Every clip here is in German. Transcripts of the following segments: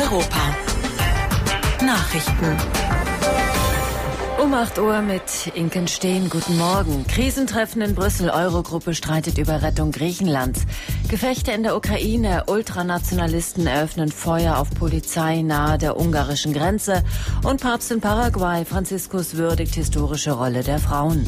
Europa. Nachrichten. Um 8 Uhr mit Inken Steen. Guten Morgen. Krisentreffen in Brüssel. Eurogruppe streitet über Rettung Griechenlands. Gefechte in der Ukraine. Ultranationalisten eröffnen Feuer auf Polizei nahe der ungarischen Grenze. Und Papst in Paraguay. Franziskus würdigt historische Rolle der Frauen.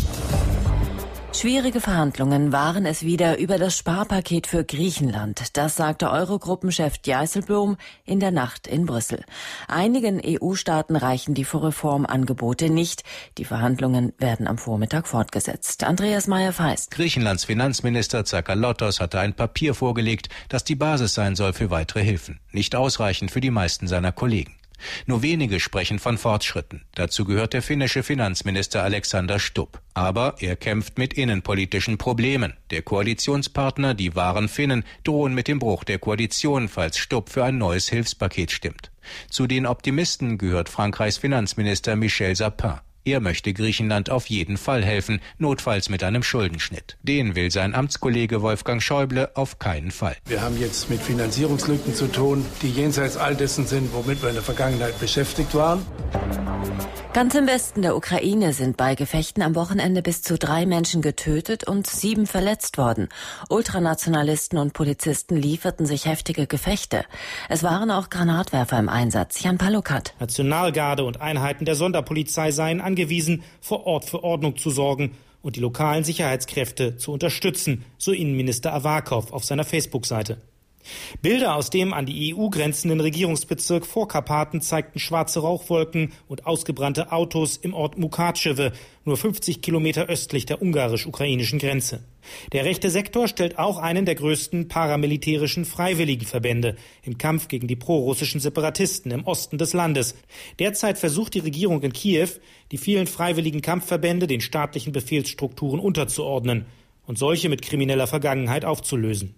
Schwierige Verhandlungen waren es wieder über das Sparpaket für Griechenland. Das sagte Eurogruppenchef Dijsselbloem in der Nacht in Brüssel. Einigen EU-Staaten reichen die Reformangebote nicht. Die Verhandlungen werden am Vormittag fortgesetzt. Andreas Meyer-Feist. Griechenlands Finanzminister Tsakalotos hatte ein Papier vorgelegt, das die Basis sein soll für weitere Hilfen. Nicht ausreichend für die meisten seiner Kollegen. Nur wenige sprechen von Fortschritten. Dazu gehört der finnische Finanzminister Alexander Stubb. Aber er kämpft mit innenpolitischen Problemen. Der Koalitionspartner, die wahren Finnen, drohen mit dem Bruch der Koalition, falls Stubb für ein neues Hilfspaket stimmt. Zu den Optimisten gehört Frankreichs Finanzminister Michel Sapin. Er möchte Griechenland auf jeden Fall helfen, notfalls mit einem Schuldenschnitt. Den will sein Amtskollege Wolfgang Schäuble auf keinen Fall. Wir haben jetzt mit Finanzierungslücken zu tun, die jenseits all dessen sind, womit wir in der Vergangenheit beschäftigt waren. Ganz im Westen der Ukraine sind bei Gefechten am Wochenende bis zu 3 Menschen getötet und 7 verletzt worden. Ultranationalisten und Polizisten lieferten sich heftige Gefechte. Es waren auch Granatwerfer im Einsatz. Jan Palukat. Nationalgarde und Einheiten der Sonderpolizei seien angewiesen, vor Ort für Ordnung zu sorgen und die lokalen Sicherheitskräfte zu unterstützen, so Innenminister Avakov auf seiner Facebook-Seite. Bilder aus dem an die EU grenzenden Regierungsbezirk Vorkarpaten zeigten schwarze Rauchwolken und ausgebrannte Autos im Ort Mukachewe, nur 50 Kilometer östlich der ungarisch-ukrainischen Grenze. Der rechte Sektor stellt auch einen der größten paramilitärischen Freiwilligenverbände im Kampf gegen die prorussischen Separatisten im Osten des Landes. Derzeit versucht die Regierung in Kiew, die vielen freiwilligen Kampfverbände den staatlichen Befehlsstrukturen unterzuordnen und solche mit krimineller Vergangenheit aufzulösen.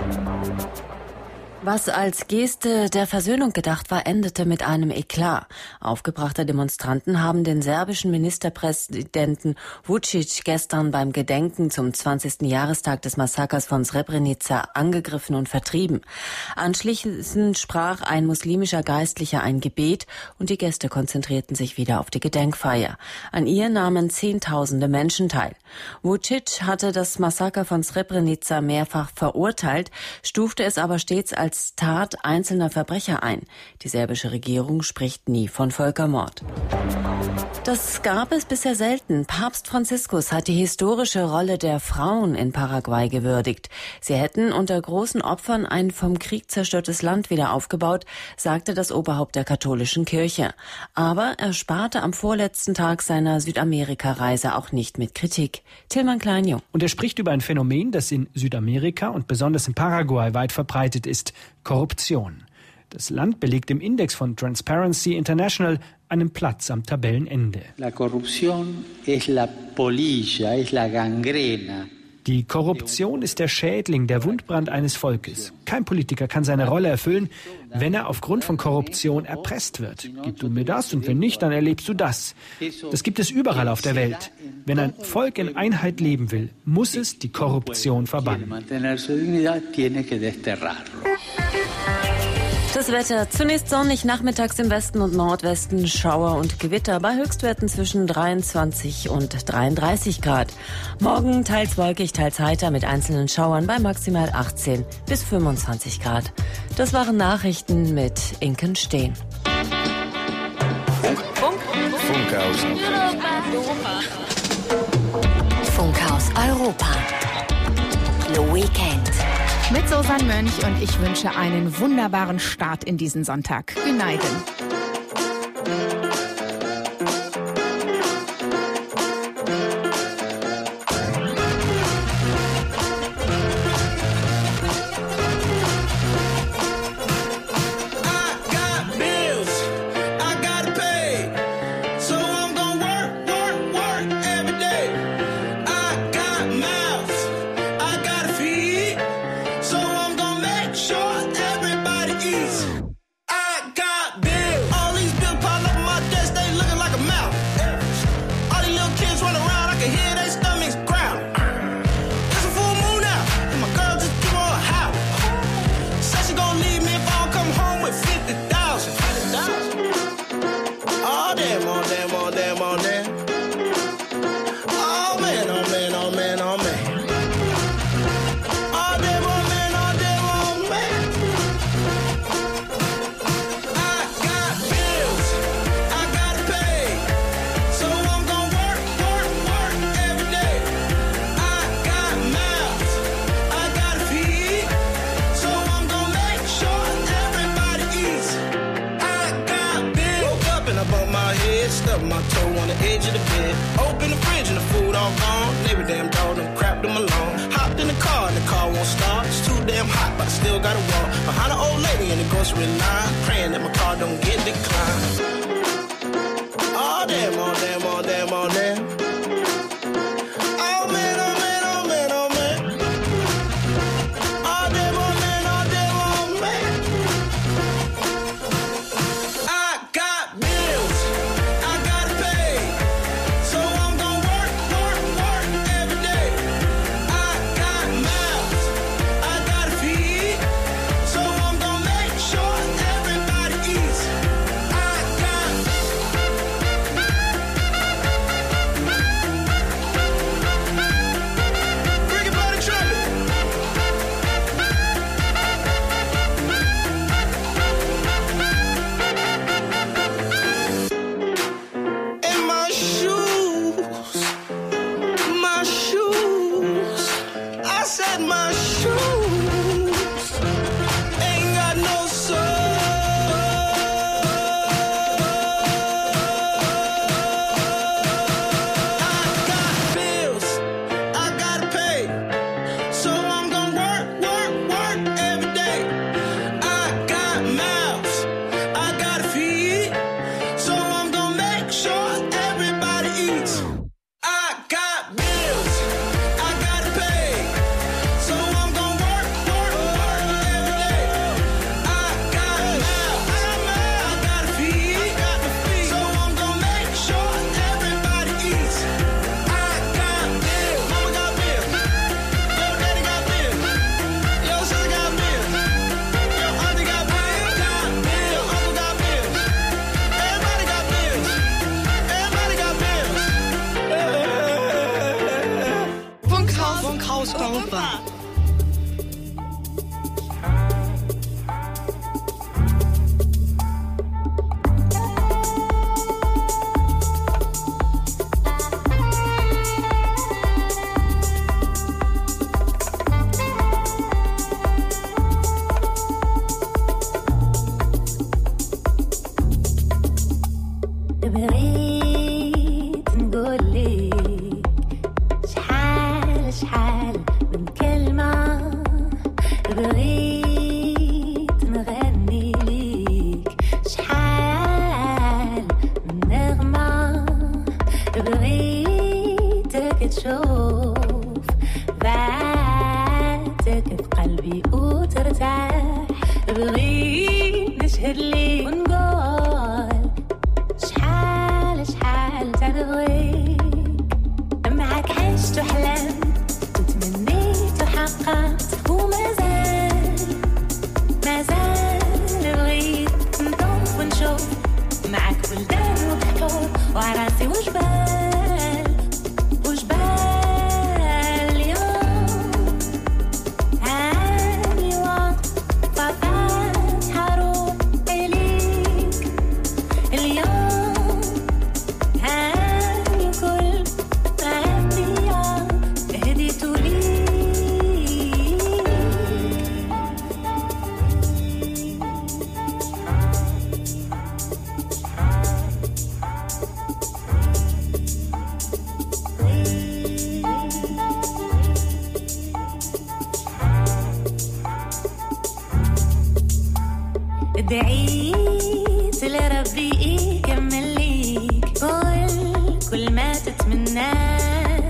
Was als Geste der Versöhnung gedacht war, endete mit einem Eklat. Aufgebrachte Demonstranten haben den serbischen Ministerpräsidenten Vučić gestern beim Gedenken zum 20. Jahrestag des Massakers von Srebrenica angegriffen und vertrieben. Anschließend sprach ein muslimischer Geistlicher ein Gebet und die Gäste konzentrierten sich wieder auf die Gedenkfeier. An ihr nahmen Zehntausende Menschen teil. Vučić hatte das Massaker von Srebrenica mehrfach verurteilt, stufte es aber stets als Tat einzelner Verbrecher ein. Die serbische Regierung spricht nie von Völkermord. Das gab es bisher selten. Papst Franziskus hat die historische Rolle der Frauen in Paraguay gewürdigt. Sie hätten unter großen Opfern ein vom Krieg zerstörtes Land wieder aufgebaut, sagte das Oberhaupt der katholischen Kirche. Aber er sparte am vorletzten Tag seiner Südamerika-Reise auch nicht mit Kritik. Tilman Kleinjung. Und er spricht über ein Phänomen, das in Südamerika und besonders in Paraguay weit verbreitet ist: Korruption. Das Land belegt im Index von Transparency International einen Platz am Tabellenende. La corrupción es la polilla, es la gangrena. Die Korruption ist der Schädling, der Wundbrand eines Volkes. Kein Politiker kann seine Rolle erfüllen, wenn er aufgrund von Korruption erpresst wird. Gib du mir das und wenn nicht, dann erlebst du das. Das gibt es überall auf der Welt. Wenn ein Volk in Einheit leben will, muss es die Korruption verbannen. Das Wetter: zunächst sonnig, nachmittags im Westen und Nordwesten Schauer und Gewitter bei Höchstwerten zwischen 23 und 33 Grad. Morgen teils wolkig, teils heiter mit einzelnen Schauern bei maximal 18 bis 25 Grad. Das waren Nachrichten mit Inken Steen. Funkhaus Europa. The Weekend. Mit Susanne Mönch und ich wünsche einen wunderbaren Start in diesen Sonntag. Goedenavond. So I'm gonna make sure everybody eats. I got bills. stub my toe on the edge of the bed. Open the fridge and the food all gone. Every damn dog done crapped them alone. Hopped in the car and the car won't start. It's too damn hot, but I still gotta walk behind an old lady in the grocery line, praying that my car don't get declined. Oh damn, oh damn, oh damn, oh damn. Oh man, oh man, oh man, oh man. Oh damn, oh man, oh damn, oh man. I got bills, I gotta pay, so I'm gonna work, work, work every day. I got mouths, I gotta feed, so I'm gonna make sure everybody eats. I got bring it by the trumpet. And my shoes, I said my shoes ain't got no soul. I got bills, I gotta pay, so I'm gonna work, work, work every day. I got mouths, I gotta feed, so I'm gonna make sure everybody eats. I got bills, I gotta pay, so I'm gonna work, work, work every day. I got mouths, I gotta feed, so I'm gonna make sure everybody eats. I got bills, mama got bills, yo daddy got bills, yo sister got bills, yo auntie got bills, uncle got bills, everybody got bills, everybody got bills. Funkhaus Europa. بغيت نقولك شحال من كلمة، بغيت نغني ليك شحال من نغمة، بغيتك تشوف بعدك في قلبي وترتاح، بغيت نشهد لي ونقول شحال تبغيك، معك عشت وحلمت وتمنيت وحققت، ومازال بغيت نطوف ونشوف معك بلدان وبحور وعراسي وجبال اليوم هاني واقفة فاتحة روحي ليك اليوم، هاني كل تعبني هديت ليك. دعيت لربي يكمل ليك كل ما تتمناه،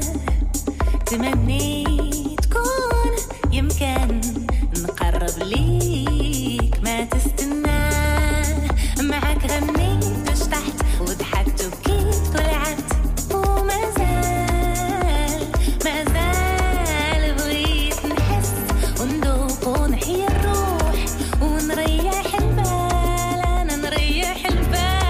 تمنيت تكون يمكن نقرب ليك ما تستناه، معك غنيت وشطحت وضحكت وبكيت ولعبت، ومازال بغيت نحس وندوق ونحيا الروح ونريح البال، أنا نريح البال.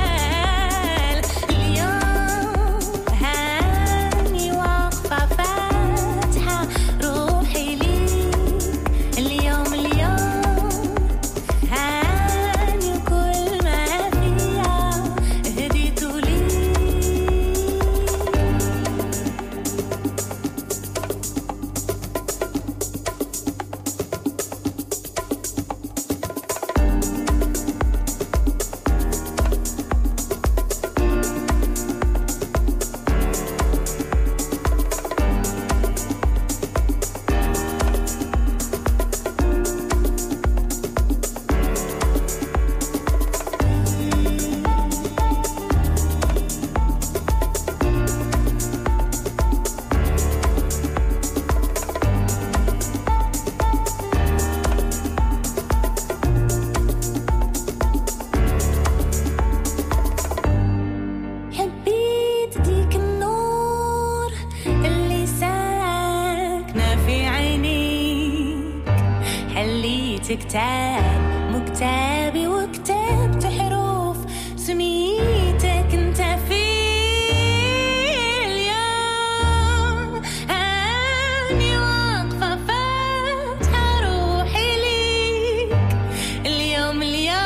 قريت كتاب مكتابي وكتبت حروف سميتك انت في اليوم هاني واقفة فاتحة روحي ليك اليوم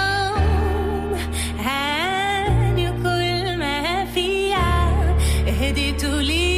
هاني وكل ما فيها هديت ليك.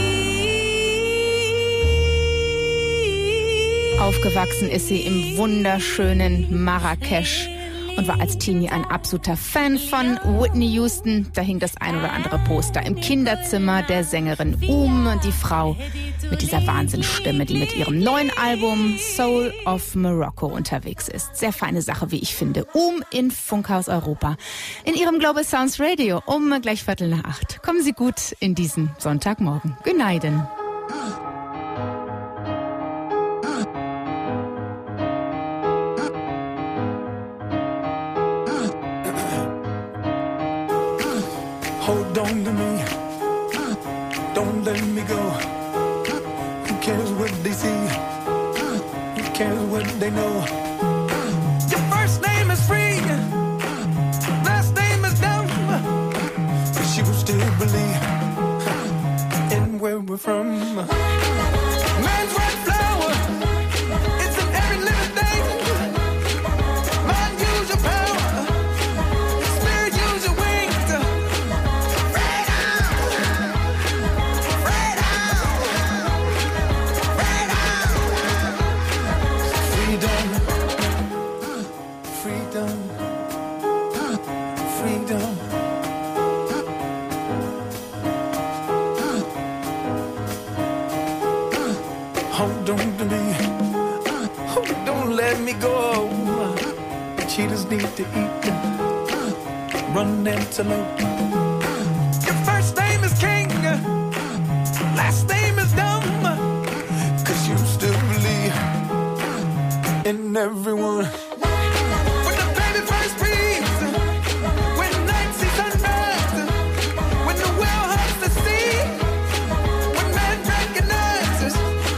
Aufgewachsen ist sie im wunderschönen Marrakesch und war als Teenie ein absoluter Fan von Whitney Houston. Da hing das ein oder andere Poster im Kinderzimmer der Sängerin die Frau mit dieser Wahnsinnsstimme, die mit ihrem neuen Album Soul of Morocco unterwegs ist. Sehr feine Sache, wie ich finde. In Funkhaus Europa. In ihrem Global Sounds Radio gleich 7:15. Kommen Sie gut in diesen Sonntagmorgen. Günaydin. Hold on to me, don't let me go. Who cares what they see? Who cares what they know? Your first name is free, last name is dumb, but you still believe in where we're from. Man's red flower, it's in every living thing. Mind, use your power, spirit, use your wings. Hold on to me, don't let me go. Cheetahs need to eat, run antelope. Your first name is King, last name is dumb, 'cause you still believe in everyone. When the baby first breathes, when night sees sunrise, when the whale hugs the sea, when man recognizes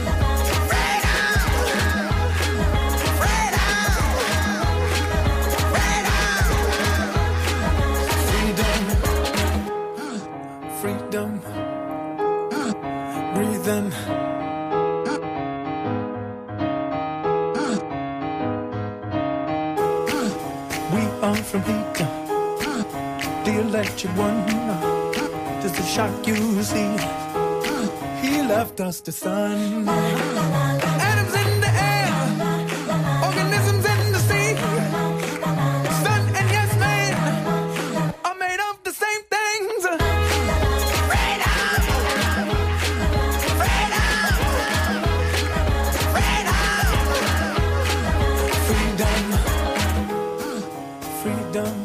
freedom, breathe in. We are from heat, the electric one. Just a shock you see. He left us the sun. Atoms in the air, organisms in the sea. Sun and yes man are made of the same things. Freedom,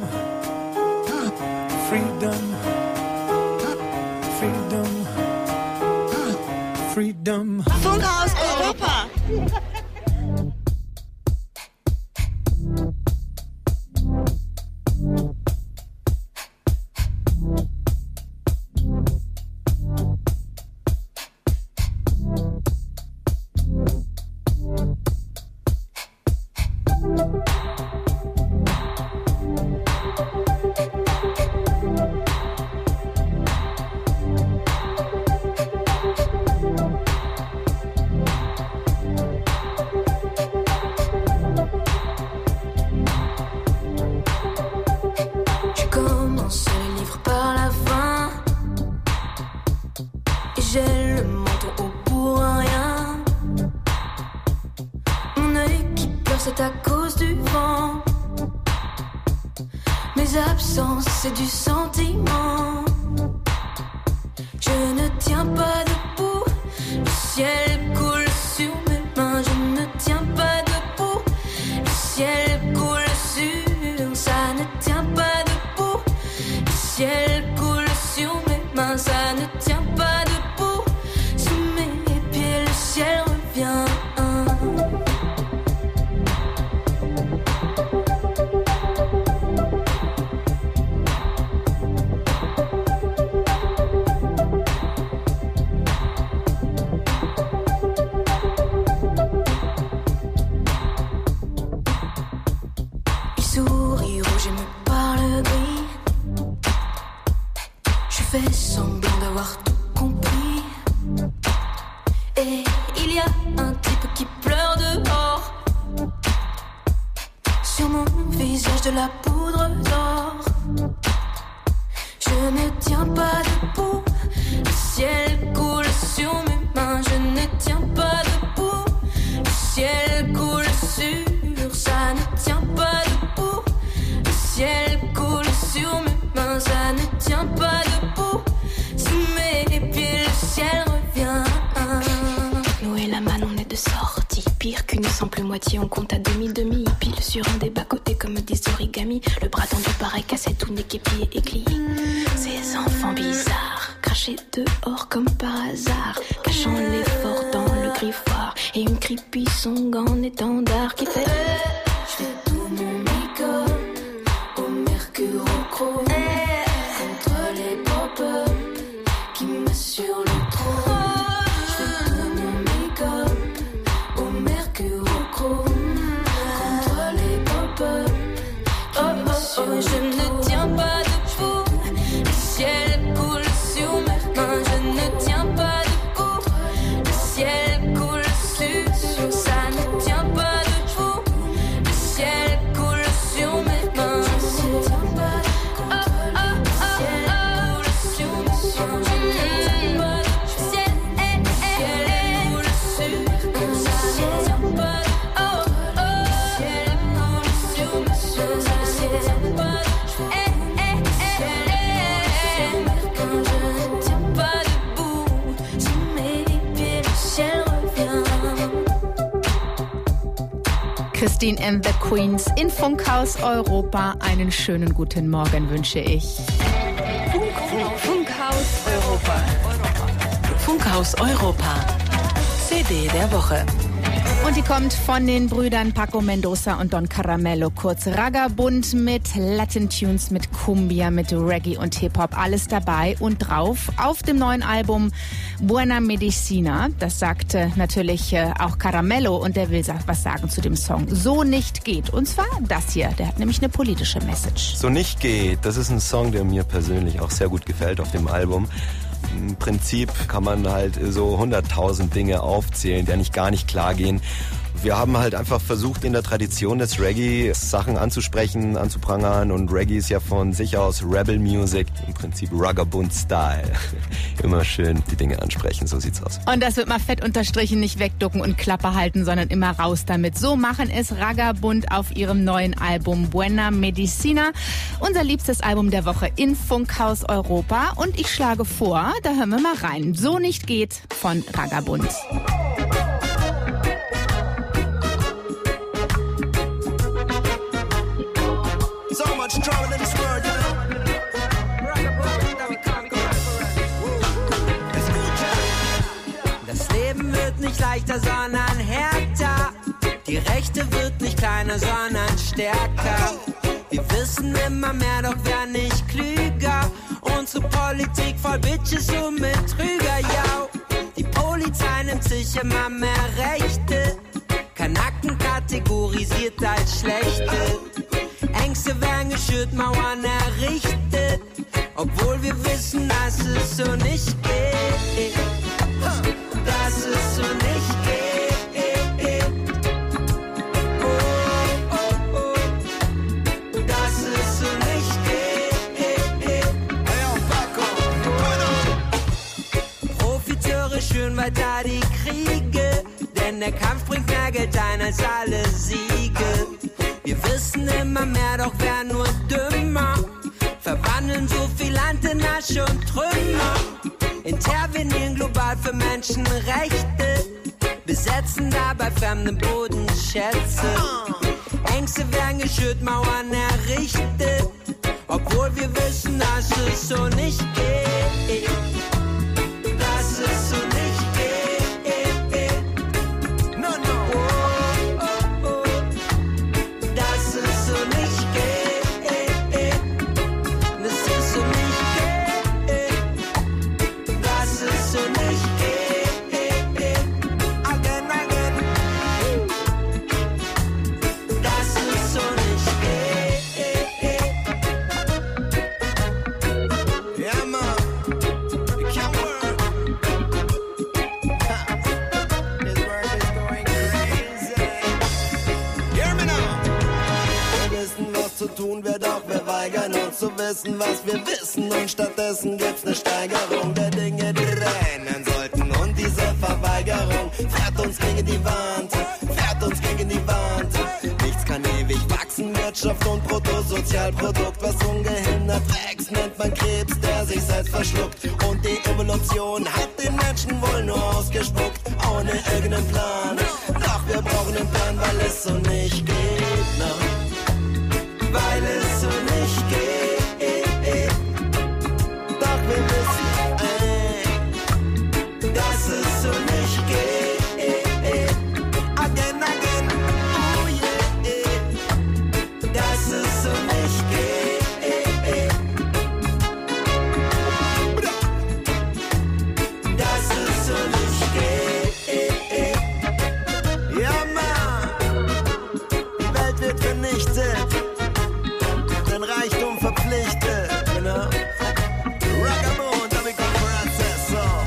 freedom, freedom, freedom. Funkhaus Europa. C'est à cause du vent. Mes absences, c'est du sentiment. Je ne tiens pas debout. Le ciel coule sur mes mains. Je ne tiens pas debout. Le ciel coule sur. Ça ne tient pas debout. Le ciel coule sur mes mains. Ça ne tient pas debout. Sous mes pieds, le ciel revient. fait semblant d'avoir tout compris. Et il y a un type qui pleure dehors. Sur mon visage de la poudre d'or. Je ne tiens pas debout. Le ciel coule sur mes mains. Je ne tiens pas debout. Le ciel coule sur. Ça ne tient pas debout. Le ciel coule sur mes mains. Ça ne tient pas debout. Sous mes pieds le ciel revient. Nous et la manne on est de sortie. Pire qu'une simple moitié, on compte à demi-demi. Pile sur un des bas-côtés comme des origamis. Le bras tendu pareil cassé, tout n'est qu'épié et glié. Ces enfants bizarres, crachés dehors comme par hasard, cachant l'effort dans le griffoir. Et une creepy song en étendard qui fait Je fais tout mon make-up au mercure au chrome contre les pop-up qui m'assurent le trône. Je fais tout mon make-up au mercure au chrome contre les pop-up qui m'assurent le trône. Je ne tiens pas debout. Le ciel coule sur mes mains. Je ne tiens pas debout. Le ciel coule sur. Ça ne tient pas debout. Le ciel coule sur mes mains. Je ne tiens pas debout. Le ciel coule sur mes mains. Je ne tiens pas debout. Le ciel coule sur mes mains. Ça ne tient pas debout. Le ciel coule sur mes mains. Ça ne tient pas debout. Christine and the Queens in Funkhaus Europa. Einen schönen guten Morgen wünsche ich. Funkhaus Europa. Funkhaus Europa. CD der Woche. Und die kommt von den Brüdern Paco Mendoza und Don Caramello, kurz Ragabund mit Latin Tunes, mit Cumbia, mit Reggae und Hip-Hop, alles dabei und drauf auf dem neuen Album Buena Medicina. Das sagt natürlich auch Caramello und der will was sagen zu dem Song So nicht geht. Und zwar das hier, der hat nämlich eine politische Message. So nicht geht, das ist ein Song, der mir persönlich auch sehr gut gefällt auf dem Album. Im Prinzip kann man halt so 100.000 Dinge aufzählen, die eigentlich gar nicht klar gehen. Wir haben halt einfach versucht, in der Tradition des Reggae Sachen anzusprechen, anzuprangern. Und Reggae ist ja von sich aus Rebel Music, im Prinzip Ragabund-Style. Immer schön die Dinge ansprechen, so sieht's aus. Und das wird mal fett unterstrichen, nicht wegducken und Klappe halten, sondern immer raus damit. So machen es Ragabund auf ihrem neuen Album Buena Medicina. Unser liebstes Album der Woche in Funkhaus Europa. Und ich schlage vor, da hören wir mal rein. So nicht geht von Ragabund. Das Leben wird nicht leichter, sondern härter. Die Rechte wird nicht kleiner, sondern stärker. Wir wissen immer mehr, doch wer nicht klüger. Unsere Politik voll Bitches und Betrüger, ja. Die Polizei nimmt sich immer mehr Rechte. Kanaken kategorisiert als Schlechte. Ängste werden geschürt, Mauern errichtet. Obwohl wir wissen, dass es so nicht geht. Dass es so nicht geht. Oh, oh, oh. Dass es so nicht geht. Profiteure schön weiter die Kriege. Denn der Kampf bringt mehr Geld ein als alle Siege. Wir wissen immer mehr, doch wer nur dümmer. Verwandeln so viel Land in Asche und Trümmer. Intervenieren global für Menschenrechte. Besetzen dabei fremde Bodenschätze. Ängste werden geschürt, Mauern errichtet. Obwohl wir wissen, dass es so nicht geht. Dass es so nicht geht. zu tun wäre, doch wir weigern uns zu wissen, was wir wissen. Und stattdessen gibt's eine Steigerung der Dinge, die rennen sollten. Und diese Verweigerung fährt uns gegen die Wand, fährt uns gegen die Wand. Nichts kann ewig wachsen, Wirtschaft und Bruttosozialprodukt. Was ungehindert wächst, nennt man Krebs, der sich selbst verschluckt. Und die Evolution hat den Menschen wohl nur ausgespuckt, ohne irgendeinen Plan. Doch wir brauchen einen Plan, weil es so nicht geht, na? Weil es so nicht geht. Doch wir wissen, dass es so nicht geht. Again, oh yeah, dass es so nicht geht. Dass es so nicht geht. Ja, Mann, die Welt wird vernichtet, den Reichtum verpflichtet, genau. Ragabon, damit kommt Prozessor.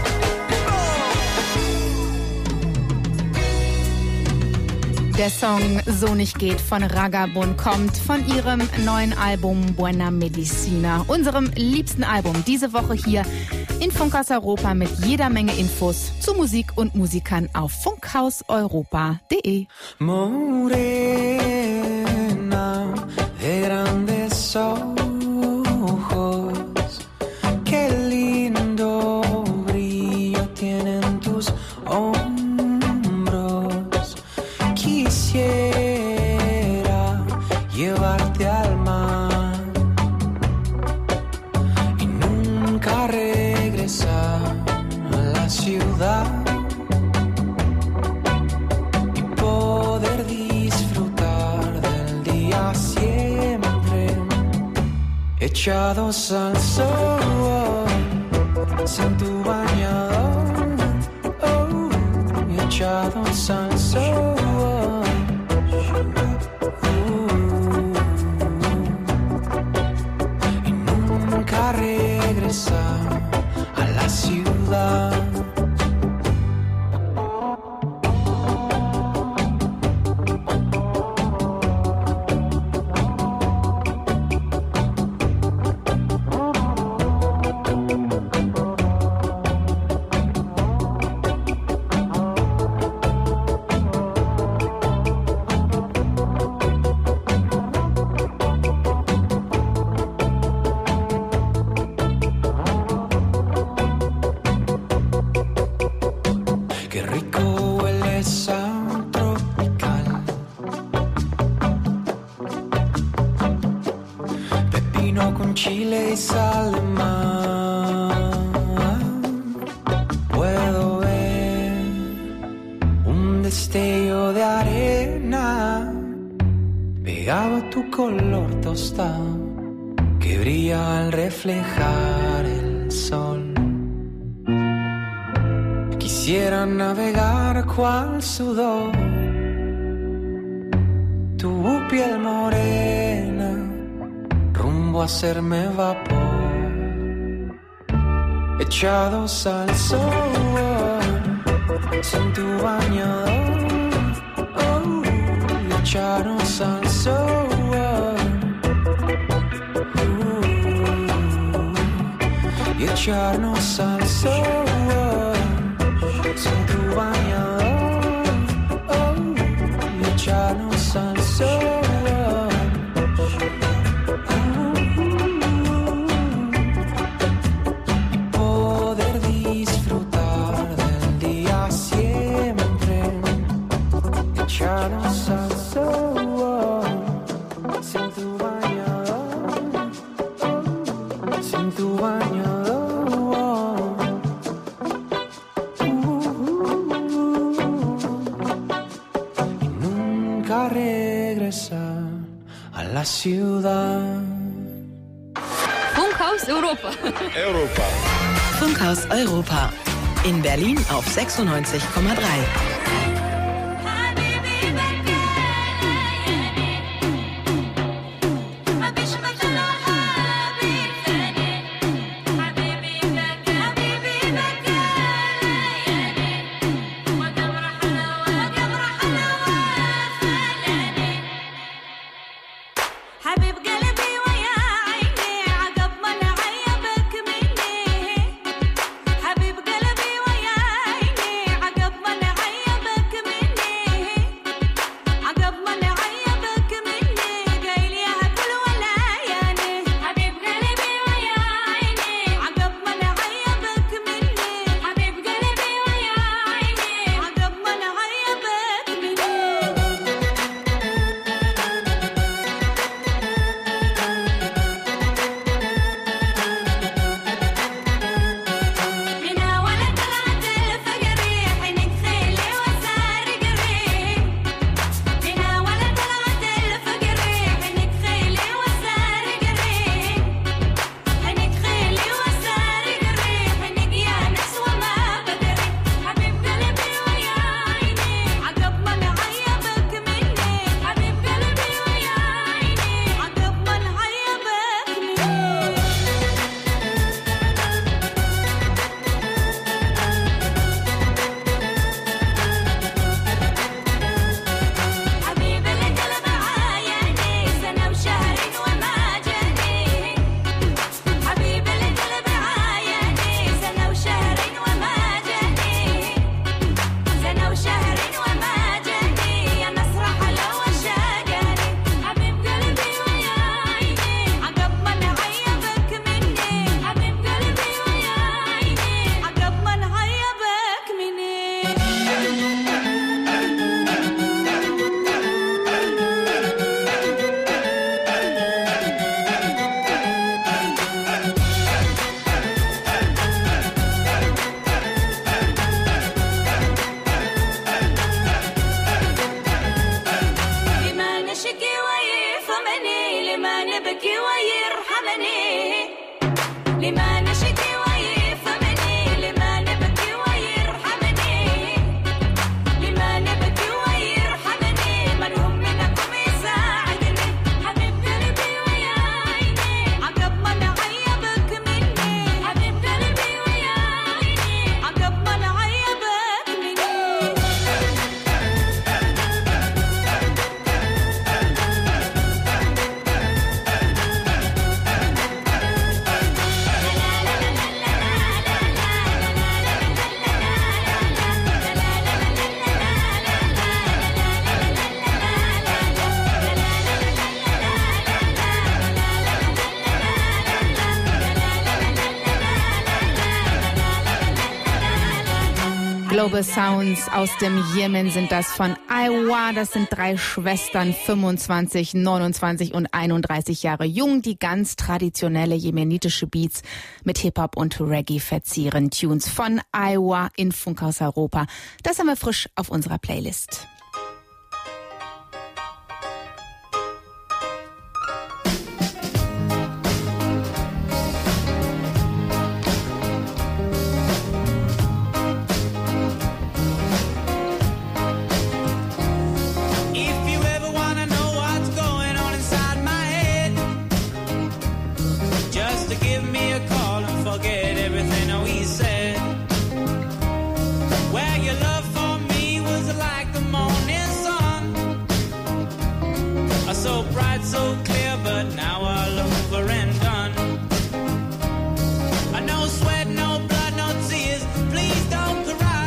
Der Song So nicht geht von Ragabon kommt von ihrem neuen Album Buena Medicina, unserem liebsten Album. Diese Woche hier in Funkhaus Europa mit jeder Menge Infos zu Musik und Musikern auf funkhauseuropa.de. Morena de grandes ojos, qué lindo brillo tienen tus hombros. Quisiera llevarte al mar y nunca regresar a la ciudad y poder disfrutar del día siempre echados al sol sin tu bañador, y echados al sol. Y nunca regresar a la ciudad. Qué rico huele esa tropical. Pepino con chile y sal de mar. Puedo ver un destello de arena pegado a tu color tostado que brilla al reflejar el sol. Quisiera navegar cual sudor, tu piel morena, rumbo a hacerme vapor, echados al sol, sin tu bañador, y echados al sol, y echarnos al sol. Sin tu bañador, y echarnos al sol. Y poder disfrutar del día siempre, echarnos al sol. Sin tu bañador, sin tu bañador. Regresar a la ciudad. Funkhaus Europa. Funkhaus Europa. In Berlin auf 96,3. حبيب نشكي ويفهمني لما نبكي ويرحمني لما نشكي ويفهمني لما نبكي ويرحمني لما نبكي ويرحمني من هم منكم يساعدني حبيب قلبي ويا عيني عقب ما نعيبك مني حبيب قلبي ويا عيني عقب ما نعيبك مني Global Sounds aus dem Jemen sind das von Aiwa. Das sind 3 Schwestern, 25, 29 und 31 Jahre jung, die ganz traditionelle jemenitische Beats mit Hip-Hop und Reggae verzieren. Tunes von Aiwa in Funkhaus Europa. Das haben wir frisch auf unserer Playlist. If you ever wanna know what's going on inside my head, just to give me a call and forget everything we said. Well, your love for me was like the morning sun, so bright, so clear, but now all over and done. No sweat, no blood, no tears, please don't cry.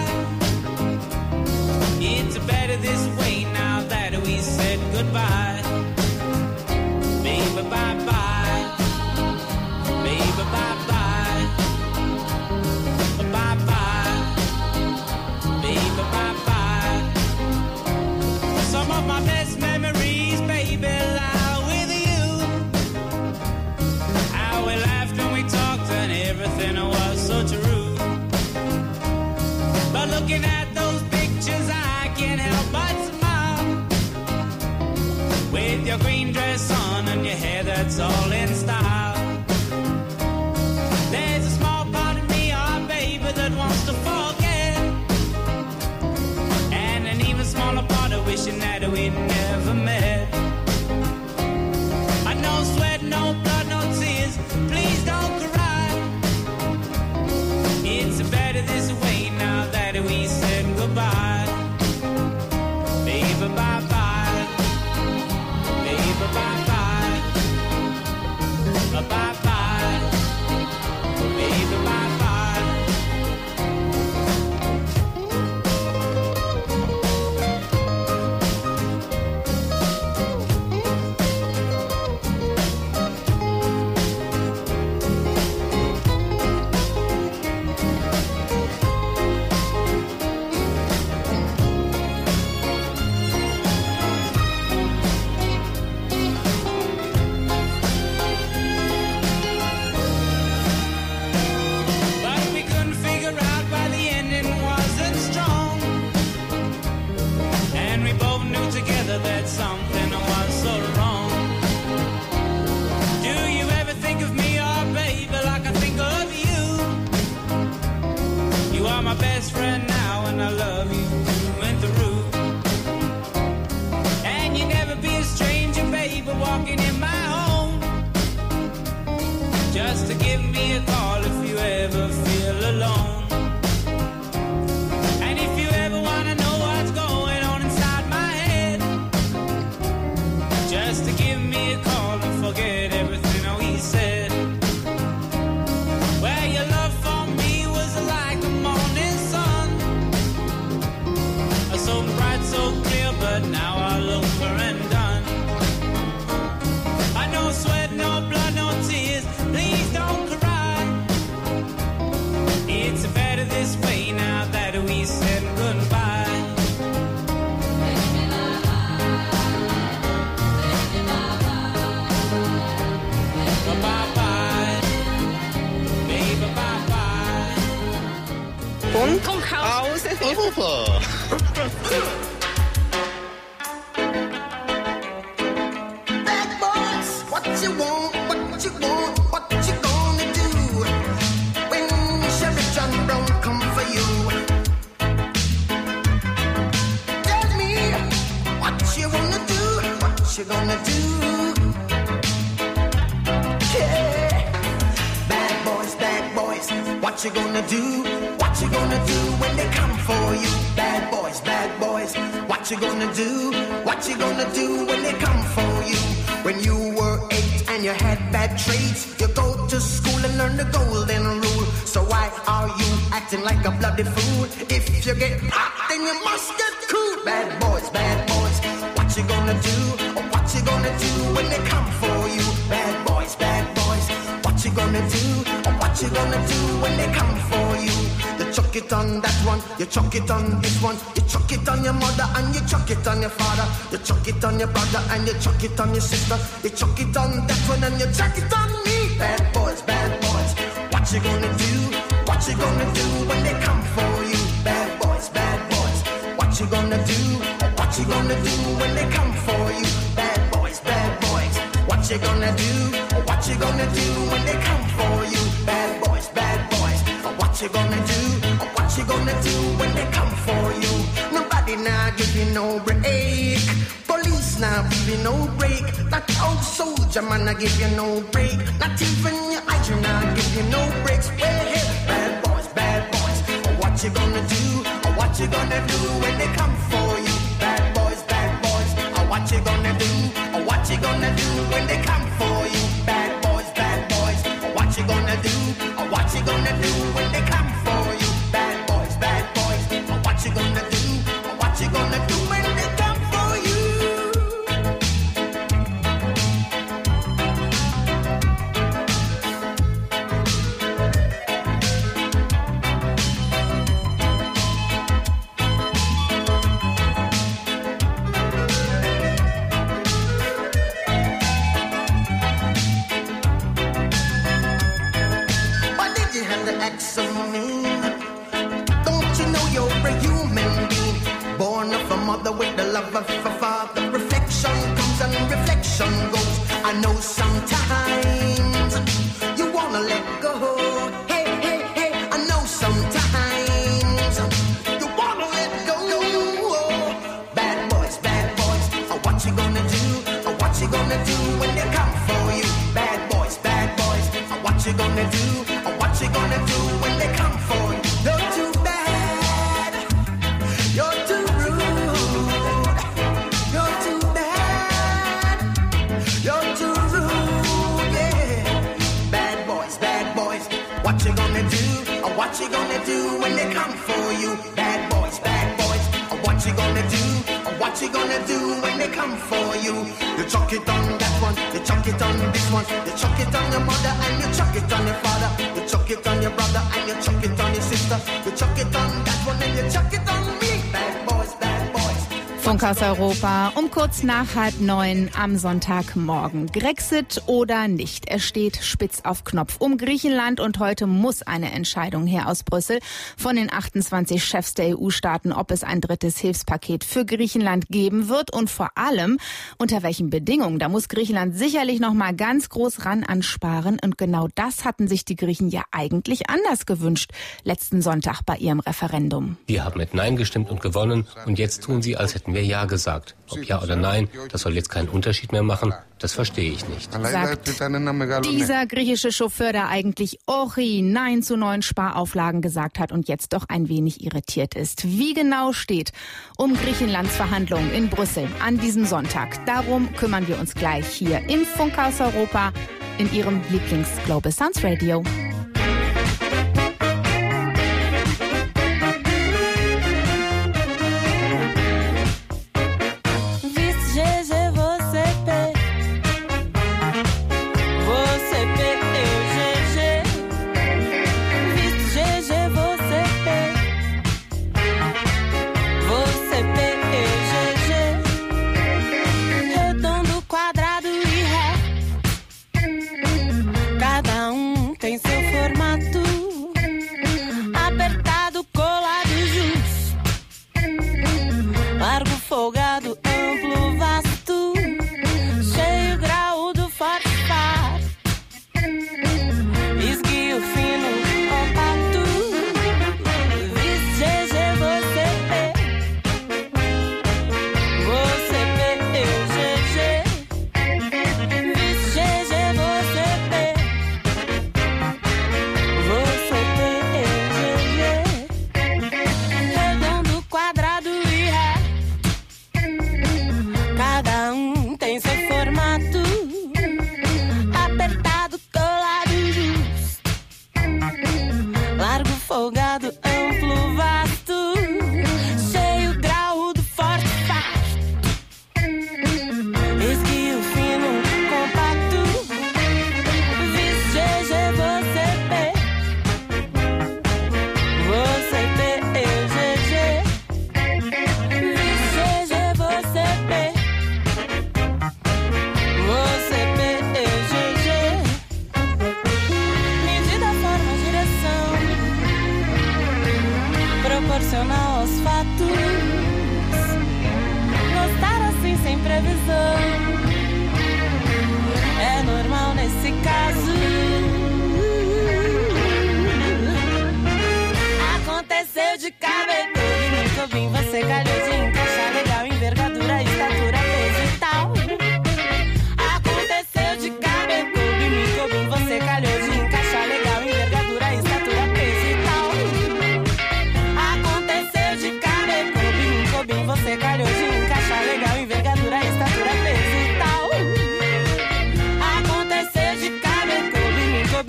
It's better this way now that we said goodbye. Baby, bye-bye. Baby, bye-bye. Bye-bye. Baby, bye-bye. Some of my best memories, baby, lie with you. How we laughed and we talked and everything was so true. But looking at those pictures, I can't help but smile. With your green dress on and your hair that's all in style. There's a small part of me, oh baby, that wants to forget. And an even smaller part of wishing that we'd never met. No sweat, no blood, no tears, please don't cry. It's better this way now that we said goodbye. Baby, bye-bye. Baby, bye-bye. Bye-bye. Baby, bye-bye. But we couldn't figure out why the ending wasn't strong. And we both knew together that something was so wrong. Do you ever think of me, oh baby, like I think of you? You are my best friend now and I love you through and through. And you never be a stranger, baby, walking in my home. Just to give me a call if you ever feel alone. And if you ever wanna know what's going on inside my head, just to give me a call and forget everything we said. Well, your love for me was like the morning sun, so bright, so clear, but now all over and done. I no sweat, no blood, no tears, please don't cry. It's better this way now that we said goodbye. Bye-bye. Baby, bye-bye. Funkhaus Europa. what you want, what you want, what you gonna do when Sherry John Brown come for you? Tell me what you wanna do, what you gonna do? Yeah. Bad boys, what you gonna do? What you gonna do when they come for you? Bad boys, what you gonna do? What you gonna do when they come for you? When you were 8 and you had bad traits, you go to school and learn the golden rule. So why are you acting like a bloody fool? If you get hot, then you must get cool. Bad boys, what you gonna do? Or what you gonna do when they come for you? Bad boys, what you gonna do? Or what you gonna do when they come for you? You chuck it on that one, you chuck it on this one, you chuck it on your mother and you chuck it on your father, you chuck it on your brother and you chuck it on your sister, you chuck it on that one and you chuck it on me. Bad boys, what you gonna do? What you gonna do when they come for you? Bad boys, what you gonna do? Or what you gonna do when they come for you? Bad boys, what you gonna do? Or what you gonna do when they come for you? Bad boys, what you gonna do? Or what you gonna do when they come for you? Nobody now give you no break. Police now give you no break. That old soldier man now give you no break. Not even your eyes now give you no breaks. Well, hey, bad boys, or what you gonna do? Or what you gonna do when they come for you? Bad boys, or what you gonna do? Or what you gonna do when they come for you? Bad boys, or what you gonna do? Or what you gonna do when they come for you? Bad boys, or what you gonna do? Or what you gonna do when they come for you? With the love of a father, reflection comes and reflection goes. I know sometimes you wanna let go. Hey, I know sometimes you wanna let go. Bad boys, or what you gonna do? Or what you gonna do when they come for you? Bad boys, or what you gonna do? Or what you gonna do when they come for you? You're too bad, you're too what you gonna do when they come for you? Bad boys, or what you gonna do? Or what you gonna do when they come for you? You chuck it on that one, you chuck it on this one, you chuck it on your mother and you chuck it on your father, you chuck it on your brother and you chuck it on your sister, you chuck it on that one and you chuck it on me. Bad boys, Funkhaus Europa um kurz nach 8:30 am Sonntagmorgen. Grexit oder nicht? Er steht spitz auf Knopf um Griechenland und heute muss eine Entscheidung her aus Brüssel von den 28 Chefs der EU-Staaten, ob es ein drittes Hilfspaket für Griechenland geben wird und vor allem unter welchen Bedingungen. Da muss Griechenland sicherlich noch mal ganz groß ran ansparen und genau das hatten sich die Griechen ja eigentlich anders gewünscht letzten Sonntag bei ihrem Referendum. Die haben mit Nein gestimmt und gewonnen und jetzt tun sie, als hätten wir Ja gesagt. Ob Ja oder Nein, das soll jetzt keinen Unterschied mehr machen, das verstehe ich nicht. Sagt dieser griechische Chauffeur, der eigentlich Nein zu neuen Sparauflagen gesagt hat und jetzt doch ein wenig irritiert ist. Wie genau steht um Griechenlands Verhandlungen in Brüssel an diesem Sonntag? Darum kümmern wir uns gleich hier im Funkhaus Europa in Ihrem Lieblings-Global Sounds Radio. Tem seu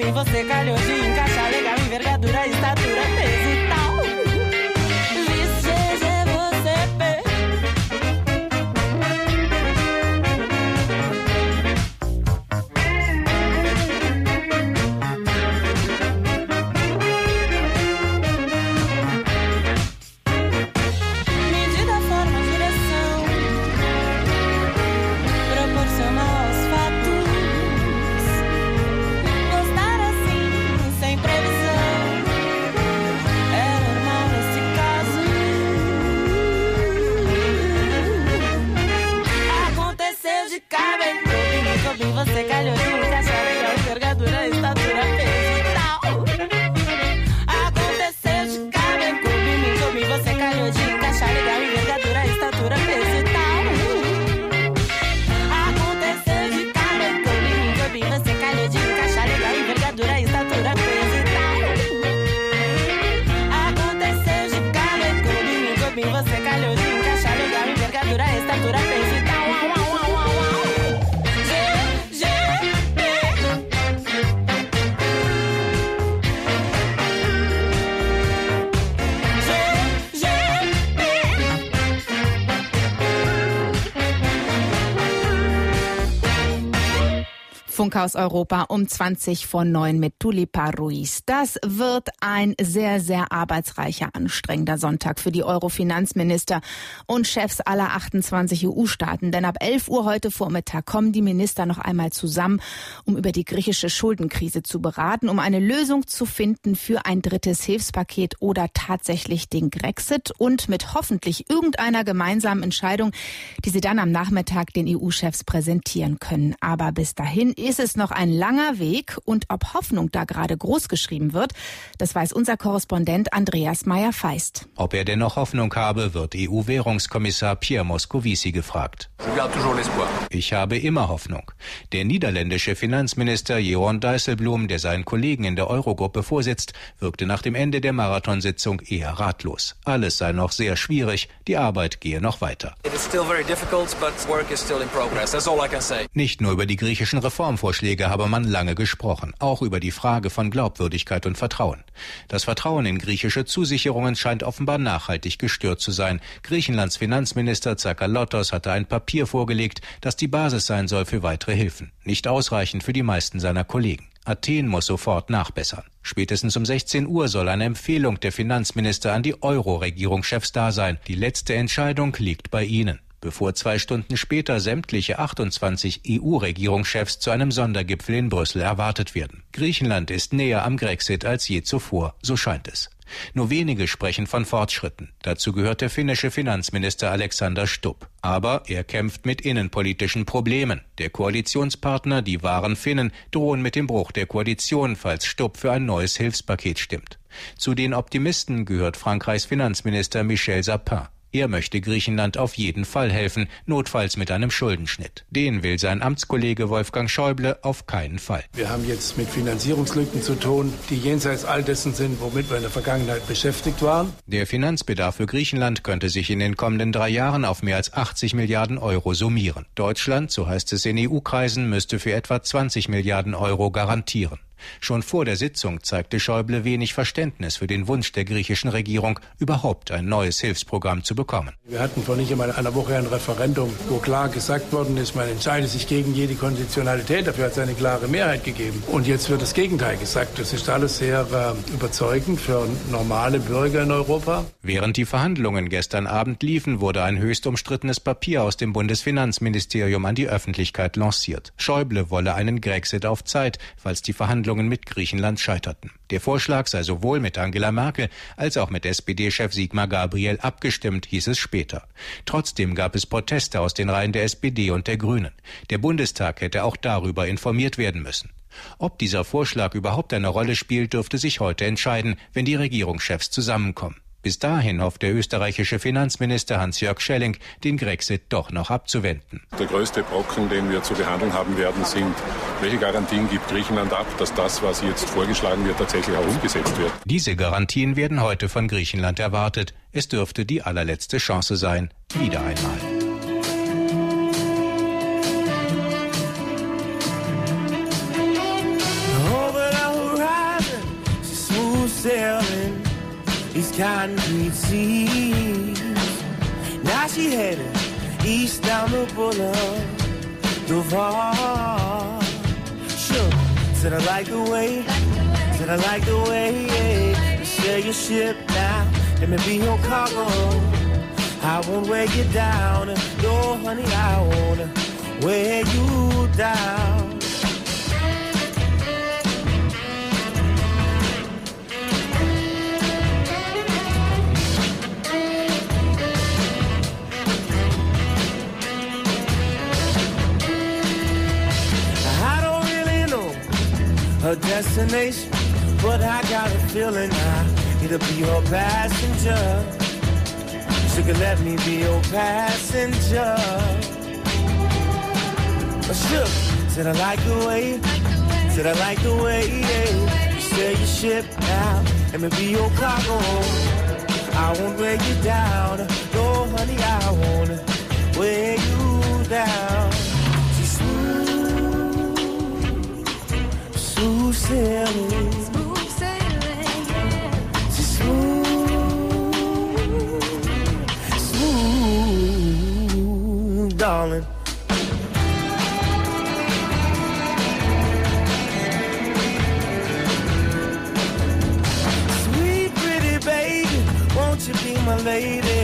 e você calhou de encaixar legal, envergadura, estatura, peso e tal. Você calhou de encaixar legal, envergadura, estatura, peso e tal. Aconteceu de cara em clube, você calhou de encaixar legal, envergadura, estatura, peso e tal. Aconteceu de cara em clube, você calhou de encaixar legal, envergadura, estatura, peso e tal. Aconteceu de cara em clube, você calhou de encaixar legal, envergadura, estatura, peso e tal. Funkhaus Europa um 8:20 mit Tulipa Ruiz. Das wird ein sehr, sehr arbeitsreicher, anstrengender Sonntag für die Euro-Finanzminister und Chefs aller 28 EU-Staaten. Denn ab 11 Uhr heute Vormittag kommen die Minister noch einmal zusammen, um über die griechische Schuldenkrise zu beraten, um eine Lösung zu finden für ein drittes Hilfspaket oder tatsächlich den Grexit und mit hoffentlich irgendeiner gemeinsamen Entscheidung, die sie dann am Nachmittag den EU-Chefs präsentieren können. Aber bis dahin ist es noch ein langer Weg und ob Hoffnung da gerade groß geschrieben wird, das weiß unser Korrespondent Andreas Meyer-Feist. Ob er denn noch Hoffnung habe, wird EU-Währungskommissar Pierre Moscovici gefragt. Ich habe immer Hoffnung. Der niederländische Finanzminister Jeroen Dijsselbloem, der seinen Kollegen in der Eurogruppe vorsitzt, wirkte nach dem Ende der Marathonsitzung eher ratlos. Alles sei noch sehr schwierig, die Arbeit gehe noch weiter. Nicht nur über die griechischen Reformvorschläge habe man lange gesprochen, auch über die Frage von Glaubwürdigkeit und Vertrauen. Das Vertrauen in griechische Zusicherungen scheint offenbar nachhaltig gestört zu sein. Griechenlands Finanzminister Tsakalotos hatte ein Papier vorgelegt, das die Basis sein soll für weitere Hilfen. Nicht ausreichend für die meisten seiner Kollegen. Athen muss sofort nachbessern. Spätestens um 16 Uhr soll eine Empfehlung der Finanzminister an die Euro-Regierungschefs da sein. Die letzte Entscheidung liegt bei ihnen. Bevor 2 Stunden später sämtliche 28 EU-Regierungschefs zu einem Sondergipfel in Brüssel erwartet werden. Griechenland ist näher am Grexit als je zuvor, so scheint es. Nur wenige sprechen von Fortschritten. Dazu gehört der finnische Finanzminister Alexander Stubb. Aber er kämpft mit innenpolitischen Problemen. Der Koalitionspartner, die wahren Finnen, drohen mit dem Bruch der Koalition, falls Stubb für ein neues Hilfspaket stimmt. Zu den Optimisten gehört Frankreichs Finanzminister Michel Sapin. Er möchte Griechenland auf jeden Fall helfen, notfalls mit einem Schuldenschnitt. Den will sein Amtskollege Wolfgang Schäuble auf keinen Fall. Wir haben jetzt mit Finanzierungslücken zu tun, die jenseits all dessen sind, womit wir in der Vergangenheit beschäftigt waren. Der Finanzbedarf für Griechenland könnte sich in den kommenden 3 Jahren auf mehr als 80 Milliarden Euro summieren. Deutschland, so heißt es in EU-Kreisen, müsste für etwa 20 Milliarden Euro garantieren. Schon vor der Sitzung zeigte Schäuble wenig Verständnis für den Wunsch der griechischen Regierung, überhaupt ein neues Hilfsprogramm zu bekommen. Wir hatten vor nicht einmal einer Woche ein Referendum, wo klar gesagt worden ist, man entscheidet sich gegen jede Konditionalität. Dafür hat es eine klare Mehrheit gegeben. Und jetzt wird das Gegenteil gesagt. Das ist alles sehr überzeugend für normale Bürger in Europa. Während die Verhandlungen gestern Abend liefen, wurde ein höchst umstrittenes Papier aus dem Bundesfinanzministerium an die Öffentlichkeit lanciert. Schäuble wolle einen Grexit auf Zeit, falls die Verhandlungen mit Griechenland scheiterten. Der Vorschlag sei sowohl mit Angela Merkel als auch mit SPD-Chef Sigmar Gabriel abgestimmt, hieß es später. Trotzdem gab es Proteste aus den Reihen der SPD und der Grünen. Der Bundestag hätte auch darüber informiert werden müssen. Ob dieser Vorschlag überhaupt eine Rolle spielt, dürfte sich heute entscheiden, wenn die Regierungschefs zusammenkommen. Bis dahin hofft der österreichische Finanzminister Hans-Jörg Schelling, den Grexit doch noch abzuwenden. Der größte Brocken, den wir zu behandeln haben werden, sind, welche Garantien gibt Griechenland ab, dass das, was jetzt vorgeschlagen wird, tatsächlich auch umgesetzt wird. Diese Garantien werden heute von Griechenland erwartet. Es dürfte die allerletzte Chance sein, wieder einmal. Over concrete seas. Now she headed east down the boulevard. Sure, said I like the way, said I like the way you sail your ship now. Let me be your cargo. I won't weigh you down. No, honey, I won't weigh you down. Her destination, but I got a feeling I need to be your passenger. She could let me be your passenger. But sure, said I like the way, said I like the way you sail your ship now. Let me be your cargo. I won't weigh you down. No, honey, I won't weigh you down. She's smooth sailing, smooth sailing, yeah. She's smooth, darling. Sweet, pretty baby, won't you be my lady?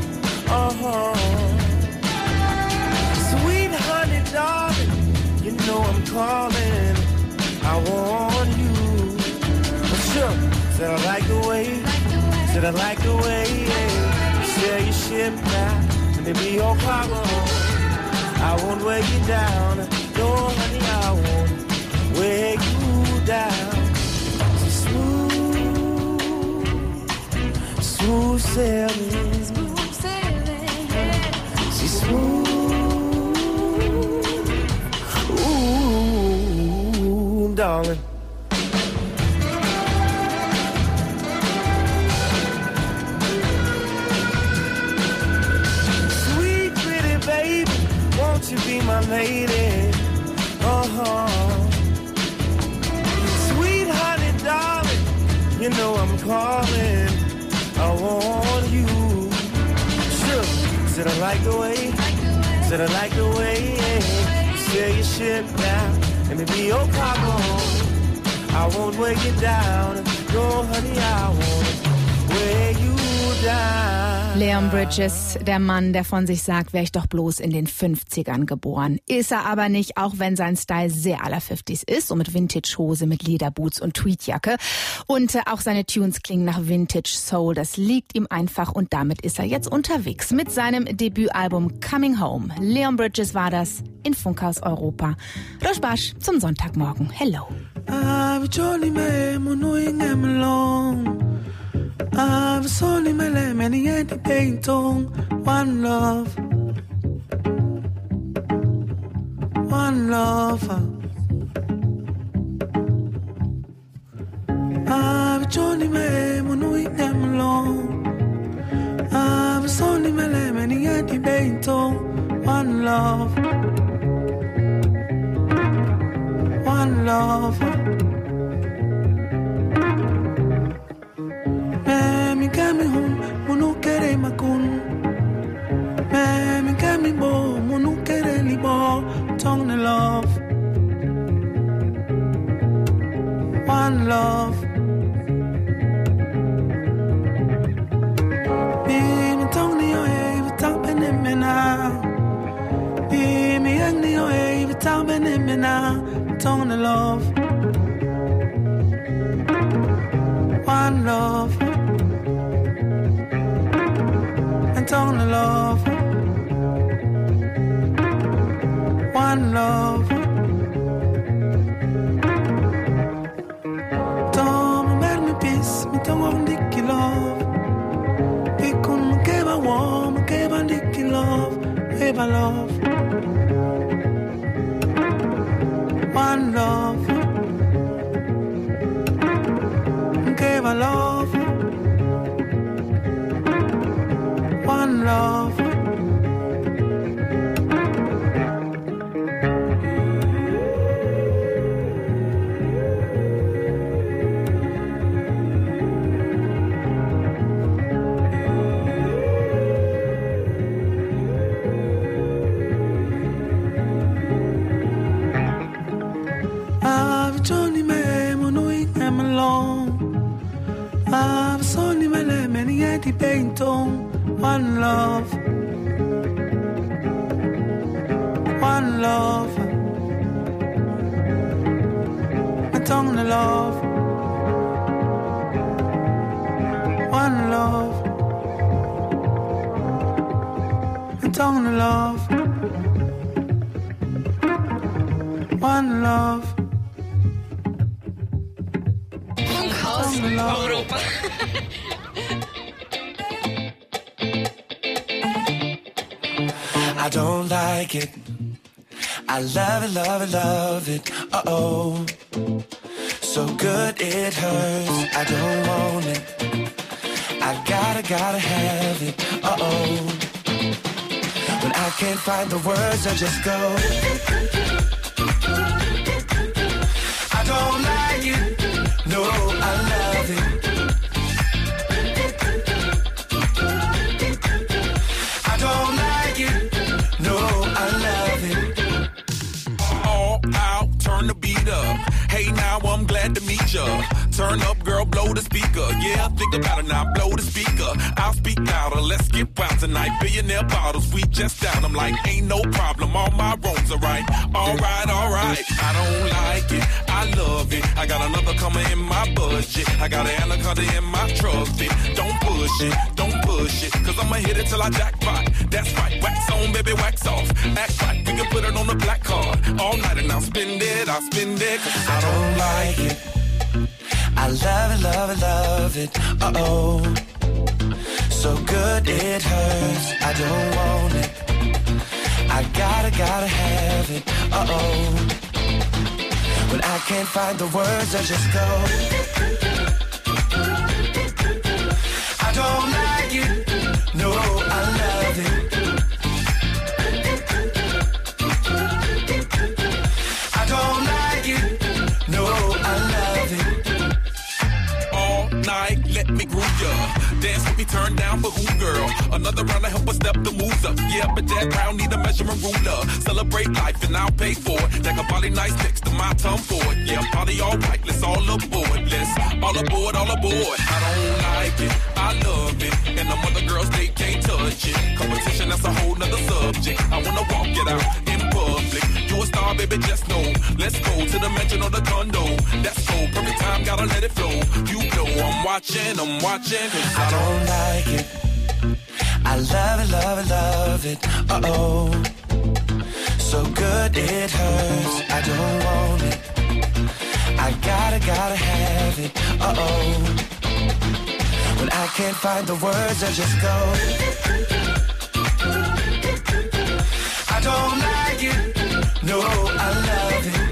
Sweet honey, darling, you know I'm calling. I want you. But sure, said I like the way, said I like the way you sail your ship now. Let me be your cargo. I won't weigh you down. No, honey, I won't weigh you down. She's smooth, smooth sailing, smooth sailing, yeah. She's smooth. Darling. Sweet, pretty baby, won't you be my lady? Sweet honey, darling, you know I'm calling. I want you. Sure, said I like the way, said I like the way you sail your ship now. Let me be your cargo. I won't weigh you down. No, honey, I won't weigh you down. Leon Bridges, der Mann, der von sich sagt, wäre ich doch bloß in den 50ern geboren. Ist er aber nicht, auch wenn sein Style sehr aller 50s ist, so mit Vintage-Hose, mit Lederboots und Tweedjacke. Und auch seine Tunes klingen nach Vintage Soul, das liegt ihm einfach und damit ist er jetzt unterwegs mit seinem Debütalbum Coming Home. Leon Bridges war das in Funkhaus Europa. Roschbasch zum Sonntagmorgen. Hello. I've only met many at the painting. One love, one love. I've only met them alone. I've only met many at the painting. One love, one love. Me kami hum, munu kere makun. Me kami bo, munu kere libo. Tongue the love, one love. Be me tongue the oe, we tappen in me now. Be me young the oe, we tappen in me now. Tongue the love, one love. On the love, one love. Don't make me peace, me don't want dicky love. Pikun me keba warm, me keba dicky love, keba love. One love, me keba love. One love. die Peyton. One love. One love. My tongue to love. One love. My tongue to love. One love. Funkhaus Europa. I don't like it. I love it, love it, love it. Uh-oh. So good it hurts. I don't want it. I gotta have it. Uh-oh. When I can't find the words, I just go. I don't like it. No, I love it. I don't like it. No, I love it. All out, turn the beat up. Hey, now I'm glad to meet ya. Turn up, girl, blow the speaker. Yeah, think about it now, blow the speaker. I'll speak louder, let's get wild tonight. Billionaire bottles, we just down. I'm like, ain't no problem, all my wrongs are right. Alright, alright, I don't like it, I love it. I got another coming in my budget. I got an anaconda in my trophy. Don't push it, cause I'ma hit it till I jackpot. That's right, wax on, baby, wax off. Act right, we can put it on the black card. All night and I'll spend it, cause I don't like it. I love it, love it, love it. Uh-oh. So good it hurts. I don't want it. I gotta have it. Uh-oh. When I can't find the words, I just go. I don't like it. No, I love it. I don't like it. No, I love it. Night, let me groove ya. Dance with me, turn down for who, girl? Another round to help us step the moves up. Yeah, but that round need a measurement ruler. Celebrate life and I'll pay for it. Like a body nice next to my tongue for it. Yeah, party all right, let's all aboard. Let's all aboard, all aboard. I don't like it, I love it. And them other girls, they can't touch it. Competition, that's a whole nother subject. I wanna walk it out in public. You a star, baby, just know. Let's go to the mansion or the condo. That's cool, perfect time, gotta let it flow. You know I'm watching, cause I don't like it. I love it, love it, love it. Uh-oh. So good it hurts. I don't want it. I gotta have it. Uh-oh. When I can't find the words, I just go. I don't like it. No, I love it.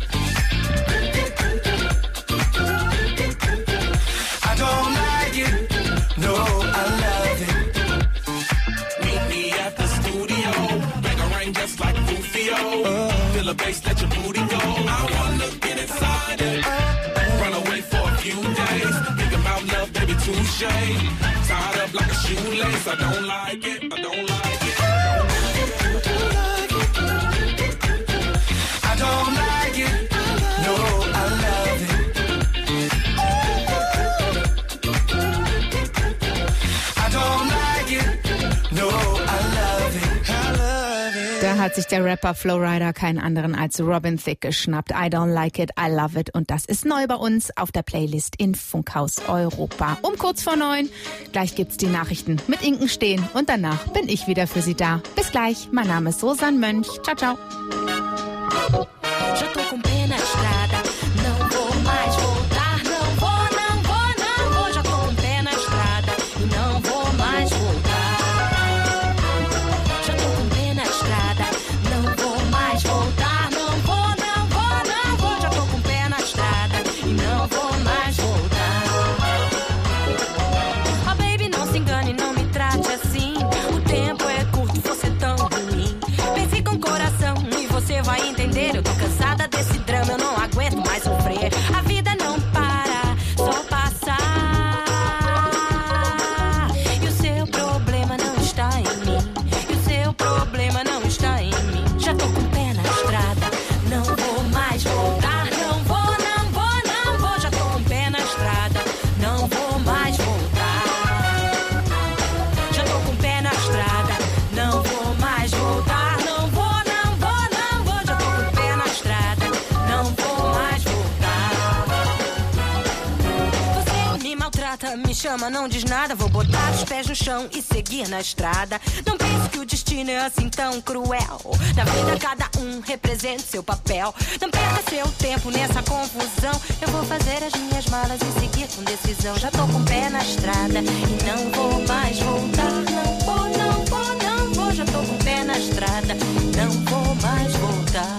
I don't like it. No, I love it. meet me at the studio. Bang a ring just like Rufio. Feel the bass, let your booty go. I wanna get inside it. Run away for a few days. Think about love, baby, touche. Tied up like a shoelace. I don't like it. I don't like it. I don't like it. No, I love it. I don't like it. No, I love it. I love it. Da hat sich der Rapper Flowrider keinen anderen als Robin Thicke geschnappt. I don't like it, I love it. Und das ist neu bei uns auf der Playlist in Funkhaus Europa. Um kurz vor 9. Gleich gibt's die Nachrichten mit Inken Stehen. Und danach bin ich wieder für Sie da. Bis gleich. Mein Name ist Susanne Mönch. Ciao, ciao. Já tô com pé na estrada, não vou mais voltar. Não vou, não vou, não vou. Já tô com pé na estrada e não vou mais voltar. Já tô com pé na estrada, não vou mais voltar. Não vou, não vou, não vou. Já tô com pé na estrada e não vou mais voltar. Oh baby, não se engane, não me trate assim. O tempo é curto, você é tão ruim. Pense com o coração e você vai entender. Eu tô cansada desse drama, eu não aguento mais sofrer. A vida não para, só passa. E o seu problema não está em mim. E o seu problema não está em mim. Já tô com o pé na estrada, não vou mais voltar. Não vou, não vou, não vou. Já tô com o pé na estrada, não vou mais voltar. Me chama, não diz nada, vou botar os pés no chão e seguir na estrada. Não pense que o destino é assim tão cruel. Na vida cada um representa seu papel. Não perca seu tempo nessa confusão. Eu vou fazer as minhas malas e seguir com decisão. Já tô com o pé na estrada e não vou mais voltar. Não vou, não vou, não vou. Já tô com o pé na estrada, não vou mais voltar.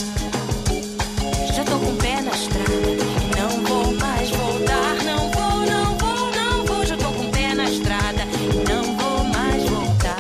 Já tô com o pé na estrada e não vou mais voltar. Não vou, não vou, não vou. Já tô com o pé na estrada e não vou mais voltar.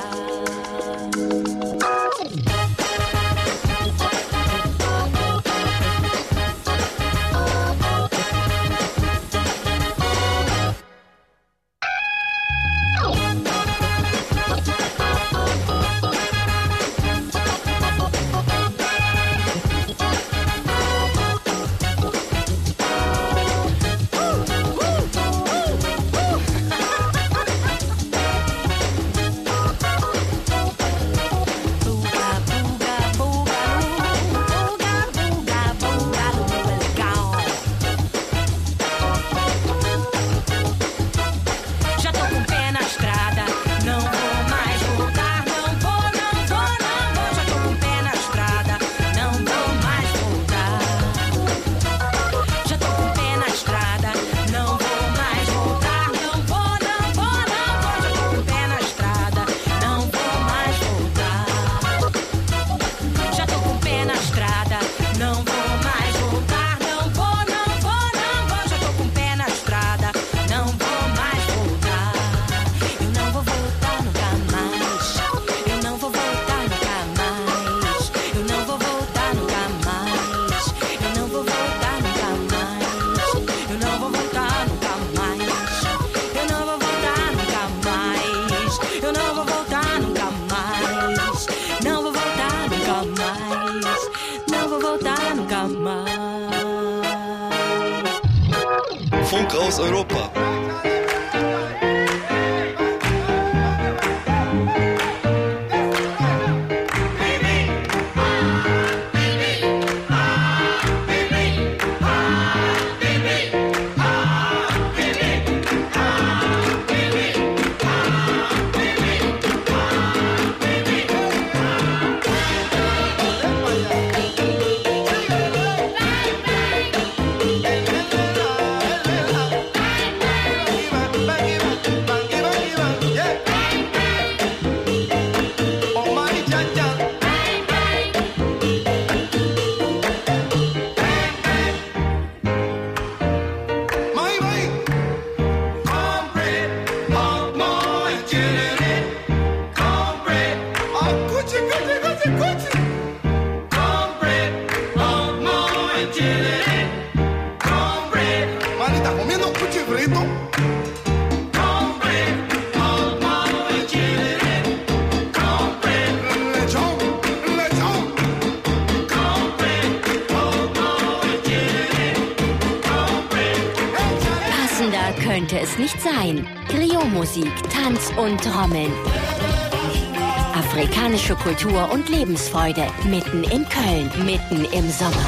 Funk aus Europa. Könnte es nicht sein. Griot-Musik, Tanz und Trommeln. Afrikanische Kultur und Lebensfreude mitten in Köln, mitten im Sommer.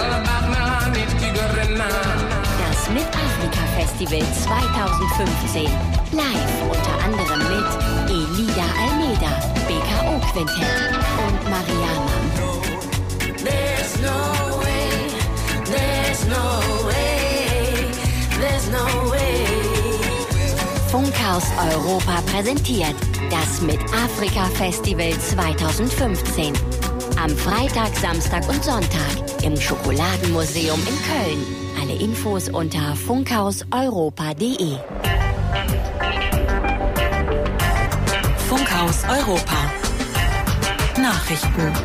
Das Mit-Afrika-Festival 2015. Live unter anderem mit Elida Almeida, BKO-Quintett und Mariama. There's no way, there's no way, there's no way. Funkhaus Europa präsentiert das Mit-Afrika-Festival 2015. Am Freitag, Samstag und Sonntag im Schokoladenmuseum in Köln. Alle Infos unter funkhauseuropa.de. Funkhaus Europa. Nachrichten.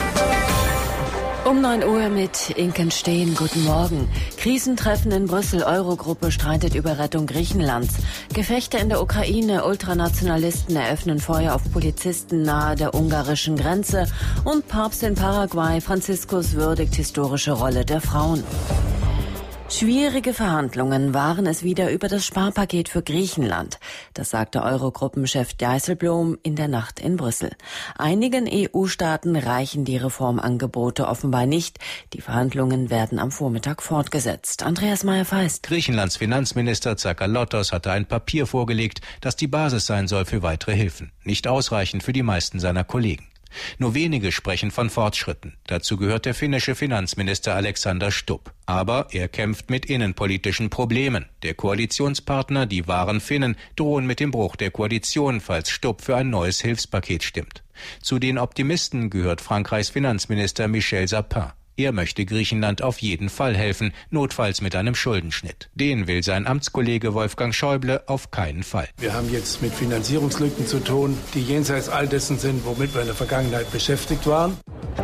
Um 9 Uhr mit Inken Steen. Guten Morgen. Krisentreffen in Brüssel. Eurogruppe streitet über Rettung Griechenlands. Gefechte in der Ukraine. Ultranationalisten eröffnen Feuer auf Polizisten nahe der ungarischen Grenze. Und Papst in Paraguay. Franziskus würdigt historische Rolle der Frauen. Schwierige Verhandlungen waren es wieder über das Sparpaket für Griechenland. Das sagte Eurogruppenchef Dijsselbloem in der Nacht in Brüssel. Einigen EU-Staaten reichen die Reformangebote offenbar nicht. Die Verhandlungen werden am Vormittag fortgesetzt. Andreas Meyer-Feist. Griechenlands Finanzminister Tsakalotos hatte ein Papier vorgelegt, das die Basis sein soll für weitere Hilfen. Nicht ausreichend für die meisten seiner Kollegen. Nur wenige sprechen von Fortschritten. Dazu gehört der finnische Finanzminister Alexander Stubb. Aber er kämpft mit innenpolitischen Problemen. Der Koalitionspartner, die wahren Finnen, drohen mit dem Bruch der Koalition, falls Stubb für ein neues Hilfspaket stimmt. Zu den Optimisten gehört Frankreichs Finanzminister Michel Sapin. Er möchte Griechenland auf jeden Fall helfen, notfalls mit einem Schuldenschnitt. Den will sein Amtskollege Wolfgang Schäuble auf keinen Fall. Wir haben jetzt mit Finanzierungslücken zu tun, die jenseits all dessen sind, womit wir in der Vergangenheit beschäftigt waren.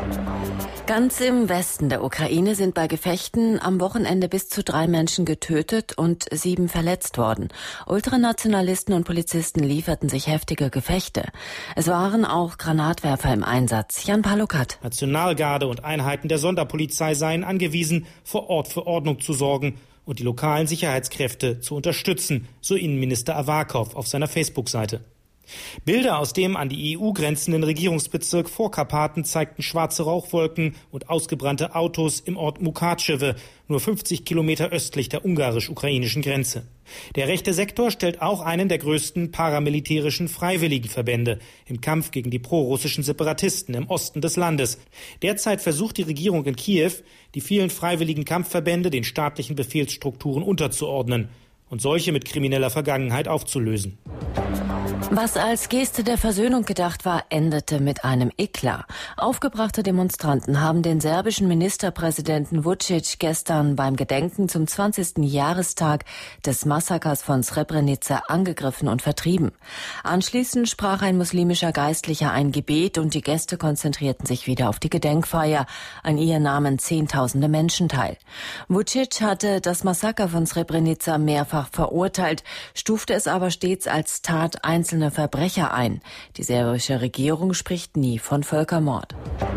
Ganz im Westen der Ukraine sind bei Gefechten am Wochenende bis zu 3 Menschen getötet und 7 verletzt worden. Ultranationalisten und Polizisten lieferten sich heftige Gefechte. Es waren auch Granatwerfer im Einsatz. Jan Palukat. Nationalgarde und Einheiten der Sonderpolizei seien angewiesen, vor Ort für Ordnung zu sorgen und die lokalen Sicherheitskräfte zu unterstützen, so Innenminister Avakov auf seiner Facebook-Seite. Bilder aus dem an die EU grenzenden Regierungsbezirk Vorkarpaten zeigten schwarze Rauchwolken und ausgebrannte Autos im Ort Mukachewe, nur 50 Kilometer östlich der ungarisch-ukrainischen Grenze. Der rechte Sektor stellt auch einen der größten paramilitärischen Freiwilligenverbände im Kampf gegen die prorussischen Separatisten im Osten des Landes. Derzeit versucht die Regierung in Kiew, die vielen freiwilligen Kampfverbände den staatlichen Befehlsstrukturen unterzuordnen und solche mit krimineller Vergangenheit aufzulösen. Was als Geste der Versöhnung gedacht war, endete mit einem Eklat. Aufgebrachte Demonstranten haben den serbischen Ministerpräsidenten Vučić gestern beim Gedenken zum 20. Jahrestag des Massakers von Srebrenica angegriffen und vertrieben. Anschließend sprach ein muslimischer Geistlicher ein Gebet und die Gäste konzentrierten sich wieder auf die Gedenkfeier. An ihr nahmen Zehntausende Menschen teil. Vučić hatte das Massaker von Srebrenica mehrfach verurteilt, stufte es aber stets als Tat einzelner Verbrecher ein. Die serbische Regierung spricht nie von Völkermord.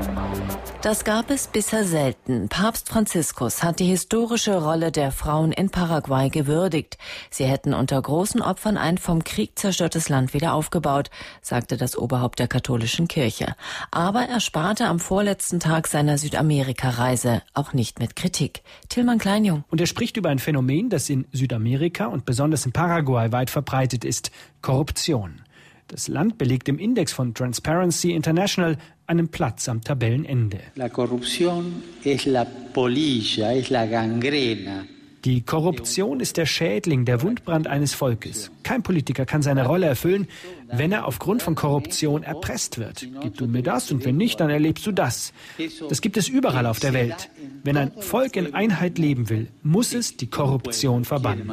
Das gab es bisher selten. Papst Franziskus hat die historische Rolle der Frauen in Paraguay gewürdigt. Sie hätten unter großen Opfern ein vom Krieg zerstörtes Land wieder aufgebaut, sagte das Oberhaupt der katholischen Kirche. Aber er sparte am vorletzten Tag seiner Südamerika-Reise auch nicht mit Kritik. Tillmann Kleinjung. Und er spricht über ein Phänomen, das in Südamerika und besonders in Paraguay weit verbreitet ist: Korruption. Das Land belegt im Index von Transparency International einen Platz am Tabellenende. La corrupción es la polilla, es la gangrena. Die Korruption ist der Schädling, der Wundbrand eines Volkes. Kein Politiker kann seine Rolle erfüllen, wenn er aufgrund von Korruption erpresst wird. Gib du mir das und wenn nicht, dann erlebst du das. Das gibt es überall auf der Welt. Wenn ein Volk in Einheit leben will, muss es die Korruption verbannen.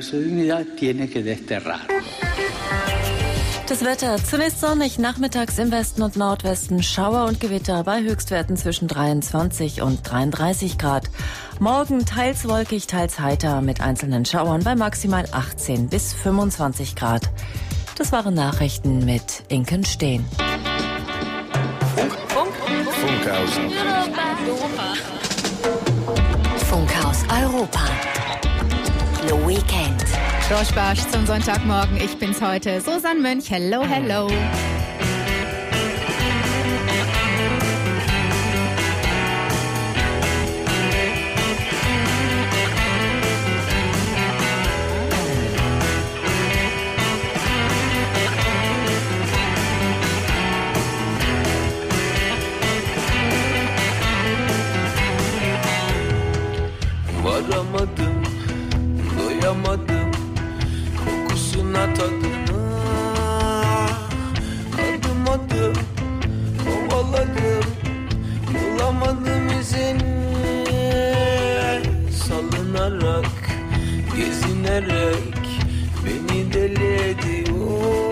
Das Wetter zunächst sonnig, nachmittags im Westen und Nordwesten Schauer und Gewitter bei Höchstwerten zwischen 23 und 33 Grad. Morgen teils wolkig, teils heiter mit einzelnen Schauern bei maximal 18 bis 25 Grad. Das waren Nachrichten mit Inken Steen. Funkhaus Europa. The Weekend. Josh Barsch zum Sonntagmorgen. Ich bin's heute, Susanne Mönch. Hello, hello. Varamadım, doyamadım kokusuna tadına. Adım adım kovaladım, bulamadım izini. Salınarak, gezinerek beni deli ediyor.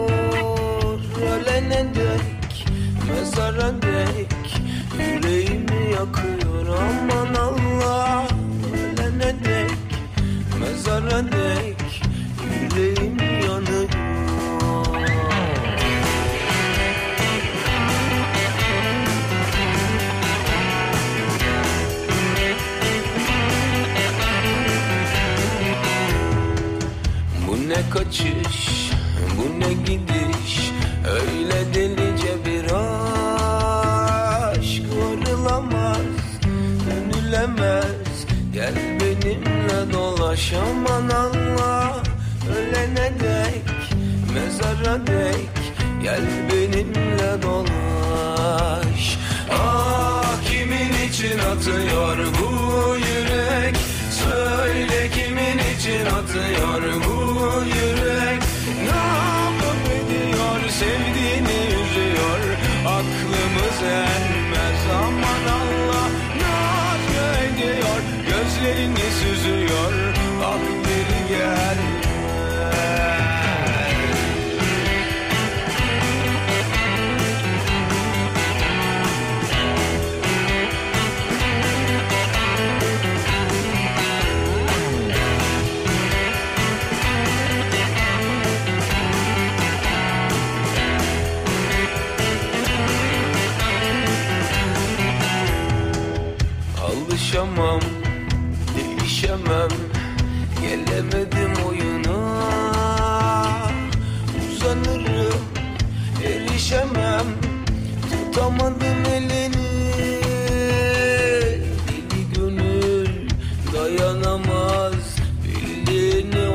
Ölene dek, mezara dek yüreğimi yakıyor. Aman Allah, ölene dek, mezara dek yüreğim yanıyor. kaçış, bu ne gidiş, öyle delice bir aşk varılamaz, dönülemez. Gel benimle dolaş aman Allah, ölene dek, mezara dek. Gel benimle dolaş. Ah kimin için atıyor bu yürek? Söyle kimin için atıyor bu yürek? Ne yapıp ediyor, sevdiğini üzüyor, aklımız ermez aman Allah. Naz ediyor, gözlerini süzüyor, ah geri gel. Alışamam, değişemem, gelemedim oyuna. Uzanırım, erişemem, tutamadım elini. Deli gönül dayanamaz, bildiğini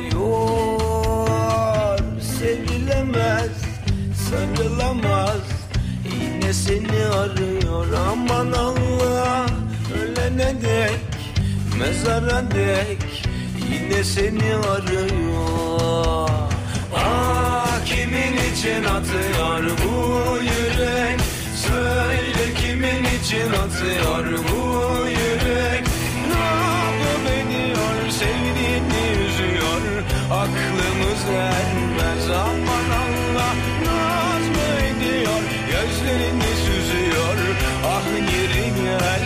okuyor. Sevilemez, sarılamaz, yine seni arıyor aman Allah. Ölene dek, mezara dek, yine seni arıyor. Ah kimin için atıyor bu yürek? Söyle kimin için atıyor bu yürek? Ne yapıp ediyor, sevdiğini üzüyor, aklımız ermez aman Allah. Naz mı ediyor, gözlerini süzüyor, ah geri gel.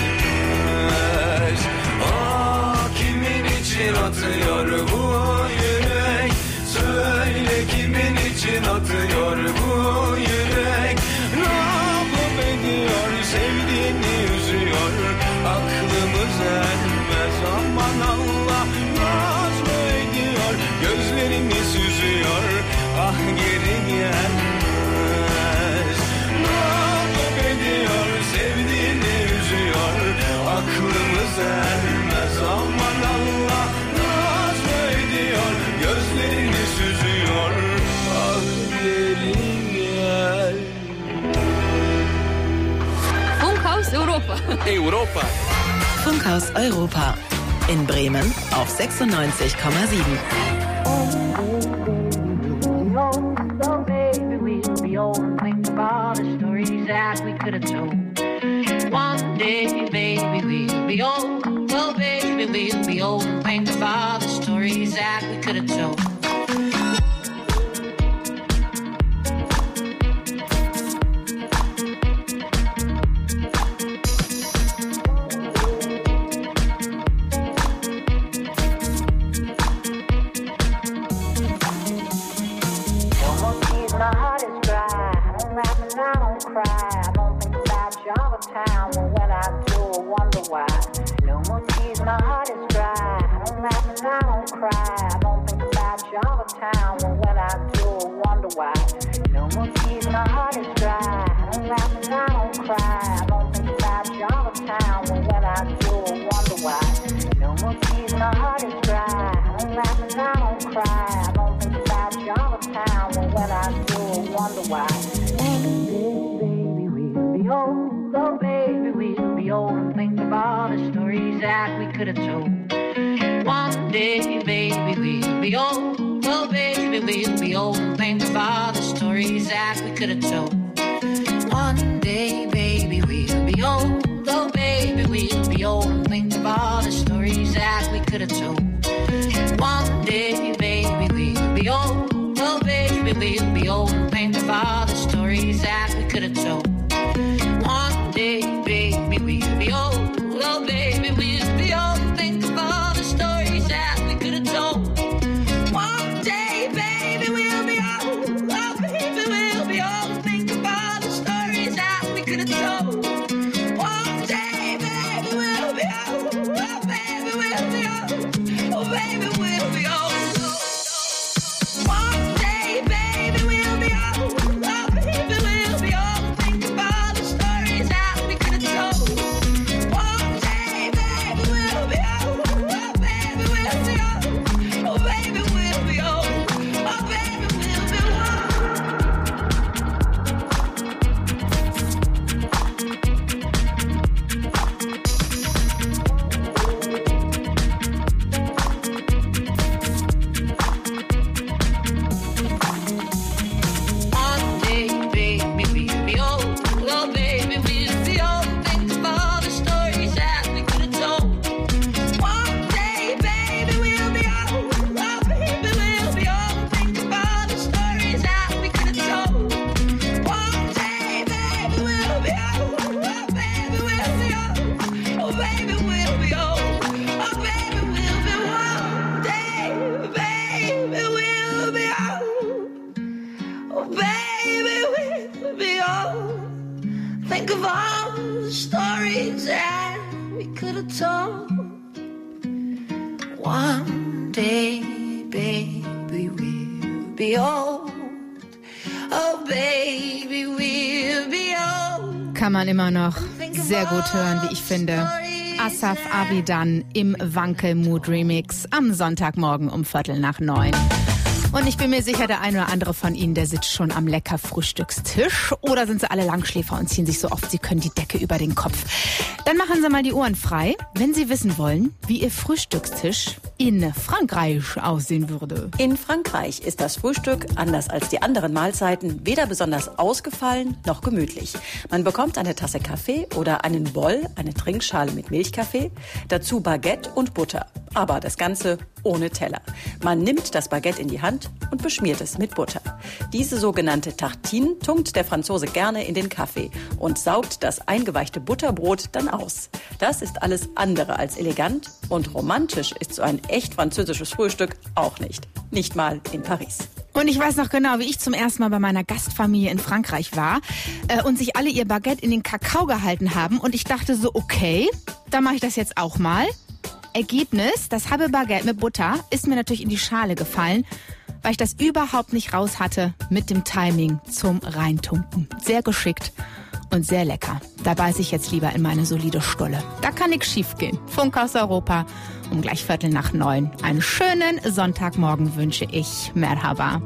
Ah kimin için atıyor bu yürek? Söyle kimin için atıyor bu yürek? Ne yapıp ediyor, sevdiğini üzüyor, aklımız ermez aman Allah. Naz mı ediyor, gözlerini süzüyor, ah geri gelmez. Ne yapıp ediyor, sevdiğini üzüyor, aklımız ermez aman Allah. Naz mı ediyor, gözlerini süzüyor, ah geri gel. Funkhaus Europa. Europa. Funkhaus Europa. In Bremen auf 96,7. One day, baby, we'll be old. Oh, baby, we'll be old and think of all the stories that we could have told. Town, when I do, I wonder why. No more tears, my heart is dry. I don't laugh and I don't cry. I don't think about Java Town, when I do, I wonder why. No more tears, my heart is dry. I don't laugh and I don't cry. I don't think about Java Town, when I do, I wonder why. No more tears, my heart is dry. I don't laugh and I don't cry. I don't think about Java Town, when I do, I wonder why. Baby, we'll be old. Oh, baby, we'll be old and think of all the stories that we could have told. One day, baby, we'll be old. Oh, baby, we'll be old and think of all the stories that we could have told. One day, baby, we'll be old. Oh, baby, we'll be old and think of all the stories that we could have told. One day, baby, we'll be old. Oh, baby, we'll be old and think of all the stories that we could have told. One day, baby, we'll be old. Oh, baby, we'll be old. Think of all the stories that we could have told. One day, baby, we'll be old. Oh, baby, we'll be old. Think of all the stories that we could have told. One day, baby, we'll be old. Oh, baby, we'll be old. told. One day, baby, we'll be old. Oh, baby, we'll be old. Kann man immer noch sehr gut hören, wie ich finde. Asaf Avidan im Wankelmut-Remix am Sonntagmorgen um 8:45. Und ich bin mir sicher, der eine oder andere von Ihnen, der sitzt schon am lecker Frühstückstisch. Oder sind sie alle Langschläfer und ziehen sich so oft sie können die Decke über den Kopf. Dann machen Sie mal die Ohren frei, wenn Sie wissen wollen, wie Ihr Frühstückstisch in Frankreich aussehen würde. In Frankreich ist das Frühstück, anders als die anderen Mahlzeiten, weder besonders ausgefallen noch gemütlich. Man bekommt eine Tasse Kaffee oder einen Bol, eine Trinkschale mit Milchkaffee, dazu Baguette und Butter. Aber das Ganze ohne Teller. Man nimmt das Baguette in die Hand und beschmiert es mit Butter. Diese sogenannte Tartine tunkt der Franzose gerne in den Kaffee und saugt das eingeweichte Butterbrot dann aus. Das ist alles andere als elegant und romantisch ist so ein echt französisches Frühstück auch nicht. Nicht mal in Paris. Und ich weiß noch genau, wie ich zum ersten Mal bei meiner Gastfamilie in Frankreich war und sich alle ihr Baguette in den Kakao gehalten haben. Und ich dachte so, okay, dann mache ich das jetzt auch mal. Ergebnis, das halbe Baguette mit Butter ist mir natürlich in die Schale gefallen, weil ich das überhaupt nicht raus hatte mit dem Timing zum Reintunken. Sehr geschickt und sehr lecker. Da beiß ich jetzt lieber in meine solide Stulle. Da kann nichts schief gehen. Funk aus Europa um gleich 8:45. Einen schönen Sonntagmorgen wünsche ich. Merhaba.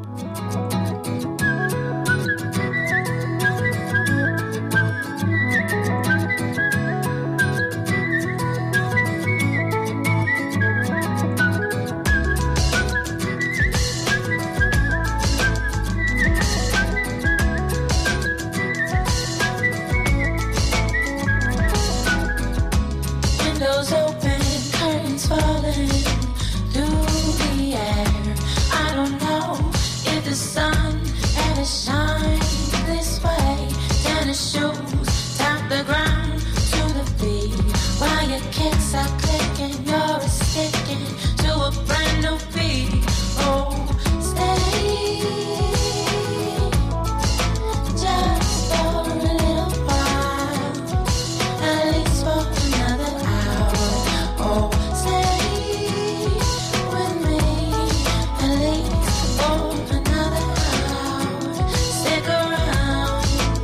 Windows open, curtains falling through the air. I don't know if the sun ever shines this way. Tennis shoes tap the ground to the beat, while your kicks are clicking, you're sticking to a brand new beat. Oh, stay just for a little while, at least for another hour. Oh, stay with me, at least for another hour. Stick around.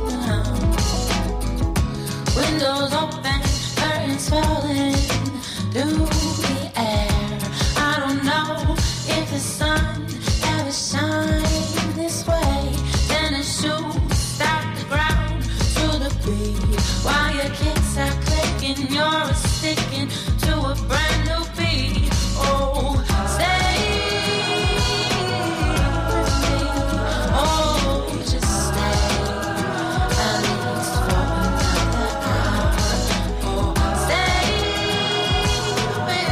Windows open, curtains falling through the air. I don't know if the sun ever shines this way. Tennis shoes stop the ground to the beat, while your kicks are clicking, you're sticking to a brand new beat. Oh, stay with me. Oh, just stay, at least for another hour. Oh, stay with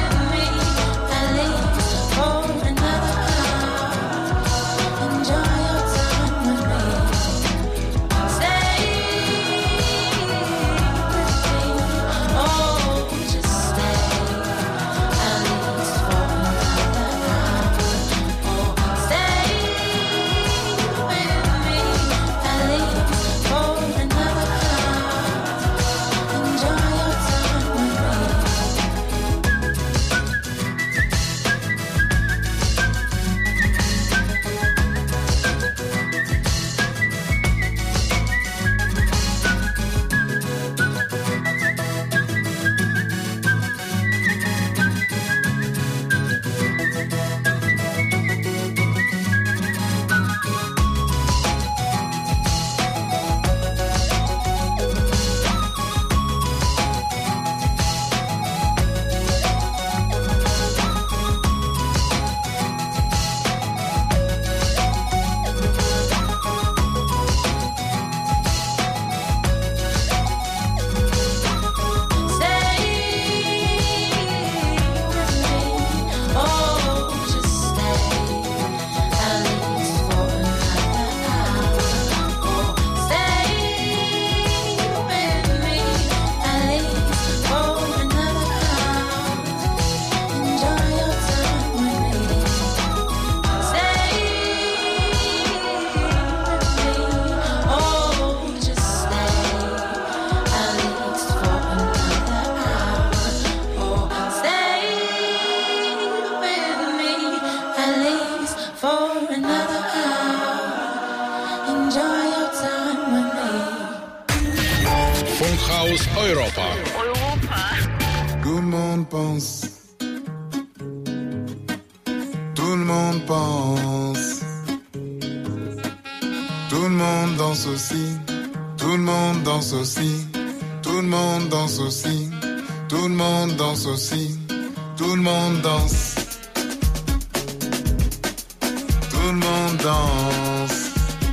Europa. Tout le monde pense. Tout le monde pense. Tout le monde danse aussi. Tout le monde danse aussi. Tout le monde danse aussi. Tout le monde danse aussi. Tout le monde danse. Tout le monde danse.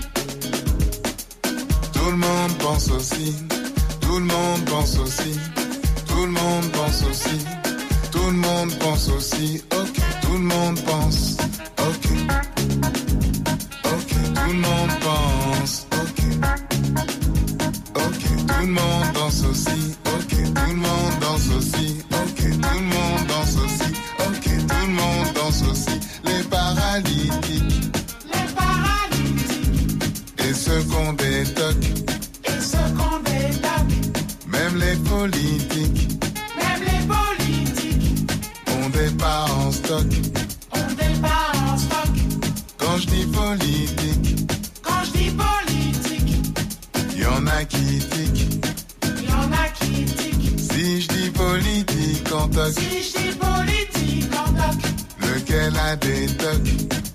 Tout le monde pense aussi. Tout le monde pense aussi. Tout le monde pense aussi. Tout le monde pense aussi. Ok, tout le monde pense. Ok. Ok, tout le monde pense. Ok. Ok, tout le monde danse aussi. Ok, tout le monde danse aussi. Ok, tout le monde danse aussi. Ok, tout le monde danse aussi. Les paralytiques. Les paralytiques. Et ceux qu'on détoque. Et ceux qu'on détoque. Même les politiques. Même les politiques. On débat en stock. On débat en stock. Quand je dis politique. Quand je dis politique. Y'en a qui tiquent. Y'en a qui tiquent. Si je dis politique en toc. Si je dis politique en toc. Lequel a des tocs?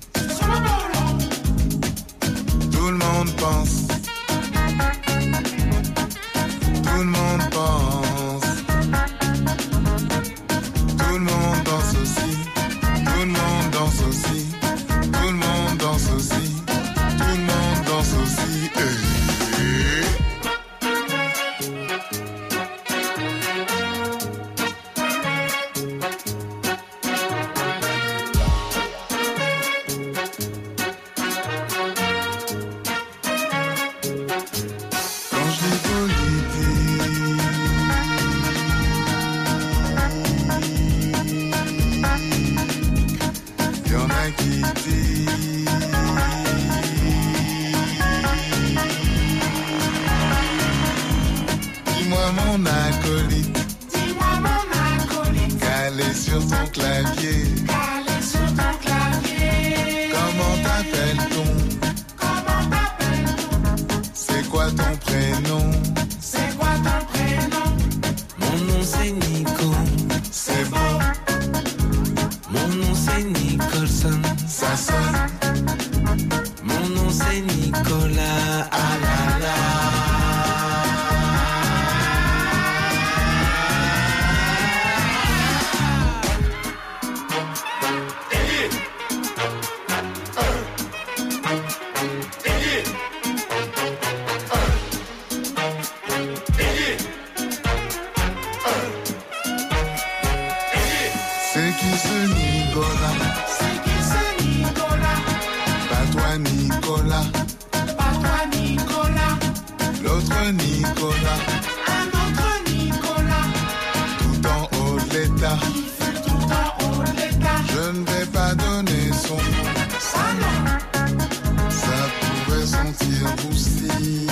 Tout le monde pense. Tout le monde pense. Tout le monde danse aussi. Tout le monde danse aussi. Tout le monde danse aussi. Tout le monde danse aussi. Quand je dis politique, y'en a qui disent. Dis-moi mon acolyte. Dis-moi mon acolyte. Calé sur ton clavier. Calé sur ton clavier. Comment t'appelle-t-on? Comment t'appelle-t-on? C'est quoi ton prénom? C'est quoi ton prénom? Mon nom c'est Nico. C'est beau. Mon nom c'est Nicholson. Ça sonne. Mon nom c'est Nicolas. Ah là là. C'est qui ce Nicolas? C'est qui ce Nicolas? Pas toi Nicolas. Pas toi Nicolas. L'autre Nicolas. Un autre Nicolas. Tout en haut de l'état. Tout en haut de l'état. Je ne vais pas donner son nom. Ça non. Ça pourrait sentir roussi.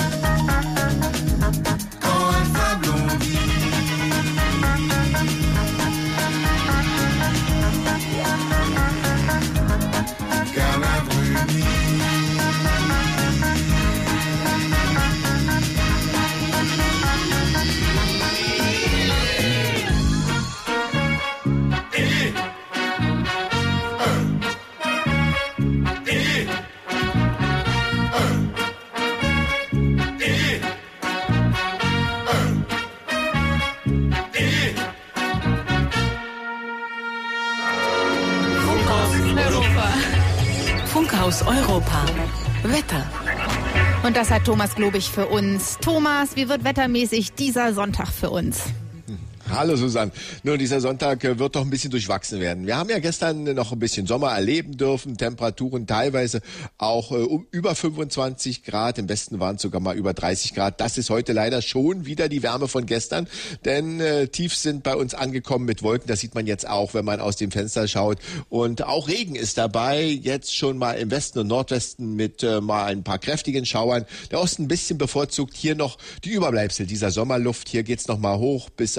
Quand elle va blondir. Car la brunille. Funkhaus Europa. Wetter. Und das hat Thomas Globig für uns. Thomas, wie wird wettermäßig dieser Sonntag für uns? Hallo Susanne. Nun, dieser Sonntag wird doch ein bisschen durchwachsen werden. Wir haben ja gestern noch ein bisschen Sommer erleben dürfen, Temperaturen teilweise auch über 25 Grad, im Westen waren es sogar mal über 30 Grad. Das ist heute leider schon wieder die Wärme von gestern, denn Tiefs sind bei uns angekommen mit Wolken, das sieht man jetzt auch, wenn man aus dem Fenster schaut. Und auch Regen ist dabei, jetzt schon mal im Westen und Nordwesten mit mal ein paar kräftigen Schauern. Der Osten ein bisschen bevorzugt, hier noch die Überbleibsel dieser Sommerluft. Hier geht's noch mal hoch bis auf 25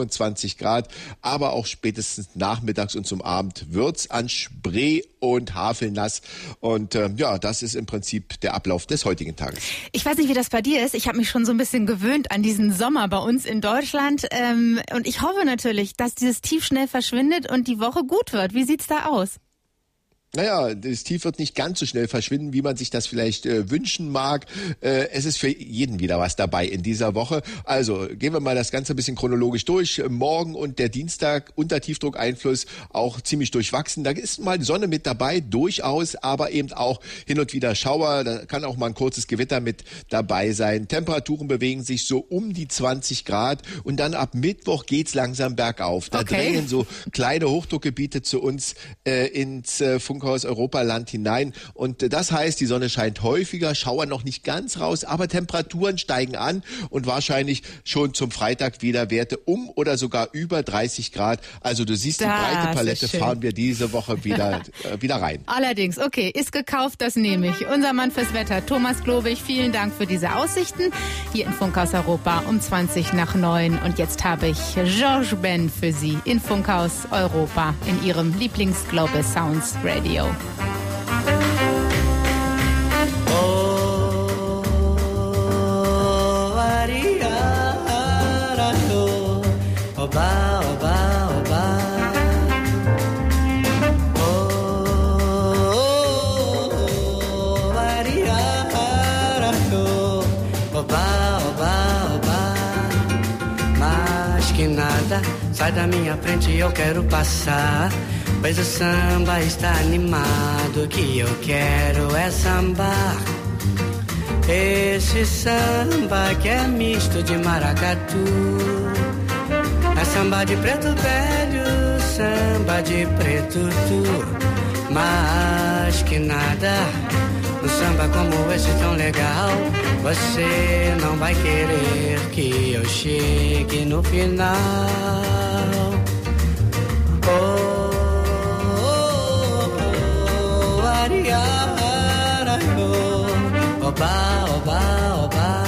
25 Grad, aber auch spätestens nachmittags und zum Abend wird's an Spree und Havelnass. Und ja, das ist im Prinzip der Ablauf des heutigen Tages. Ich weiß nicht, wie das bei dir ist. Ich habe mich schon so ein bisschen gewöhnt an diesen Sommer bei uns in Deutschland. Und ich hoffe natürlich, dass dieses Tief schnell verschwindet und die Woche gut wird. Wie sieht's da aus? Naja, das Tief wird nicht ganz so schnell verschwinden, wie man sich das vielleicht wünschen mag. Es ist für jeden wieder was dabei in dieser Woche. Also gehen wir mal das Ganze ein bisschen chronologisch durch. Morgen und der Dienstag unter Tiefdruckeinfluss auch ziemlich durchwachsen. Da ist mal die Sonne mit dabei, durchaus, aber eben auch hin und wieder Schauer. Da kann auch mal ein kurzes Gewitter mit dabei sein. Temperaturen bewegen sich so um die 20 Grad und dann ab Mittwoch geht's langsam bergauf. Da drängen so kleine Hochdruckgebiete zu uns ins Funkhaus Europaland hinein. Und das heißt, die Sonne scheint häufiger, Schauer noch nicht ganz raus, aber Temperaturen steigen an und wahrscheinlich schon zum Freitag wieder Werte um oder sogar über 30 Grad. Also du siehst, die breite Palette fahren wir diese Woche wieder rein. Allerdings, okay, ist gekauft, das nehme ich. Unser Mann fürs Wetter, Thomas Globig, vielen Dank für diese Aussichten. Hier in Funkhaus Europa um 20:09. Und jetzt habe ich Georges Ben für Sie in Funkhaus Europa in Ihrem Lieblings-Global Sounds Radio. Oba, oba, oba. Oba, oba, oba. Mais que nada, sai da minha frente, eu quero passar. Pois o samba está animado, que eu quero é sambar. Esse samba que é misto de maracatu. É samba de preto velho, samba de preto tu. Mas que nada, um samba como esse tão legal, você não vai querer que eu chegue no final. Oba, oba, oba.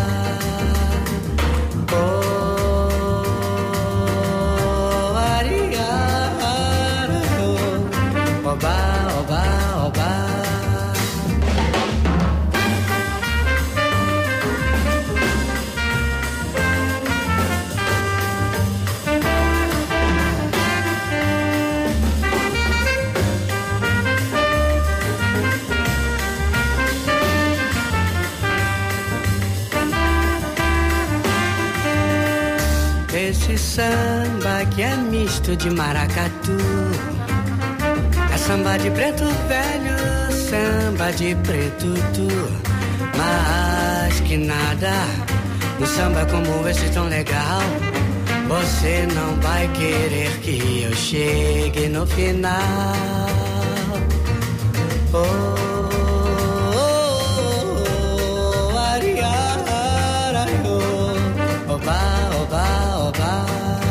Oba, oba, oba. Esse samba que é misto de maracatu. É samba de preto velho, samba de preto tu. Mas que nada, um samba como esse tão legal, você não vai querer que eu chegue no final. Oba, oba, oba.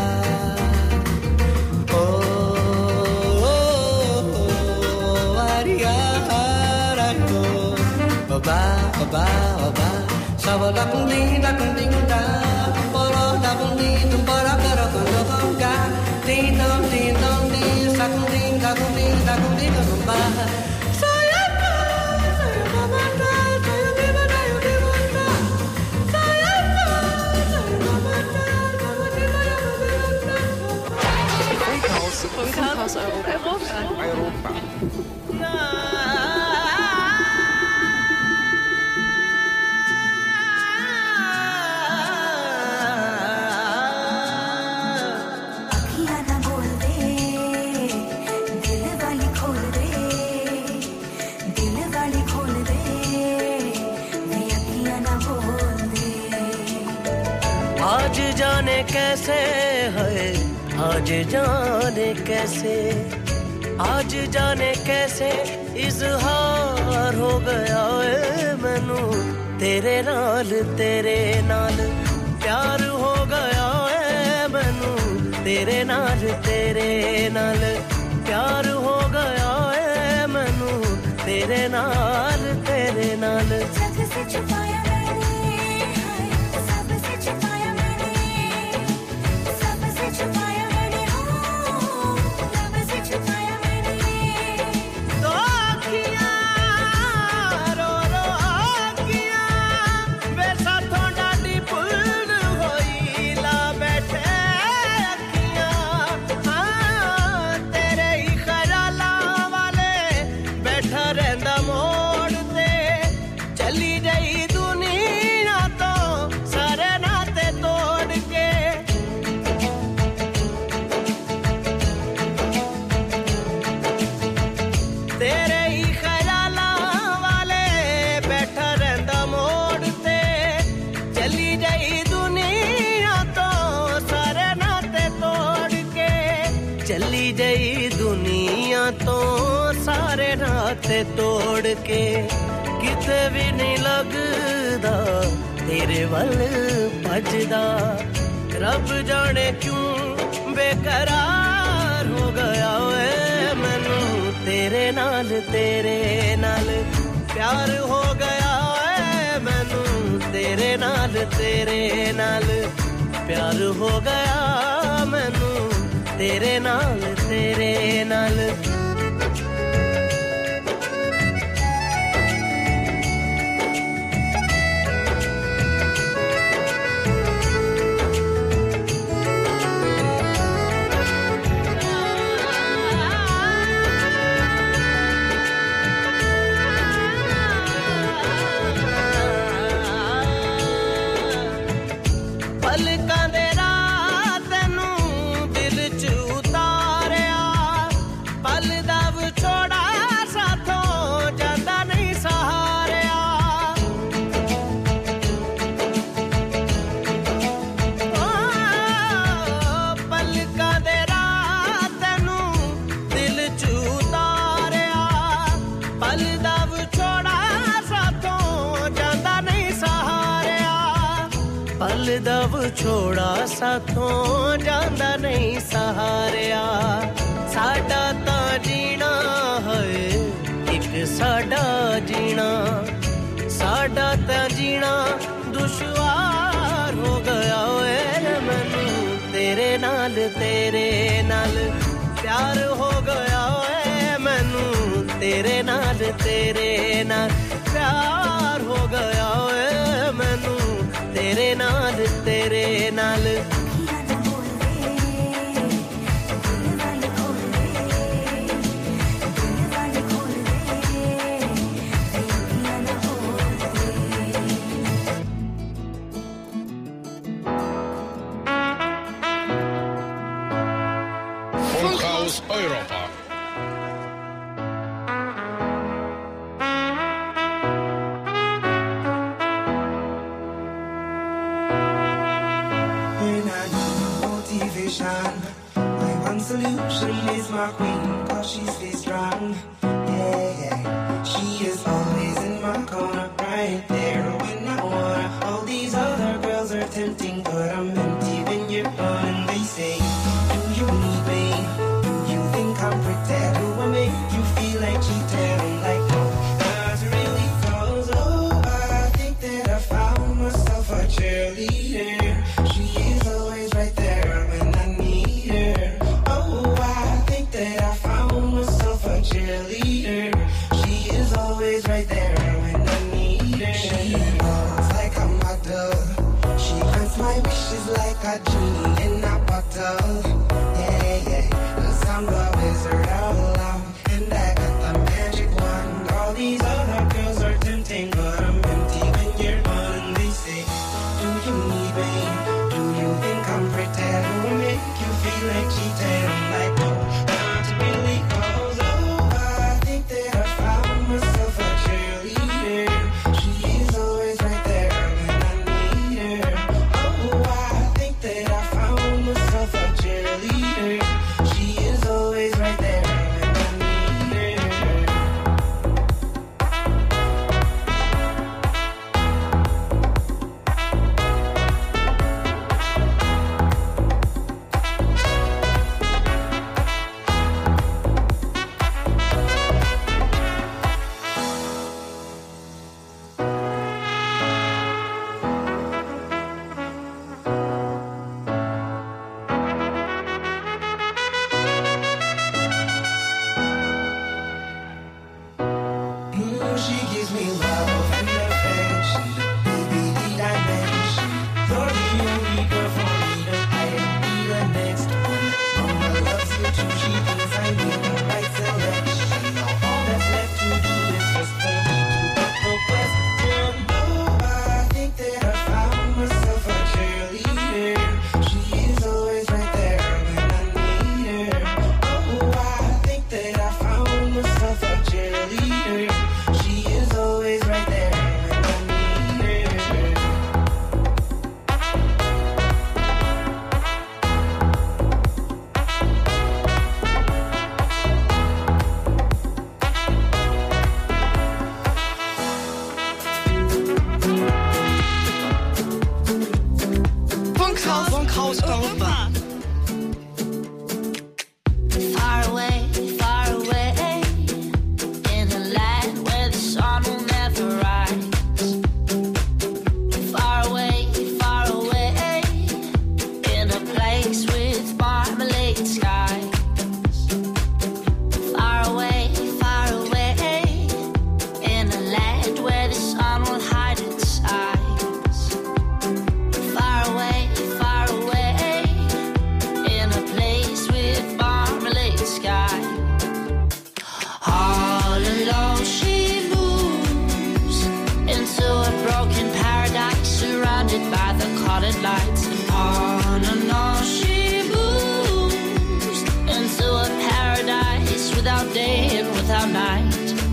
Oba, oba, oba. Saba da cundinho, da cundinho, da. Bora da cundinho, bora, bora, quando conga. Din, dom, din, dom, din. Sa cundinho, da cundinho, da cundinho, não barra. Funkhaus Europa. आज जाने कैसे है, आज जाने कैसे, आज जाने कैसे इजहार हो गया है मैनू तेरे नाल प्यार हो गया है मैनू तेरे नाल प्यार हो गया है मैनू तेरे नाल जग से छुपाया मैंने सबसे छुपाया मैंने सबसे चली गई दुनिया तो सारे नाते तोड़ के किते भी नहीं लगदा तेरे वल भजदा रब जाने क्यों बेकरार हो गया वे मैनू तेरे नाल प्यार हो गया वे मैनू तेरे नाल प्यार हो गया मैनू तेरे नाल छोड़ा साथों जांदा नहीं सहारिया साडा तां जीना है एक साडा तां जीना दुश्वार हो गया वे मैनू तेरे नाल प्यार हो गया वे मैनू तेरे नाल प्यार हो गया वे मैनू तेरे नाल Funkhaus Europa. My one solution is my queen, cause she stays strong. Yeah. She is always in my corner, right there when I wanna. All these other girls are tempting, but I'm empty when you're gone. And they say, do you need me? Do you think I'm pretty? Do I make you feel like cheating? I'm like, no, not really, cause I think that I found myself a cheerleader. She is always right there when I need her. Oh, I think that I found myself a cheerleader. She is always right there when I need her. She walks like a model. She grants my wishes like a genie in a bottle. Yeah. 'Cause I'm the wizard of love, and I got the magic wand. All these other girls are tempting, but I'm empty when you're gone. And they say, do you need me? Do you think I'm pretty? Do I make you feel like cheating? I'm like, no, not really, cause I think that I found myself a cheerleader. She is always right there when I need her. Oh, I think that I found myself a cheerleader. without day and without night.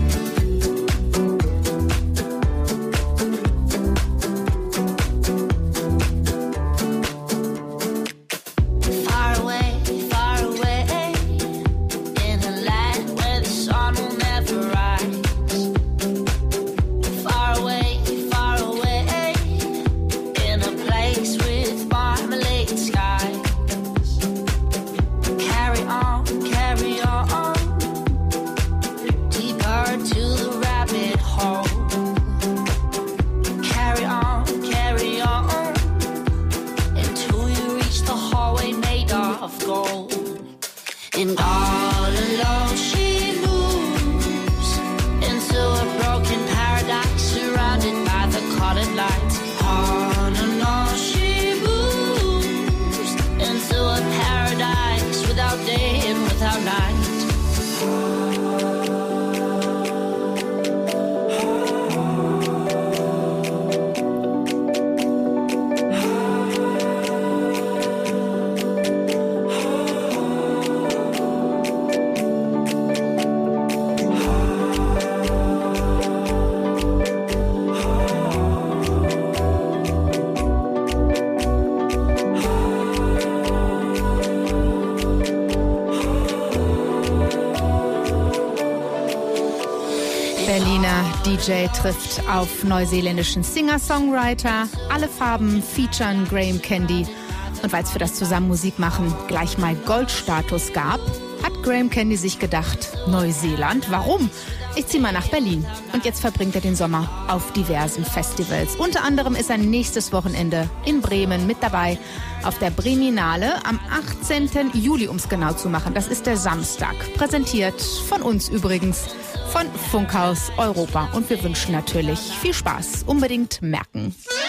DJ trifft auf neuseeländischen Singer-Songwriter. Alle Farben featuren Graham Candy. Und weil es für das Zusammenmusikmachen gleich mal Goldstatus gab, hat Graham Candy sich gedacht, Neuseeland, warum? Ich zieh mal nach Berlin. Und jetzt verbringt er den Sommer auf diversen Festivals. Unter anderem ist er nächstes Wochenende in Bremen mit dabei auf der Breminale am 18. Juli, um es genau zu machen. Das ist der Samstag. Präsentiert von uns übrigens, von Funkhaus Europa. Und wir wünschen natürlich viel Spaß. Unbedingt merken.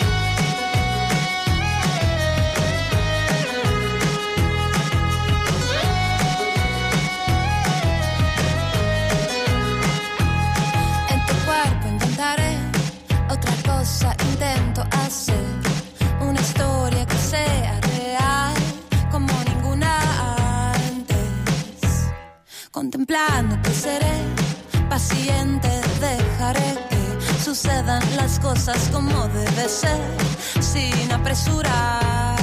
Intento hacer una historia que sea real como ninguna antes. Contemplándote seré paciente, dejaré que sucedan las cosas como debe ser, sin apresurarlas.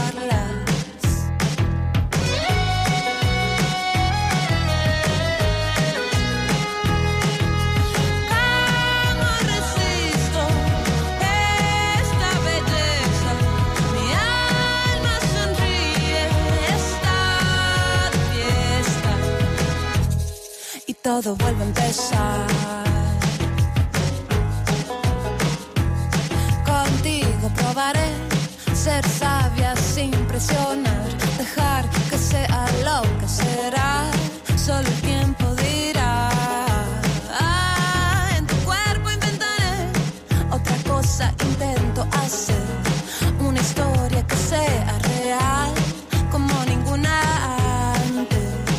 Todo vuelve a empezar. Contigo probaré ser sabia sin presionar, dejar que sea lo que será, solo el tiempo dirá. En tu cuerpo inventaré otra cosa, intento hacer una historia que sea real como ninguna antes.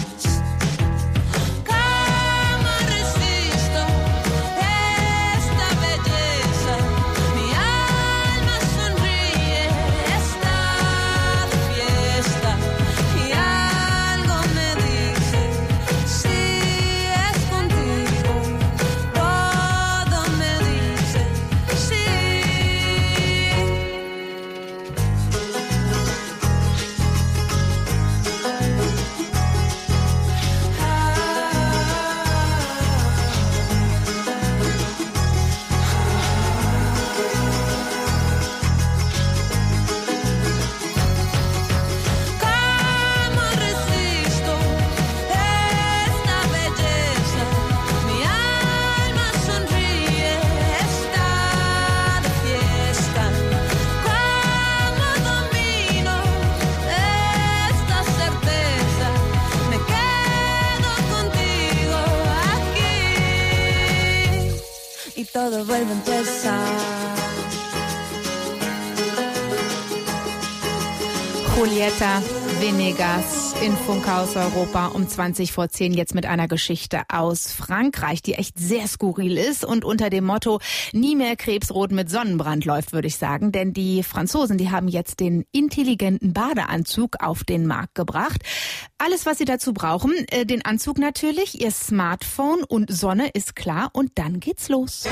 Todo vuelve a empezar. Julieta Venegas in Funkhaus Europa um 20:10 jetzt mit einer Geschichte aus Frankreich, die echt sehr skurril ist und unter dem Motto nie mehr Krebsrot mit Sonnenbrand läuft, würde ich sagen. Denn die Franzosen, die haben jetzt den intelligenten Badeanzug auf den Markt gebracht. Alles, was sie dazu brauchen, den Anzug natürlich, ihr Smartphone und Sonne ist klar und dann geht's los.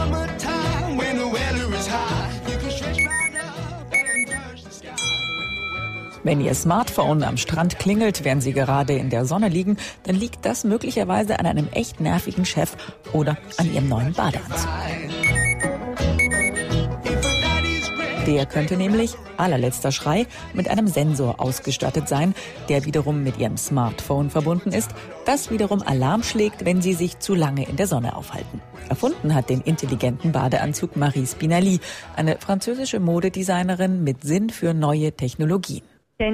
Wenn Ihr Smartphone am Strand klingelt, während Sie gerade in der Sonne liegen, dann liegt das möglicherweise an einem echt nervigen Chef oder an Ihrem neuen Badeanzug. Der könnte nämlich, allerletzter Schrei, mit einem Sensor ausgestattet sein, der wiederum mit Ihrem Smartphone verbunden ist, das wiederum Alarm schlägt, wenn Sie sich zu lange in der Sonne aufhalten. Erfunden hat den intelligenten Badeanzug Marie Spinelli, eine französische Modedesignerin mit Sinn für neue Technologien.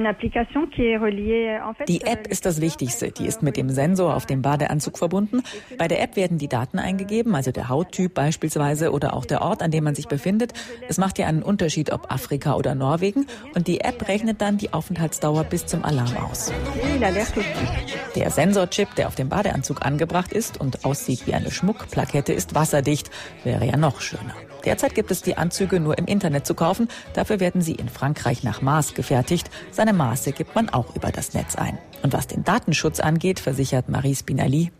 Die App ist das Wichtigste. Die ist mit dem Sensor auf dem Badeanzug verbunden. Bei der App werden die Daten eingegeben, also der Hauttyp beispielsweise oder auch der Ort, an dem man sich befindet. Es macht ja einen Unterschied, ob Afrika oder Norwegen. Und die App rechnet dann die Aufenthaltsdauer bis zum Alarm aus. Der Sensorchip, der auf dem Badeanzug angebracht ist und aussieht wie eine Schmuckplakette, ist wasserdicht. Wäre ja noch schöner. Derzeit gibt es die Anzüge nur im Internet zu kaufen. Dafür werden sie in Frankreich nach Maß gefertigt. Seine Maße gibt man auch über das Netz ein. Und was den Datenschutz angeht, versichert Marie Spinelli: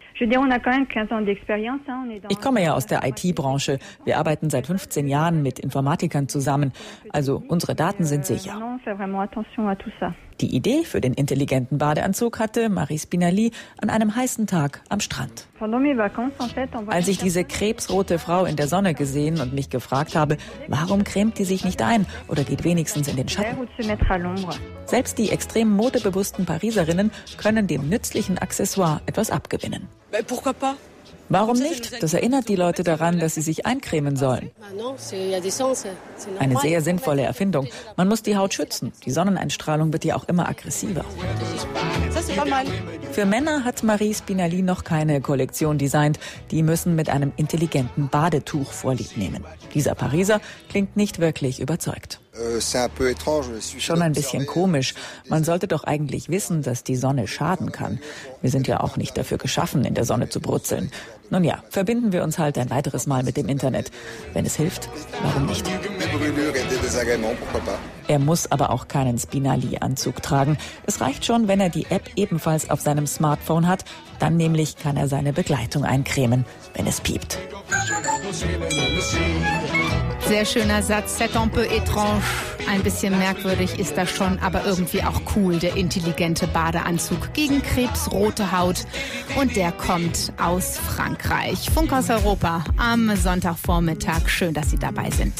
Ich komme ja aus der IT-Branche. Wir arbeiten seit 15 Jahren mit Informatikern zusammen. Also unsere Daten sind sicher. Die Idee für den intelligenten Badeanzug hatte Marie Spinelli an einem heißen Tag am Strand. Als ich diese krebsrote Frau in der Sonne gesehen und mich gefragt habe, warum cremt die sich nicht ein oder geht wenigstens in den Schatten? Selbst die extrem modebewussten Pariserinnen können dem nützlichen Accessoire etwas abgewinnen. Warum nicht? Das erinnert die Leute daran, dass sie sich eincremen sollen. Eine sehr sinnvolle Erfindung. Man muss die Haut schützen. Die Sonneneinstrahlung wird ja auch immer aggressiver. Für Männer hat Marie Spinelli noch keine Kollektion designt. Die müssen mit einem intelligenten Badetuch Vorlieb nehmen. Dieser Pariser klingt nicht wirklich überzeugt. Schon ein bisschen komisch. Man sollte doch eigentlich wissen, dass die Sonne schaden kann. Wir sind ja auch nicht dafür geschaffen, in der Sonne zu brutzeln. Nun ja, verbinden wir uns halt ein weiteres Mal mit dem Internet. Wenn es hilft, warum nicht? Er muss aber auch keinen Spinelli-Anzug tragen. Es reicht schon, wenn er die App ebenfalls auf seinem Smartphone hat. Dann nämlich kann er seine Begleitung eincremen, wenn es piept. Sehr schöner Satz, c'est un peu étrange. Ein bisschen merkwürdig ist das schon, aber irgendwie auch cool, der intelligente Badeanzug gegen krebsrote Haut. Und der kommt aus Frankreich. Funkhaus Europa am Sonntagvormittag. Schön, dass Sie dabei sind.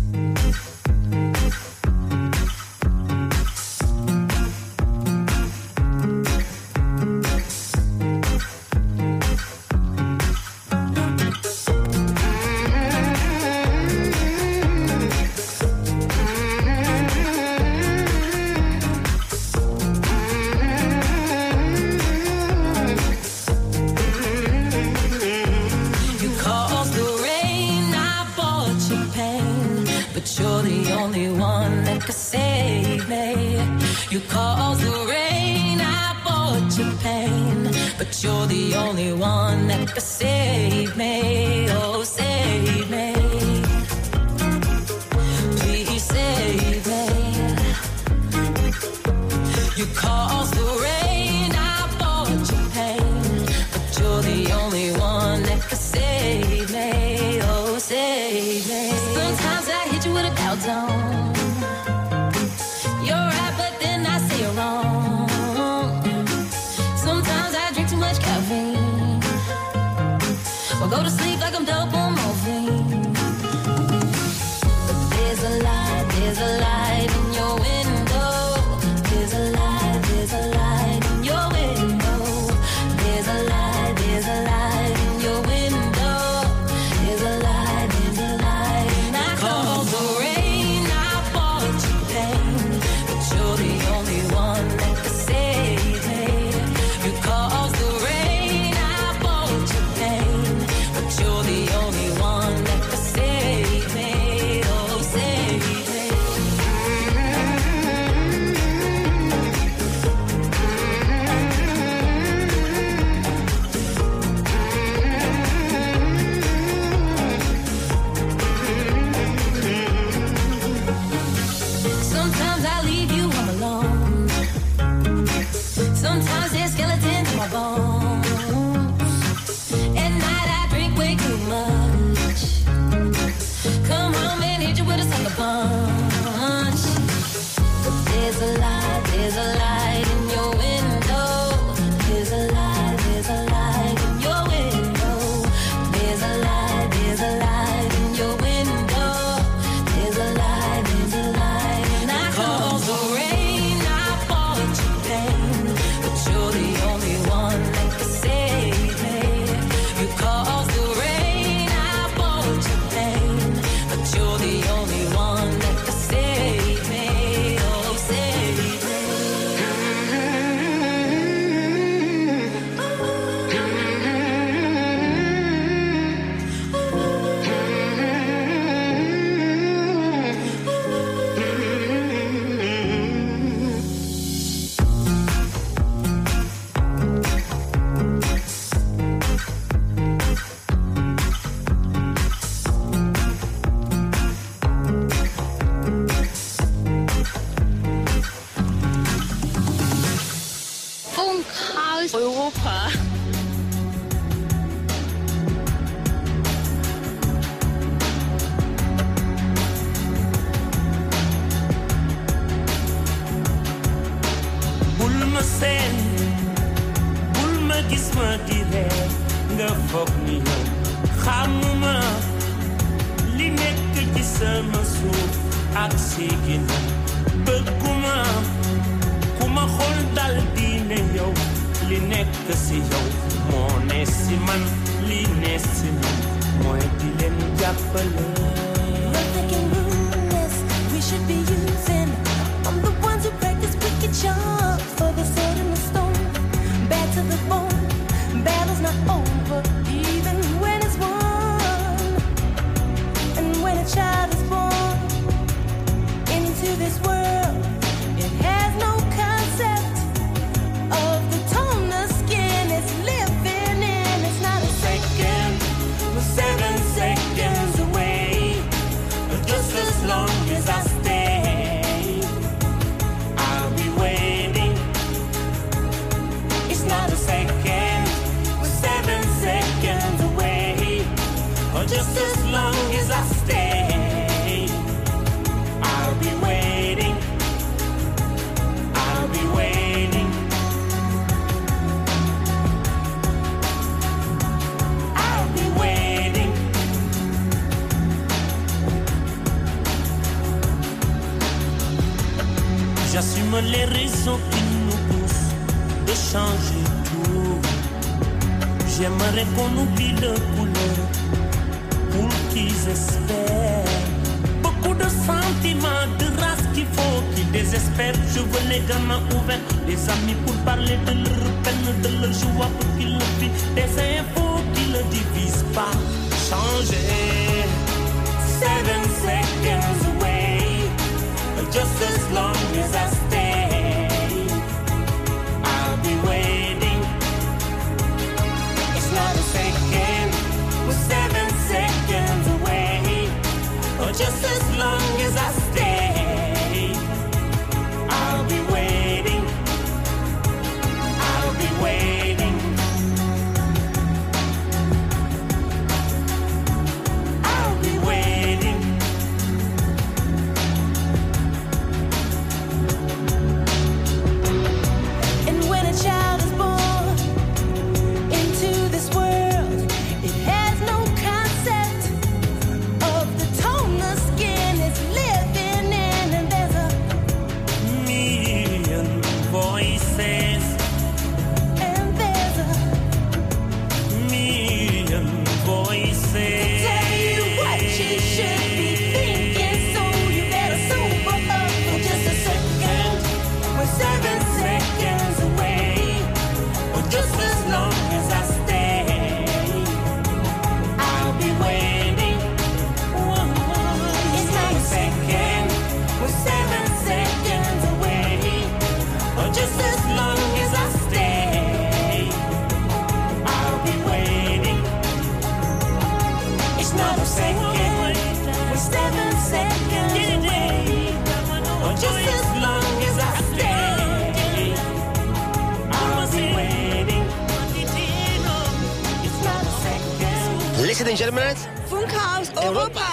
You caused the rain, I bought your pain, but you're the only one that could save me. Oh, save me. Please save me. You caused the rain, I bought your pain, but you're the only one that could save me. Oh, save me. Sometimes I hit you with a cow tone. Go to sleep like I'm dope on morphine. But there's a light in your window. There's a light in your window. There's a light in your window. There's a light and I caused the rain, I bought you pain, but you're the only one that can save me. You caused the rain, I bought you pain, you're the only di reer nga foog ni yow xamuma li nekk ci sama suuf ak sigina bëgguma ku ma xool dal di ne yow li nekk si yow moo ne si man li ne si man mooy di leen jàppale. We're thinking ruthless, we should be using. I'm the ones who practice wicked charms for the sword and the stone. Bad to the bone, battle's not over, even when it's won. And when a child is born into this world, it has no concept of the tone the skin is living in. It's not a second, we're 7 seconds away. Just as long as I stay, I'll be waiting. It's not a second, we're 7 seconds away. Just as long as I stay, I'll be waiting. I'll be waiting. I'll be waiting. J'assume les raisons qui nous poussent de changer tout. J'aimerais qu'on oublie le couleur pour qu'ils espèrent. Beaucoup de sentiments, de race qu'il faut qu'ils désespèrent. Je veux les gamins ouverts, les amis pour parler de leur peine, de leur joie pour qu'ils le vivent. Des infos qui ne divisent pas. Changer. 7 seconds away. Just as long as I stay, I'll be waiting. It's not a second, we're 7 seconds away. Just as long as I stay, I'll be waiting. I'll be waiting. I'll be waiting. And when a child is born into this world, it has no concept of the tone the skin is living in. And there's a million voices. And there's a million voices. to tell you what you should be thinking. So you better sober up for just a second. We're 7 seconds away. Just as long as I stay, I'll be waiting. It's not a second, we're 7 seconds away. Just as long as I stay, I'll be waiting. It's not a second, we're 7 seconds away. Just as long as I stay, I'll be waiting. It's not a second. Ladies and gentlemen, Funkhaus Europa.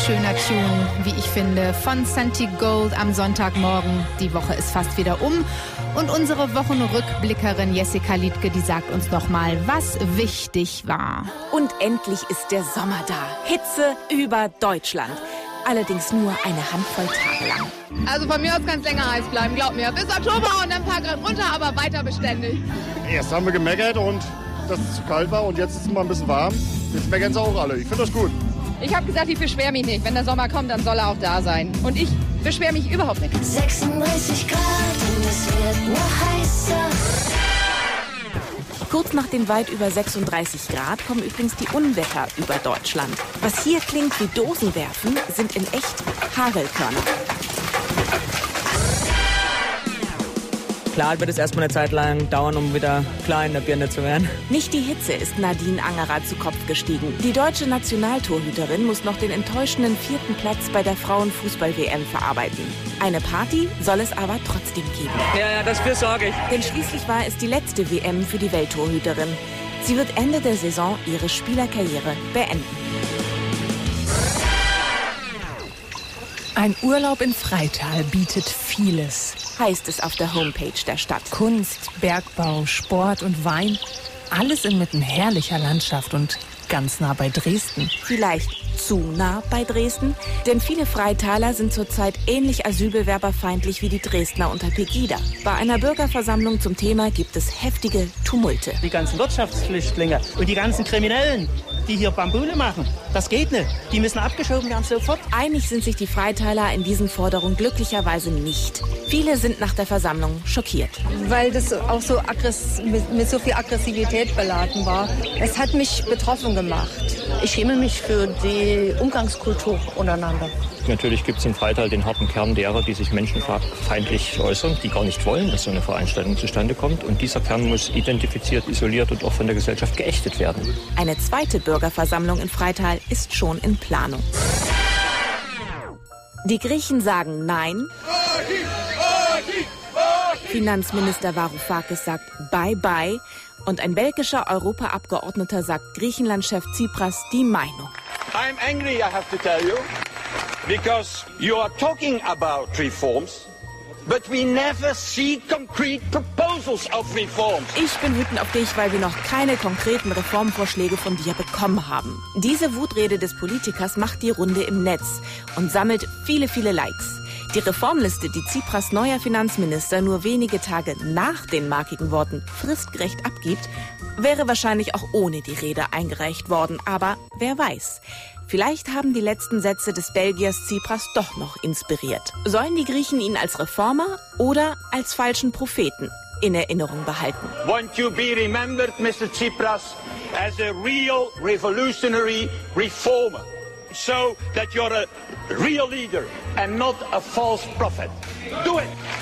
schöner Tune, wie ich finde, von Santi Gold am Sonntagmorgen. Die Woche ist fast wieder um und unsere Wochenrückblickerin Jessica Liedtke, die sagt uns nochmal, was wichtig war. Und endlich ist der Sommer da. Hitze über Deutschland. Allerdings nur eine Handvoll Tage lang. Also von mir aus kann es länger heiß bleiben, glaub mir. Bis Oktober und ein paar Grad runter, aber weiter beständig. Erst haben wir gemeckert und dass es zu kalt war und jetzt ist es mal ein bisschen warm. Jetzt meckern sie auch alle. Ich finde das gut. Ich habe gesagt, ich beschwere mich nicht. Wenn der Sommer kommt, dann soll er auch da sein. Und ich beschwere mich überhaupt nicht. 36 Grad und es wird noch heißer. Kurz nach den weit über 36 Grad kommen übrigens die Unwetter über Deutschland. Was hier klingt wie Dosenwerfen, sind in echt Hagelkörner. Klar wird es erstmal eine Zeit lang dauern, um wieder klar in der Birne zu werden. Nicht die Hitze ist Nadine Angerer zu Kopf gestiegen. Die deutsche Nationaltorhüterin muss noch den enttäuschenden 4. Platz bei der Frauenfußball-WM verarbeiten. Eine Party soll es aber trotzdem geben. Ja, dafür sorge ich. Denn schließlich war es die letzte WM für die Welttorhüterin. Sie wird Ende der Saison ihre Spielerkarriere beenden. Ein Urlaub in Freital bietet vieles. Heißt es auf der Homepage der Stadt. Kunst, Bergbau, Sport und Wein. Alles inmitten herrlicher Landschaft und ganz nah bei Dresden. Vielleicht zu nah bei Dresden? Denn viele Freitaler sind zurzeit ähnlich asylbewerberfeindlich wie die Dresdner unter Pegida. Bei einer Bürgerversammlung zum Thema gibt es heftige Tumulte. Die ganzen Wirtschaftsflüchtlinge und die ganzen Kriminellen, die hier Bambule machen, das geht nicht. Die müssen abgeschoben werden sofort. Einig sind sich die Freitaler in diesen Forderungen glücklicherweise nicht. Viele sind nach der Versammlung schockiert. Weil das auch so mit so viel Aggressivität beladen war. Es hat mich betroffen gemacht. Ich schäme mich für die Umgangskultur untereinander. Natürlich gibt es im Freital den harten Kern derer, die sich menschenfeindlich äußern, die gar nicht wollen, dass so eine Veranstaltung zustande kommt. Und dieser Kern muss identifiziert, isoliert und auch von der Gesellschaft geächtet werden. Eine zweite Bürgerversammlung in Freital ist schon in Planung. Die Griechen sagen Nein. Finanzminister Varoufakis sagt Bye-bye. Und ein belgischer Europaabgeordneter sagt Griechenland-Chef Tsipras die Meinung. I'm angry, I have to tell you, because you are talking about reforms, but we never see concrete proposals of reforms. Ich bin wütend auf dich, weil wir noch keine konkreten Reformvorschläge von dir bekommen haben. Diese Wutrede des Politikers macht die Runde im Netz und sammelt viele, viele Likes. Die Reformliste, die Tsipras neuer Finanzminister nur wenige Tage nach den markigen Worten fristgerecht abgibt, wäre wahrscheinlich auch ohne die Rede eingereicht worden. Aber wer weiß, vielleicht haben die letzten Sätze des Belgiers Tsipras doch noch inspiriert. Sollen die Griechen ihn als Reformer oder als falschen Propheten in Erinnerung behalten? Want you be remembered, Mr. Tsipras, as a real revolutionary reformer, so that you're a real leader and not a false prophet. Do it!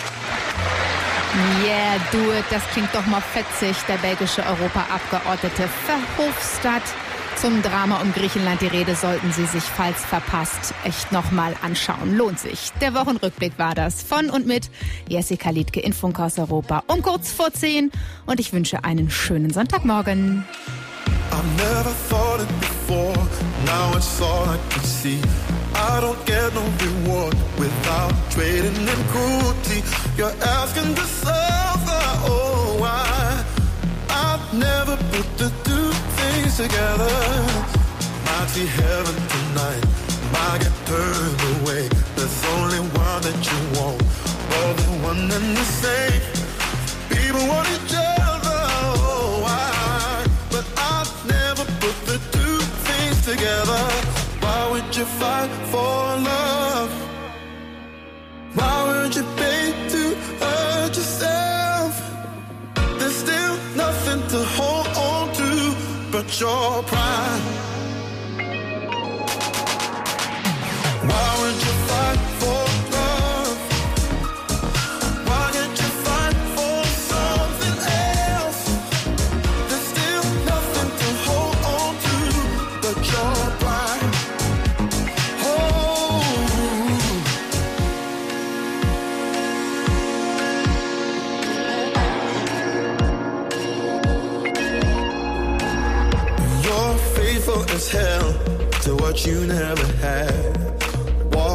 Yeah, do it. Das klingt doch mal fetzig. Der belgische Europaabgeordnete Verhofstadt. Zum Drama um Griechenland die Rede sollten Sie sich, falls verpasst, echt nochmal anschauen. Lohnt sich. Der Wochenrückblick war das. Von und mit Jessica Liedtke in Funk aus Europa um kurz vor 10. Und ich wünsche einen schönen Sonntagmorgen. I've never thought it before, now it's all I can see. I don't get no reward without trading in cruelty. You're asking to suffer, oh why? I've never put the two things together. Might see heaven tonight, might get turned away. There's only one that you want, more than one and the same. People want each other, oh why? But I've never put the two things together. Why would you fight for love? Why would you pay to hurt yourself? There's still nothing to hold on to but your pride. Why would you fight for love? Why can't you fight for something else? There's still nothing to hold on to but your pride. Oh, you're faithful as hell to what you never had.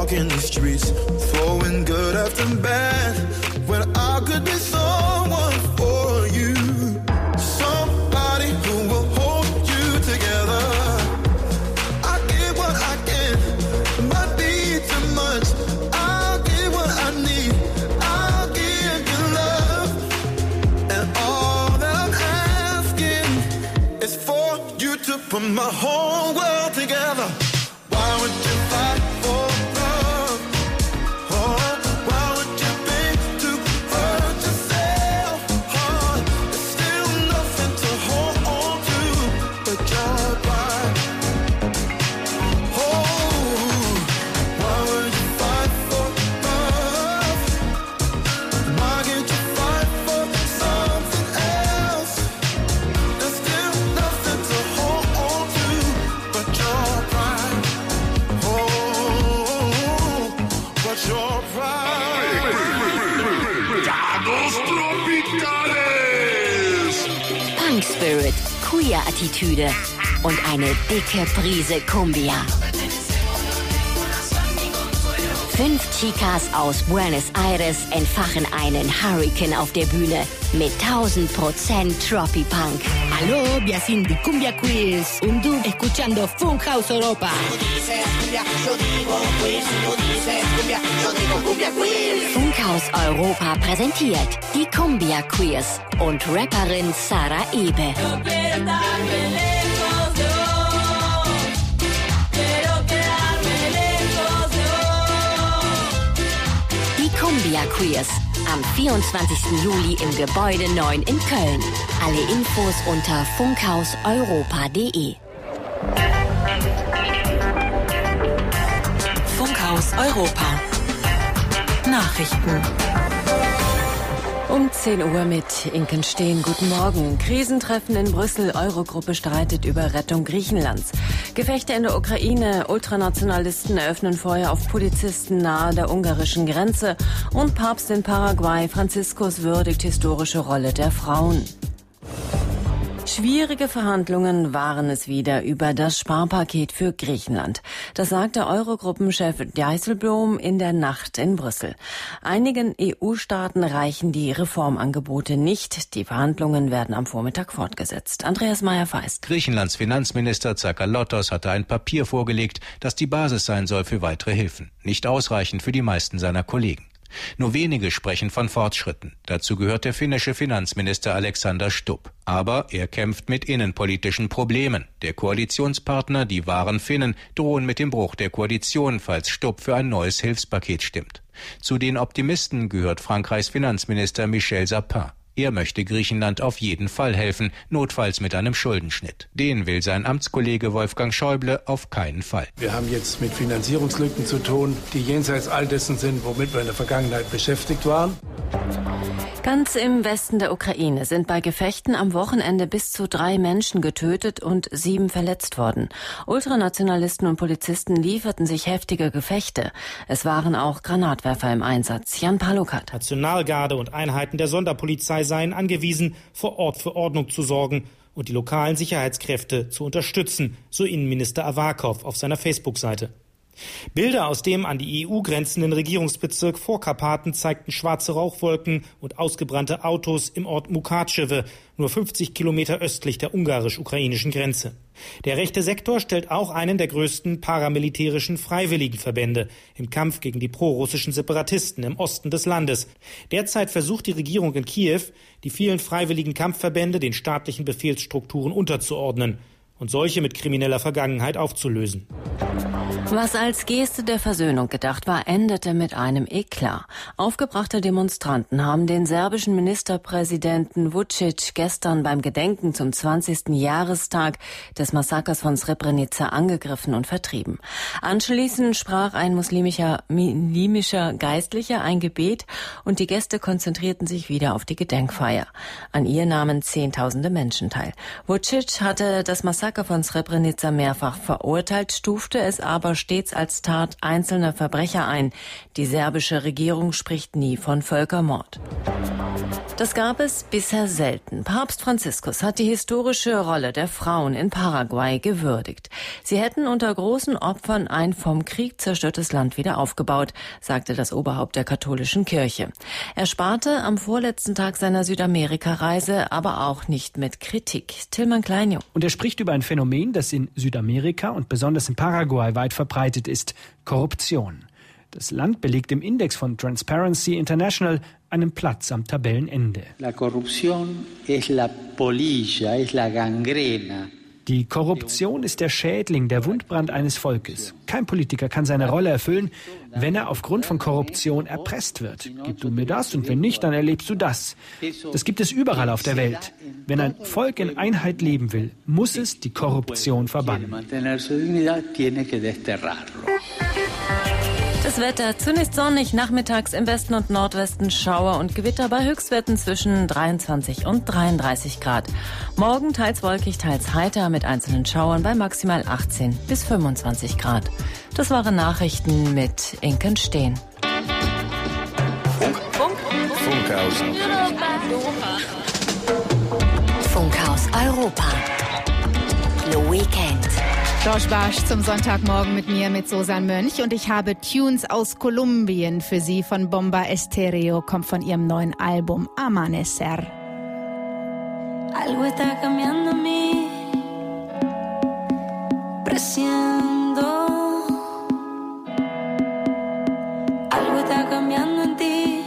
walking the streets, throwing good after bad, when I could be someone for you, somebody who will hold you together. I give what I can, it might be too much. I'll give what I need, I'll give you love, and all that I'm asking is for you to put my whole world together. Why would you fight for love? Oh, why would you think to hurt yourself? Oh, there's still nothing to hold on to but your pride. Oh, why would you fight for love? Why can't you fight for something else? There's still nothing to hold on to but your pride. What's your pride? Tacos Tropicales! Punk Spirit, Queer-Attitüde und eine dicke Prise Cumbia. 5 Chicas aus Buenos Aires entfachen einen Hurricane auf der Bühne mit 1000% Tropipunk. Hallo, wir sind die Cumbia Queers und du escuchando Funkhaus Europa. Funkhaus Europa präsentiert die Cumbia Queers und Rapperin Sara Ebe. Cumbia Queers am 24. Juli im Gebäude 9 in Köln. Alle Infos unter funkhauseuropa.de. Funkhaus Europa. Nachrichten. Um 10 Uhr mit Inken Steen. Guten Morgen. Krisentreffen in Brüssel. Eurogruppe streitet über Rettung Griechenlands. Gefechte in der Ukraine. Ultranationalisten eröffnen Feuer auf Polizisten nahe der ungarischen Grenze. Und Papst in Paraguay. Franziskus würdigt historische Rolle der Frauen. Schwierige Verhandlungen waren es wieder über das Sparpaket für Griechenland. Das sagte Eurogruppenchef Dijsselbloem in der Nacht in Brüssel. Einigen EU-Staaten reichen die Reformangebote nicht. Die Verhandlungen werden am Vormittag fortgesetzt. Andreas Meyer-Feist. Griechenlands Finanzminister Tsakalotos hatte ein Papier vorgelegt, das die Basis sein soll für weitere Hilfen. Nicht ausreichend für die meisten seiner Kollegen. Nur wenige sprechen von Fortschritten. Dazu gehört der finnische Finanzminister Alexander Stubb. Aber er kämpft mit innenpolitischen Problemen. Der Koalitionspartner, die wahren Finnen, drohen mit dem Bruch der Koalition, falls Stubb für ein neues Hilfspaket stimmt. Zu den Optimisten gehört Frankreichs Finanzminister Michel Sapin. Er möchte Griechenland auf jeden Fall helfen, notfalls mit einem Schuldenschnitt. Den will sein Amtskollege Wolfgang Schäuble auf keinen Fall. Wir haben jetzt mit Finanzierungslücken zu tun, die jenseits all dessen sind, womit wir in der Vergangenheit beschäftigt waren. Ganz im Westen der Ukraine sind bei Gefechten am Wochenende bis zu 3 Menschen getötet und 7 verletzt worden. Ultranationalisten und Polizisten lieferten sich heftige Gefechte. Es waren auch Granatwerfer im Einsatz. Jan Palukat. Nationalgarde und Einheiten der Sonderpolizei seien angewiesen, vor Ort für Ordnung zu sorgen und die lokalen Sicherheitskräfte zu unterstützen, so Innenminister Avakov auf seiner Facebook-Seite. Bilder aus dem an die EU grenzenden Regierungsbezirk Vorkarpaten zeigten schwarze Rauchwolken und ausgebrannte Autos im Ort Mukachewe, nur 50 Kilometer östlich der ungarisch-ukrainischen Grenze. Der rechte Sektor stellt auch einen der größten paramilitärischen Freiwilligenverbände im Kampf gegen die prorussischen Separatisten im Osten des Landes. Derzeit versucht die Regierung in Kiew, die vielen freiwilligen Kampfverbände den staatlichen Befehlsstrukturen unterzuordnen und solche mit krimineller Vergangenheit aufzulösen. Was als Geste der Versöhnung gedacht war, endete mit einem Eklat. Aufgebrachte Demonstranten haben den serbischen Ministerpräsidenten Vučić gestern beim Gedenken zum 20. Jahrestag des Massakers von Srebrenica angegriffen und vertrieben. Anschließend sprach ein muslimischer Geistlicher ein Gebet und die Gäste konzentrierten sich wieder auf die Gedenkfeier. An ihr nahmen Zehntausende Menschen teil. Vučić hatte das Massaker von Srebrenica mehrfach verurteilt, stufte es aber stets als Tat einzelner Verbrecher ein. Die serbische Regierung spricht nie von Völkermord. Das gab es bisher selten. Papst Franziskus hat die historische Rolle der Frauen in Paraguay gewürdigt. Sie hätten unter großen Opfern ein vom Krieg zerstörtes Land wieder aufgebaut, sagte das Oberhaupt der katholischen Kirche. Er sparte am vorletzten Tag seiner Südamerika-Reise aber auch nicht mit Kritik. Tilman Kleinjung. Und er spricht über ein Phänomen, das in Südamerika und besonders in Paraguay weit verbreitet ist: Korruption. Das Land belegt im Index von Transparency International einen Platz am Tabellenende. La corrupción es la polilla, es la gangrena. Die Korruption ist der Schädling, der Wundbrand eines Volkes. Kein Politiker kann seine Rolle erfüllen, wenn er aufgrund von Korruption erpresst wird. Gib du mir das und wenn nicht, dann erlebst du das. Das gibt es überall auf der Welt. Wenn ein Volk in Einheit leben will, muss es die Korruption verbannen. Das Wetter zunächst sonnig, nachmittags im Westen und Nordwesten Schauer und Gewitter bei Höchstwerten zwischen 23 und 33 Grad. Morgen teils wolkig, teils heiter mit einzelnen Schauern bei maximal 18 bis 25 Grad. Das waren Nachrichten mit Inken Steen. Funkhaus Europa. The Weekend. Josh Barsch zum Sonntagmorgen mit mir, mit Susan Mönch. Und ich habe Tunes aus Kolumbien für Sie von Bomba Estéreo. Kommt von ihrem neuen Album Amanecer. Algo está cambiando en mí. Presiento. Algo está cambiando en ti.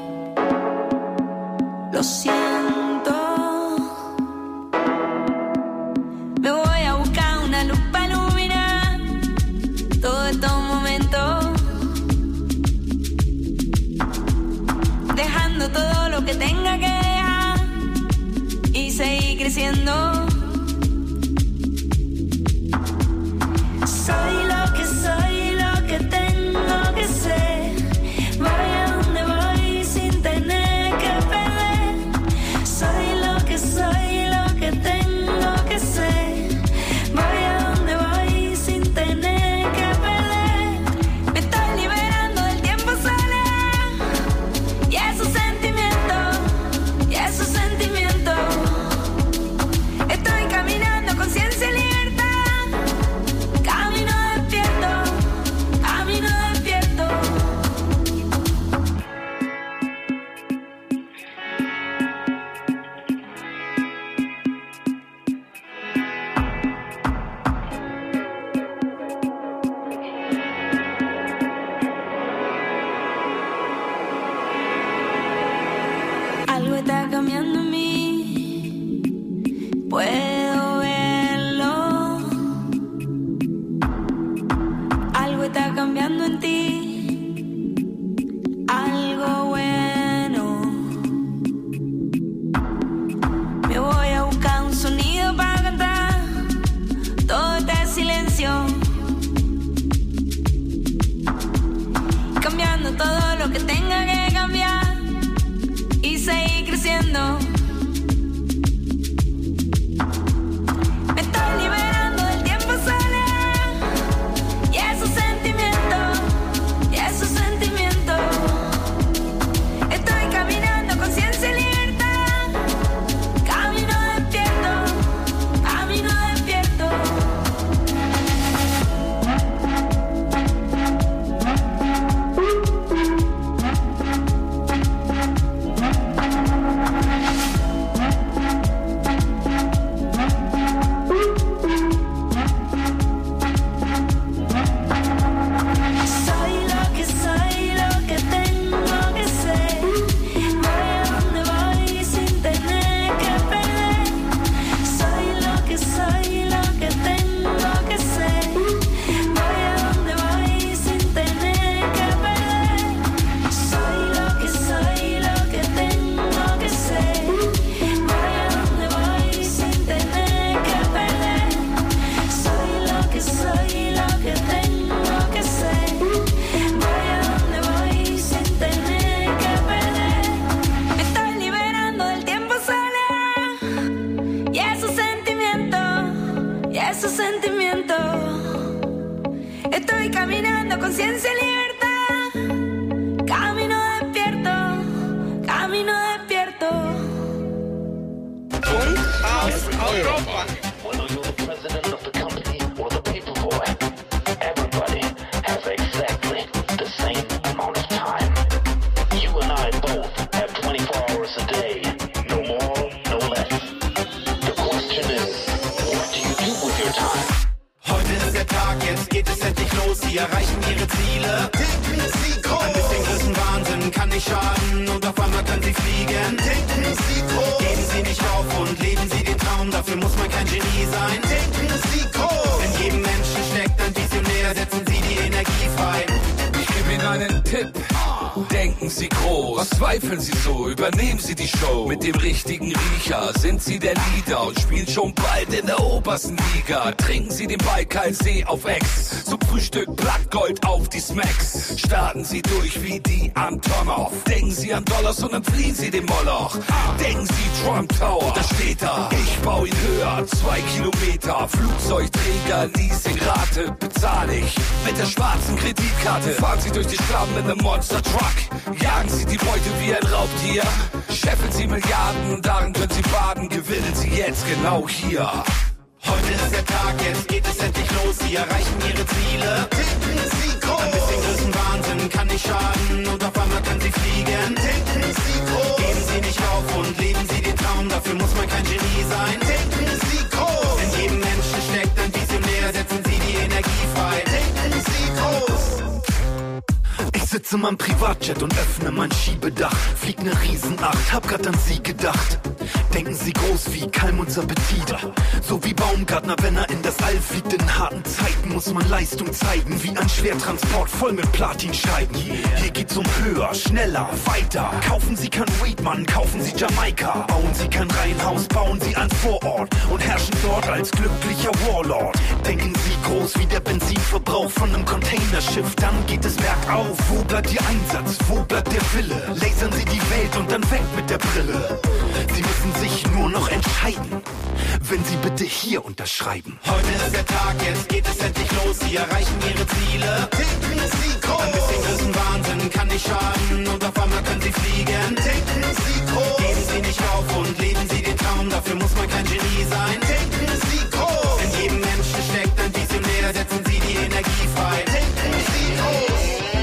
Lo siento. Me voy a buscar una luz para iluminar todos estos momentos, dejando todo lo que tenga que dejar y seguir creciendo. Soy lo que tengo que ser. Voy a donde voy sin tener que perder. Soy lo que tengo que ser. Voy a donde voy sin tener que perder. Me estoy liberando del tiempo soledad y esos sentimientos, Estoy caminando con ciencia y libertad. Camino despierto. Algo está cambiando en mí. Puedo verlo. Algo está cambiando en ti. Algo bueno. Me voy a buscar un sonido para cantar todo este silencio. Cambiando todo lo que tenga que cambiar y seguir creciendo. Me estoy liberando del tiempo soledad y esos sentimientos, Estoy caminando con ciencia y libertad. Camino despierto. Estoy caminando con ciencia y libertad. Camino despierto, camino despierto. Funkhaus Europa. Sie erreichen ihre Ziele. Denken Sie groß. Ein bisschen Größenwahnsinn kann nicht schaden und auf einmal können Sie fliegen. Denken Sie groß. Geben Sie nicht auf und leben Sie den Traum. Dafür muss man kein Genie sein. Denken Sie groß. In jedem Menschen steckt ein Visionär. Setzen Sie die Energie frei. Ich gebe Ihnen einen Tipp. Denken Sie groß, was zweifeln Sie so, übernehmen Sie die Show. Mit dem richtigen Riecher sind Sie der Leader und spielen schon bald in der obersten Liga. Trinken Sie den Baikalsee auf Ex, zum Frühstück Blattgold auf die Smacks. Starten Sie durch wie die Antonov. Denken Sie an Dollars und dann fliehen Sie den Moloch. Denken Sie Trump Tower, da steht er. Ich baue ihn höher, 2 Kilometer. Flugzeugträger, Leasingrate bezahle ich mit der schwarzen Kreditkarte. Fahren Sie durch die Schlamm in einem Monster Truck. Jagen Sie die Beute wie ein Raubtier. Scheffeln Sie Milliarden, darin können Sie baden. Gewinnen Sie jetzt genau hier. Heute ist der Tag, jetzt geht es endlich los. Sie erreichen ihre Ziele. Denken Sie groß. Ein bisschen Größenwahnsinn kann nicht schaden und auf einmal können Sie fliegen. Denken Sie groß. Geben Sie nicht auf und leben Sie den Traum. Dafür muss man kein Genie sein. Denken Sie groß. In jedem Menschen steckt ein Visionär. Setzen Sie die Energie frei. Denken Sie groß. Ich sitze in meinem Privatjet und öffne mein Schiebedach. Flieg ne Riesenacht, hab grad an Sie gedacht. Denken Sie groß wie Keim und Appetit. So wie Baumgartner, wenn er in das All fliegt. In harten Zeiten muss man Leistung zeigen. Wie ein Schwertransport voll mit Platinscheiben. Hier geht's um höher, schneller, weiter. Kaufen Sie kein Weed, Mann, kaufen Sie Jamaika. Bauen Sie kein Reihenhaus, bauen Sie ein Vorort. Und herrschen dort als glücklicher Warlord. Denken Sie groß wie der Benzinverbrauch von einem Containerschiff. Dann geht es bergauf. Wo bleibt Ihr Einsatz? Wo bleibt der Wille? Lasern Sie die Welt und dann weg mit der Brille. Sie müssen sich nur noch entscheiden, wenn Sie bitte hier unterschreiben. Heute ist der Tag, jetzt geht es endlich los. Sie erreichen ihre Ziele. Denken Sie groß. Ein bisschen Größenwahnsinn kann nicht schaden und auf einmal können Sie fliegen. Denken Sie groß. Geben Sie nicht auf und leben Sie den Traum. Dafür muss man kein Genie sein. Denken Sie groß. In jedem Menschen steckt ein Visionär. Setzen Sie die Energie frei. Denken Sie groß.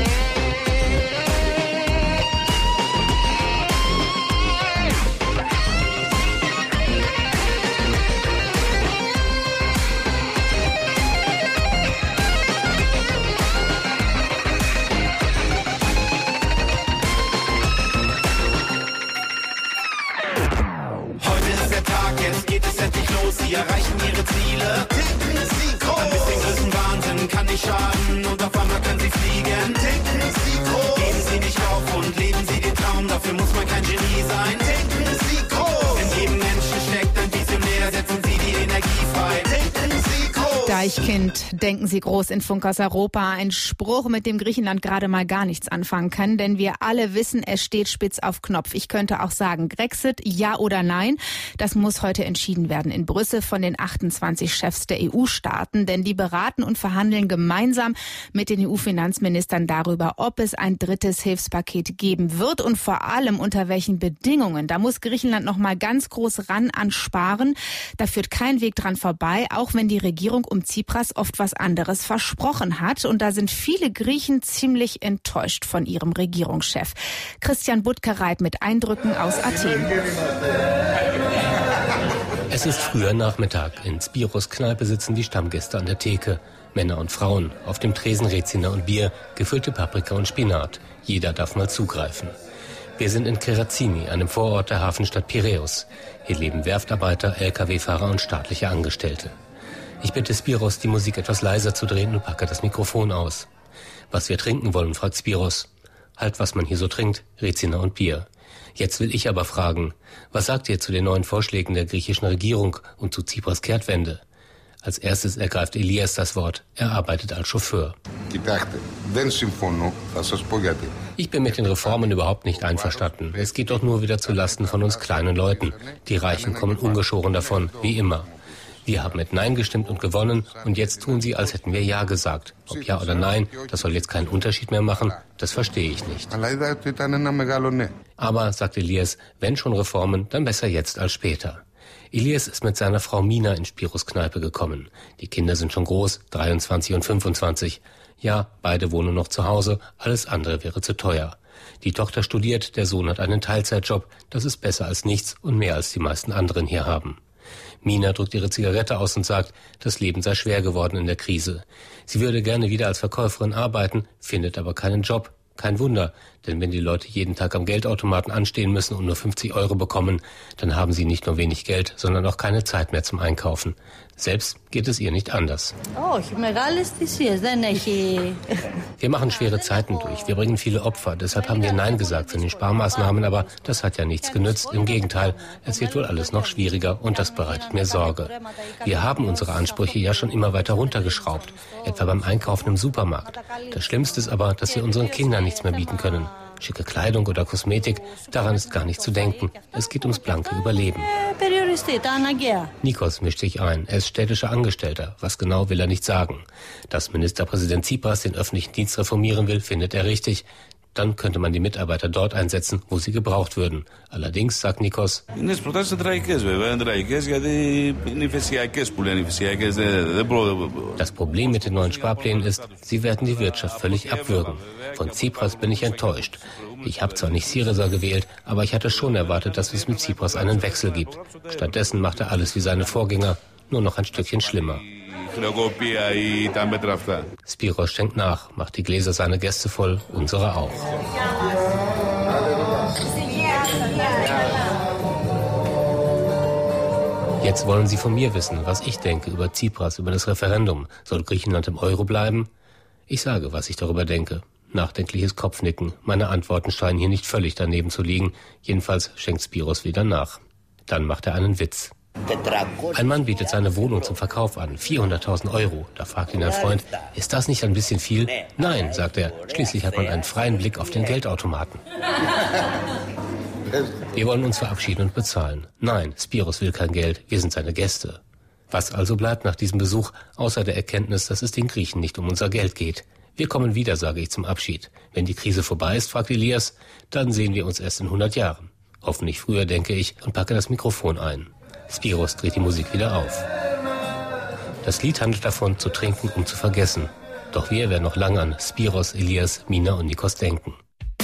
Sie erreichen ihre Ziele. Denken Sie groß. Ein bisschen Größenwahnsinn kann nicht schaden und auf einmal können Sie fliegen. Denken Sie groß. Geben Sie nicht auf und leben Sie den Traum. Dafür muss man kein Genie sein. Denken Sie groß. In jedem Menschen steckt ein Visionär. Setzen Sie die Energie frei. Denken Sie groß. Deichkind, denken Sie groß in Funkhaus Europa. Ein Spruch, mit dem Griechenland gerade mal gar nichts anfangen kann, denn wir alle wissen, es steht spitz auf Knopf. Ich könnte auch sagen, Grexit, ja oder nein. Das muss heute entschieden werden in Brüssel von den 28 Chefs der EU-Staaten, denn die beraten und verhandeln gemeinsam mit den EU-Finanzministern darüber, ob es ein drittes Hilfspaket geben wird und vor allem unter welchen Bedingungen. Da muss Griechenland noch mal ganz groß ran an Sparen. Da führt kein Weg dran vorbei, auch wenn die Regierung um Tsipras oft was anderes versprochen hat. Und da sind viele Griechen ziemlich enttäuscht von ihrem Regierungschef. Christian Buttgereit mit Eindrücken aus Athen. Es ist früher Nachmittag. In Spiros Kneipe sitzen die Stammgäste an der Theke. Männer und Frauen. Auf dem Tresen Rezina und Bier, gefüllte Paprika und Spinat. Jeder darf mal zugreifen. Wir sind in Keratsini, einem Vorort der Hafenstadt Piräus. Hier leben Werftarbeiter, Lkw-Fahrer und staatliche Angestellte. Ich bitte Spiros, die Musik etwas leiser zu drehen und packe das Mikrofon aus. Was wir trinken wollen, fragt Spiros. Halt, was man hier so trinkt, Rezina und Bier. Jetzt will ich aber fragen, was sagt ihr zu den neuen Vorschlägen der griechischen Regierung und zu Tsipras Kehrtwende? Als erstes ergreift Elias das Wort. Er arbeitet als Chauffeur. Ich bin mit den Reformen überhaupt nicht einverstanden. Es geht doch nur wieder zu Lasten von uns kleinen Leuten. Die Reichen kommen ungeschoren davon, wie immer. Wir haben mit Nein gestimmt und gewonnen und jetzt tun sie, als hätten wir Ja gesagt. Ob Ja oder Nein, das soll jetzt keinen Unterschied mehr machen, das verstehe ich nicht. Aber, sagt Elias, wenn schon Reformen, dann besser jetzt als später. Elias ist mit seiner Frau Mina in Spiros Kneipe gekommen. Die Kinder sind schon groß, 23 und 25. Ja, beide wohnen noch zu Hause, alles andere wäre zu teuer. Die Tochter studiert, der Sohn hat einen Teilzeitjob. Das ist besser als nichts und mehr als die meisten anderen hier haben. Mina drückt ihre Zigarette aus und sagt, das Leben sei schwer geworden in der Krise. Sie würde gerne wieder als Verkäuferin arbeiten, findet aber keinen Job. Kein Wunder, denn wenn die Leute jeden Tag am Geldautomaten anstehen müssen und nur 50 € bekommen, dann haben sie nicht nur wenig Geld, sondern auch keine Zeit mehr zum Einkaufen. Selbst geht es ihr nicht anders. Wir machen schwere Zeiten durch, wir bringen viele Opfer, deshalb haben wir Nein gesagt zu den Sparmaßnahmen, aber das hat ja nichts genützt. Im Gegenteil, es wird wohl alles noch schwieriger und das bereitet mir Sorge. Wir haben unsere Ansprüche ja schon immer weiter runtergeschraubt, etwa beim Einkaufen im Supermarkt. Das Schlimmste ist aber, dass wir unseren Kindern nichts mehr bieten können. Schicke Kleidung oder Kosmetik, daran ist gar nicht zu denken. Es geht ums blanke Überleben. Nikos mischt sich ein. Er ist städtischer Angestellter. Was genau will er nicht sagen. Dass Ministerpräsident Tsipras den öffentlichen Dienst reformieren will, findet er richtig. Dann könnte man die Mitarbeiter dort einsetzen, wo sie gebraucht würden. Allerdings, sagt Nikos, das Problem mit den neuen Sparplänen ist, sie werden die Wirtschaft völlig abwürgen. Von Tsipras bin ich enttäuscht. Ich habe zwar nicht Syriza gewählt, aber ich hatte schon erwartet, dass es mit Tsipras einen Wechsel gibt. Stattdessen macht er alles wie seine Vorgänger, nur noch ein Stückchen schlimmer. Spiros schenkt nach, macht die Gläser seiner Gäste voll, unsere auch. Jetzt wollen Sie von mir wissen, was ich denke über Tsipras, über das Referendum. Soll Griechenland im Euro bleiben? Ich sage, was ich darüber denke. Nachdenkliches Kopfnicken. Meine Antworten scheinen hier nicht völlig daneben zu liegen. Jedenfalls schenkt Spiros wieder nach. Dann macht er einen Witz. Ein Mann bietet seine Wohnung zum Verkauf an, 400.000 €. Da fragt ihn ein Freund, ist das nicht ein bisschen viel? Nein, sagt er, schließlich hat man einen freien Blick auf den Geldautomaten. Wir wollen uns verabschieden und bezahlen. Nein, Spiros will kein Geld, wir sind seine Gäste. Was also bleibt nach diesem Besuch, außer der Erkenntnis, dass es den Griechen nicht um unser Geld geht? Wir kommen wieder, sage ich zum Abschied. Wenn die Krise vorbei ist, fragt Elias, dann sehen wir uns erst in 100 Jahren. Hoffentlich früher, denke ich, und packe das Mikrofon ein. Spiros dreht die Musik wieder auf. Das Lied handelt davon, zu trinken, um zu vergessen. Doch wir werden noch lange an Spiros, Elias, Mina und Nikos denken.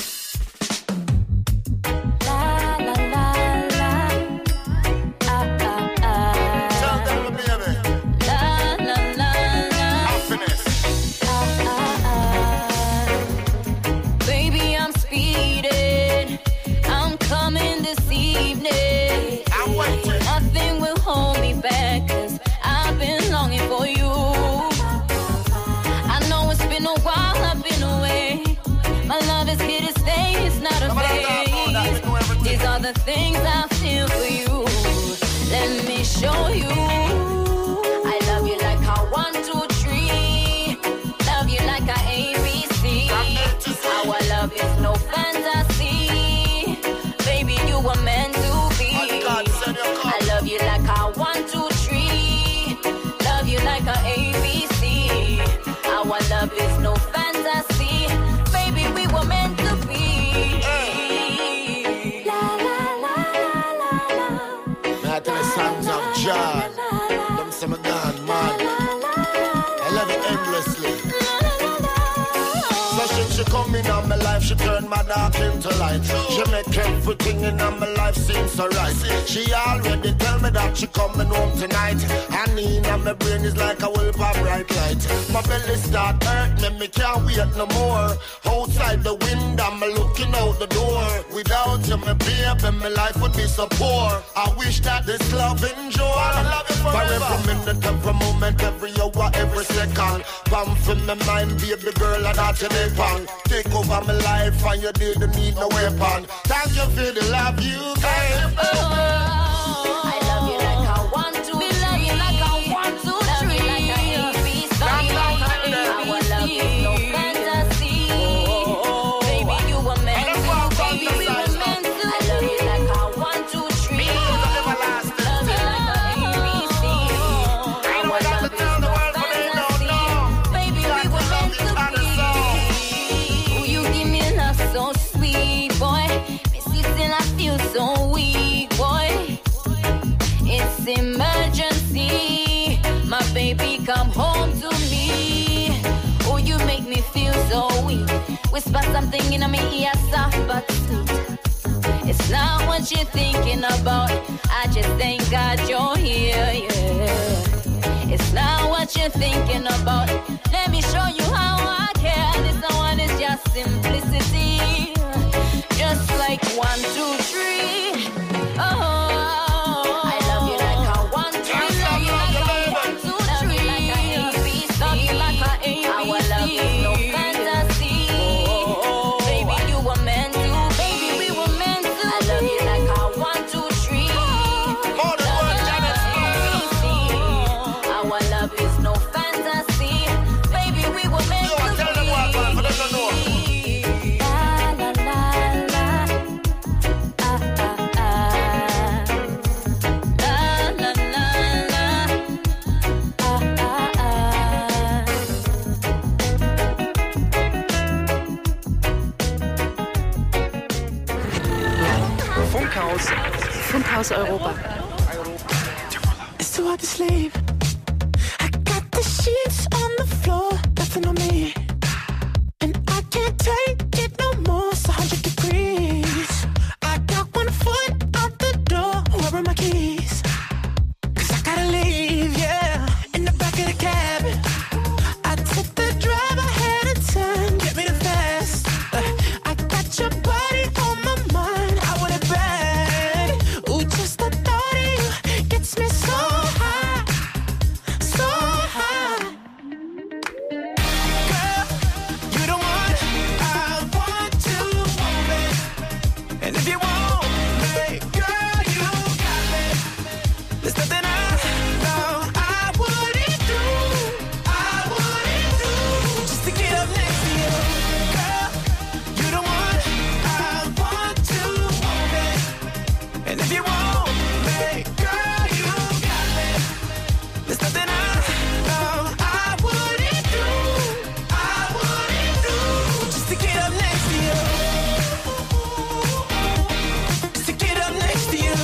The things I feel for you, let me show you. I love you like a 1, 2, 3. Love you like a ABC. Our love is no fantasy. Baby, you were meant to be. I love you like a 1, 2, 3. Love you like a ABC. Our love is no fantasy. Baby, we were meant to be. Songs of John, them say me gone mad. I love it endlessly. So since she come in on my life, she turned my dark into light. She make everything in on my life seem so right. She already tell me that she coming home tonight. Honey in my brain is like a well pop bright light. My belly start hurt me can't wait no more. Outside the window, I'm looking out the door. Without you, my baby, my life would be so poor. I wish that this love enjoy. I love you forever. For every minute, every moment, every hour, every second. Come from my mind, baby girl, and that's your weapon. Take over my life, and you didn't need no weapon. Thank you for the love you gave. I love you like a 1, 2, 3. Love you like a 1, 2, 3. Like a ABC. Our love is no fantasy. Baby, you were meant to. Baby, we were meant to. I love you like a 1, 2, 3. Love you like a ABC. come home to me. Oh, you make me feel so weak. Whisper something in my ear, soft but sweet. It's not what you're thinking about. I just thank God you're here, yeah. It's not what you're thinking about. Let me show you how I care. This one is just simplicity. Just like 1, 2, 3. Oh, I love you like a 1, 2, 3. Love you like a ABC. Our love is no fantasy. Baby, you were meant to. Baby, we were meant to. I love you like a 1, 2, 3. Our love is no fantasy. Baby, we were meant to be. Funkhaus Europa. It's too hard to sleep. I got the sheets on the floor, nothing on me. And I can't take it no more, it's 100 degrees. I got 1 foot out the door, where are my keys? 'Cause I gotta leave, yeah, in the back of the cab. I took the drive ahead of time, get me the fast. I got your body on my mind, I want it bad. Ooh, just the thought of you gets me so high, so high. Girl, you the one I want to move it. And if you want me, girl, you got me. There's nothing I know I wouldn't do, just to get up next to you. Girl, you the one I want to move it. And if you want me, girl, you got me. There's nothing I know I wouldn't do, just to get up next to you. Just to get up next to you.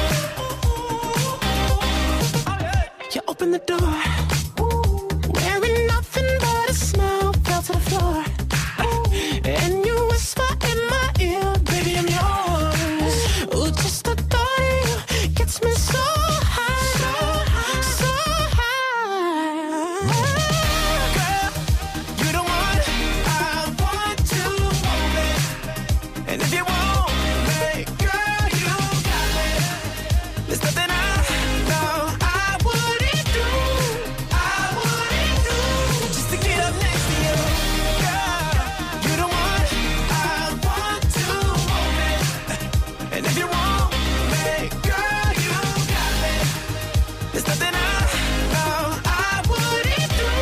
You open the door, wearing nothing but a smile, fell to the floor. And you whisper in my ear, baby, I'm yours. Ooh, just the thought of you gets me so high, so high. Girl, you the one I want to move it. And if you want me, girl, you got me. There's nothing I know I wouldn't do, just to get up next to you. Girl, you the one I want to move it. And if you want me, girl, you got me. There's nothing I know I wouldn't do,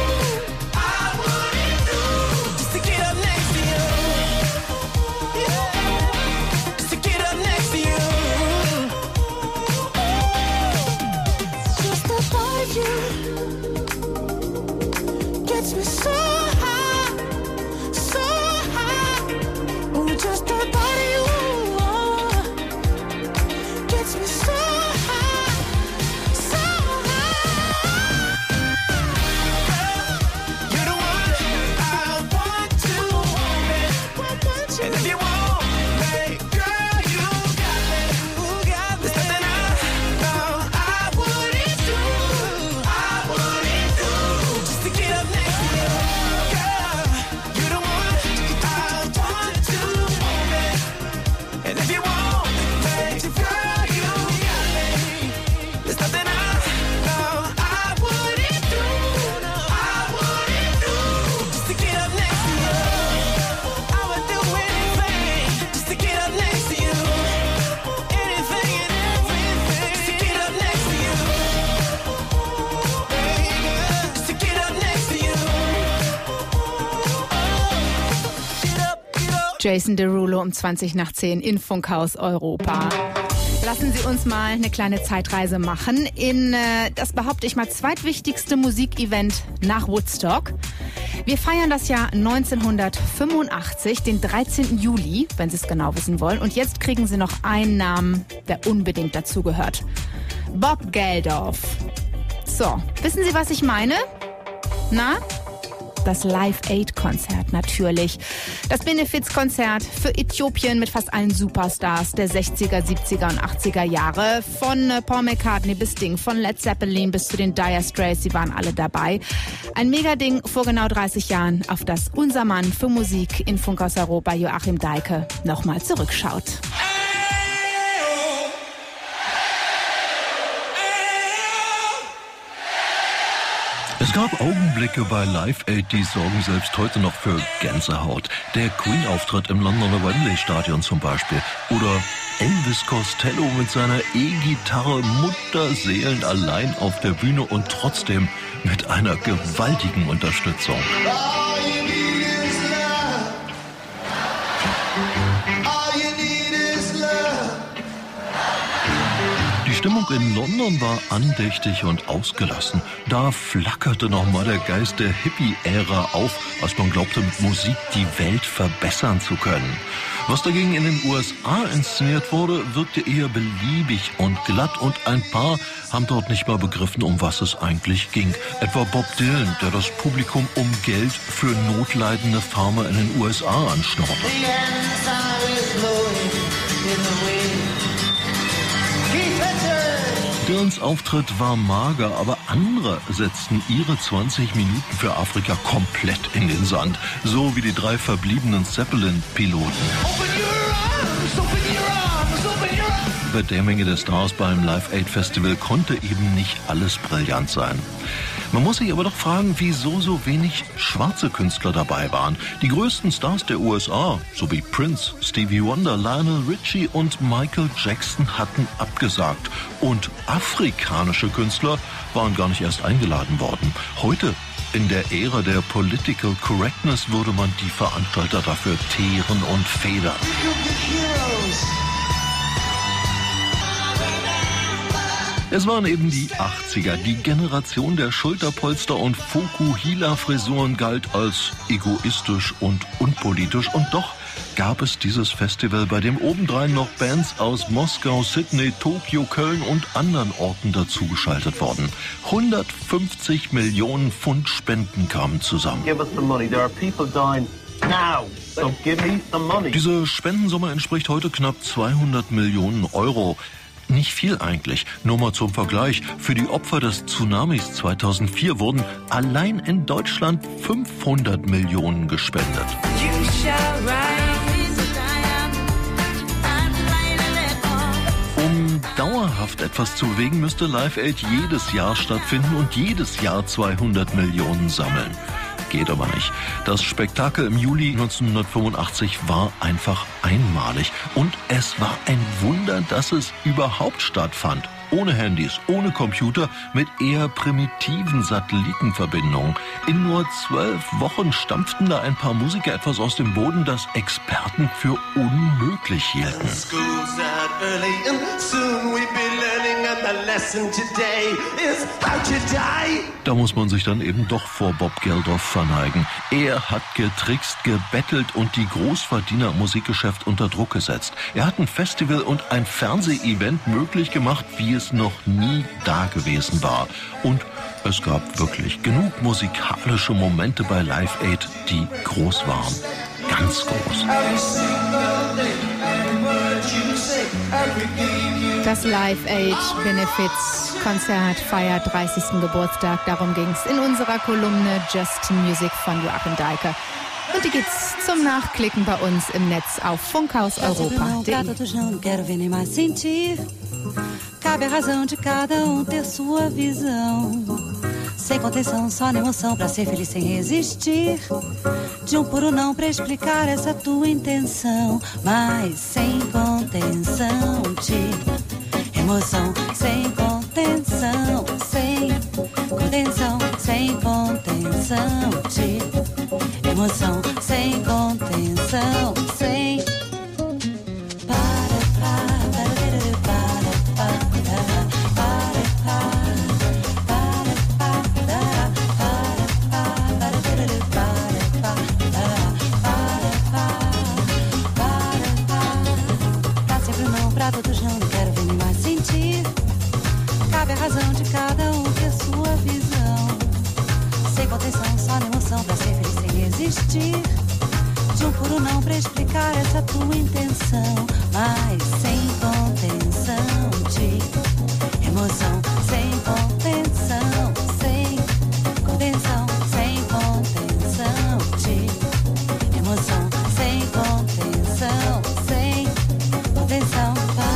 just to get up next to you. Just to get up next to you. Just the thought of you gets me so high, so high. Ooh, just the thought of you gets me so high, so high. You're the one I want to move it. And if you want me, girl, you got me. There's nothing I know I wouldn't do, just to get up next to you. Girl, you're the one I want to move it. And if you want me, girl, you got me. There's nothing I know I wouldn't do, just to get up next to you. I would do anything just to get up next to you. Anything and everything just to get up next to you. Just to get up next to you. Jason Derulo um 20:10 in Funkhaus Europa. Lassen Sie uns mal eine kleine Zeitreise machen in das, behaupte ich mal, zweitwichtigste Musikevent nach Woodstock. Wir feiern das Jahr 1985, den 13. Juli, wenn Sie es genau wissen wollen. Und jetzt kriegen Sie noch einen Namen, der unbedingt dazugehört. Bob Geldof. So, wissen Sie, was ich meine? Na? Das Live-Aid-Konzert natürlich. Das Benefizkonzert für Äthiopien mit fast allen Superstars der 60er, 70er und 80er Jahre. Von Paul McCartney bis Sting, von Led Zeppelin bis zu den Dire Straits, sie waren alle dabei. Ein Megading vor genau 30 Jahren, auf das unser Mann für Musik in Funkhaus Europa, Joachim Deike, nochmal zurückschaut. Es gab Augenblicke bei Live Aid, die sorgen selbst heute noch für Gänsehaut. Der Queen-Auftritt im Londoner Wembley-Stadion zum Beispiel. Oder Elvis Costello mit seiner E-Gitarre mutterseelend allein auf der Bühne und trotzdem mit einer gewaltigen Unterstützung. Die Stimmung in London war andächtig und ausgelassen. Da flackerte nochmal der Geist der Hippie-Ära auf, als man glaubte, mit Musik die Welt verbessern zu können. Was dagegen in den USA inszeniert wurde, wirkte eher beliebig und glatt und ein paar haben dort nicht mal begriffen, um was es eigentlich ging. Etwa Bob Dylan, der das Publikum um Geld für notleidende Farmer in den USA anschnorrte. Dylans Auftritt war mager, aber andere setzten ihre 20 Minuten für Afrika komplett in den Sand. So wie die 3 verbliebenen Zeppelin-Piloten. Bei der Menge der Stars beim Live Aid Festival konnte eben nicht alles brillant sein. Man muss sich aber doch fragen, wieso so wenig schwarze Künstler dabei waren. Die größten Stars der USA, so wie Prince, Stevie Wonder, Lionel Richie und Michael Jackson hatten abgesagt. Und afrikanische Künstler waren gar nicht erst eingeladen worden. Heute, in der Ära der Political Correctness, würde man die Veranstalter dafür teeren und federn. Es waren eben die 80er. Die Generation der Schulterpolster und Fukuhila-Frisuren galt als egoistisch und unpolitisch. Und doch gab es dieses Festival, bei dem obendrein noch Bands aus Moskau, Sydney, Tokio, Köln und anderen Orten dazugeschaltet wurden. 150 Millionen Pfund Spenden kamen zusammen. Give us the money. There are people dying now. So give me the money. Diese Spendensumme entspricht heute knapp 200 Millionen Euro. Nicht viel eigentlich. Nur mal zum Vergleich. Für die Opfer des Tsunamis 2004 wurden allein in Deutschland 500 Millionen gespendet. Um dauerhaft etwas zu bewegen, müsste Live Aid jedes Jahr stattfinden und jedes Jahr 200 Millionen sammeln. Geht aber nicht. Das Spektakel im Juli 1985 war einfach einmalig. Und es war ein Wunder, dass es überhaupt stattfand. Ohne Handys, ohne Computer, mit eher primitiven Satellitenverbindungen. In nur 12 Wochen stampften da ein paar Musiker etwas aus dem Boden, das Experten für unmöglich hielten. Da muss man sich dann eben doch vor Bob Geldof verneigen. Er hat getrickst, gebettelt und die Großverdiener im Musikgeschäft unter Druck gesetzt. Er hat ein Festival und ein Fernsehevent möglich gemacht, wie es noch nie da gewesen war. Und es gab wirklich genug musikalische Momente bei Live Aid, die groß waren. Ganz groß. Das Live Aid Benefits Konzert feiert 30. Geburtstag. Darum ging's in unserer Kolumne Just Music von Joachim Deike. Und die gibt's zum Nachklicken bei uns im Netz auf funkhauseuropa.de. Cabe a razão de cada ter sua visão. Sem contenção, só na emoção pra ser feliz sem resistir. De puro não pra explicar essa tua intenção. Mas sem contenção de emoção. Sem contenção, sem contenção. Sem contenção de emoção. Sem contenção, sem... Todos não quero ver nem mais sentir. Cabe a razão de cada ter sua visão. resistir. De puro não pra explicar essa tua intenção, mas sem contenção de emoção, sem contenção, sem contenção, sem contenção de emoção, sem contenção, sem contenção.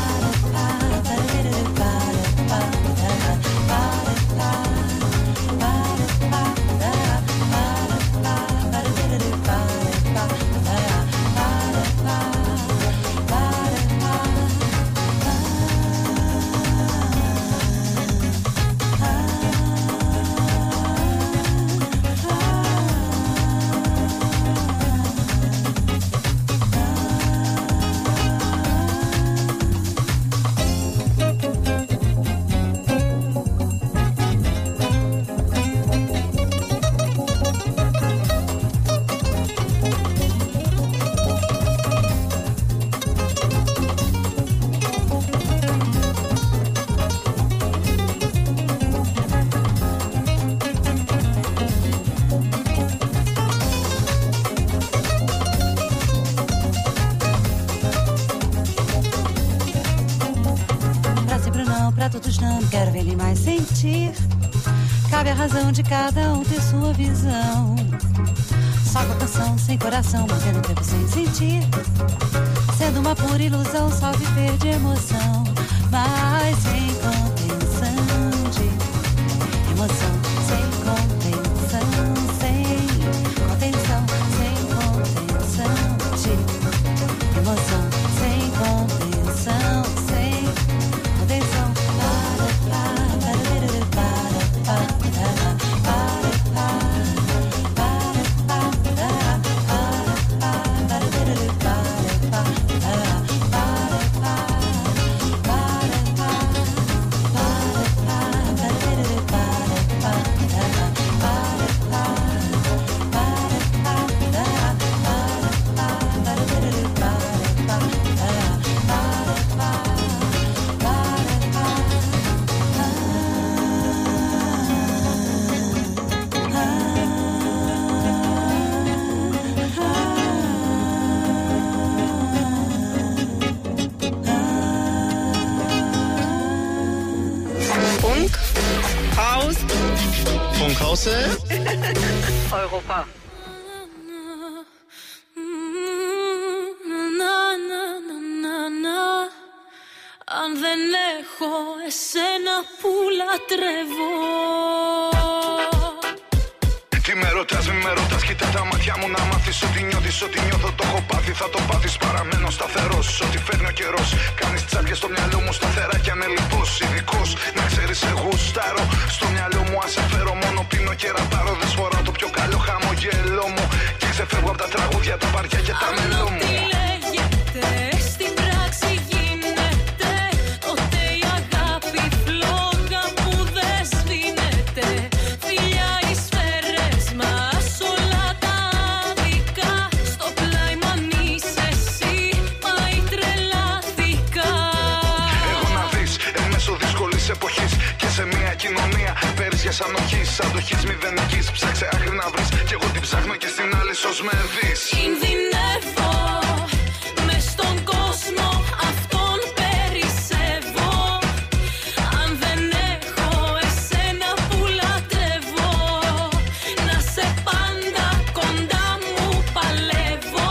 Quero ver ele mais sentir. Cabe a razão de cada um ter sua visão. Só com canção, sem coração, mantendo o tempo sem sentir. Sendo uma pura ilusão, só viver de emoção. Mas sem contenção de emoção. Sem contenção, sem contenção, sem contenção de emoção. Sem contenção, sem contenção. Europa. Αν δεν έχω εσένα που λατρεύω. Τι με ρωτάς, μη με ρωτάς, κοίτα τα μάτια μου να μάθεις ότι νιώθεις, ότι νιώθω το έχω πάθει. Θα το πάθεις, παραμένω σταθερός. Ό,τι φέρνει ο καιρός, κάνεις τσάπια στο μυαλό μου σταθερά κι ανελιπώς. Ειδικός, να ξέρεις εγώ στάρω. Στο μυαλό μου ας φέρω, μόνο πίνω και ραπάρω. Δεν σφοράω το πιο καλό χαμογέλο μου. Και ξεφεύγω από τα τραγούδια, τα βαριά και τα μελό μου. Τι λέγεται, στην πράξη γίνεται. Τότε η αγάπη φλόγα που δεν σβήνεται. Φιλιά οι σφαίρες μας, όλα τα άδικα. Στο πλάι μου αν είσαι εσύ, μα η τρελάθηκα. Εγώ να δεις, εν μέσω δύσκολης εποχής και σε μια κοινωνία πέρυσιας ανοχής, αντοχής μηδενικής. Ψάξε άκρη να βρεις κι εγώ την ψάχνω και στην άλλη σως με δεις. Κινδυνεύω μες στον κόσμο, αυτόν περισσεύω. Αν δεν έχω εσένα που λατρεύω, να σε πάντα κοντά μου παλεύω.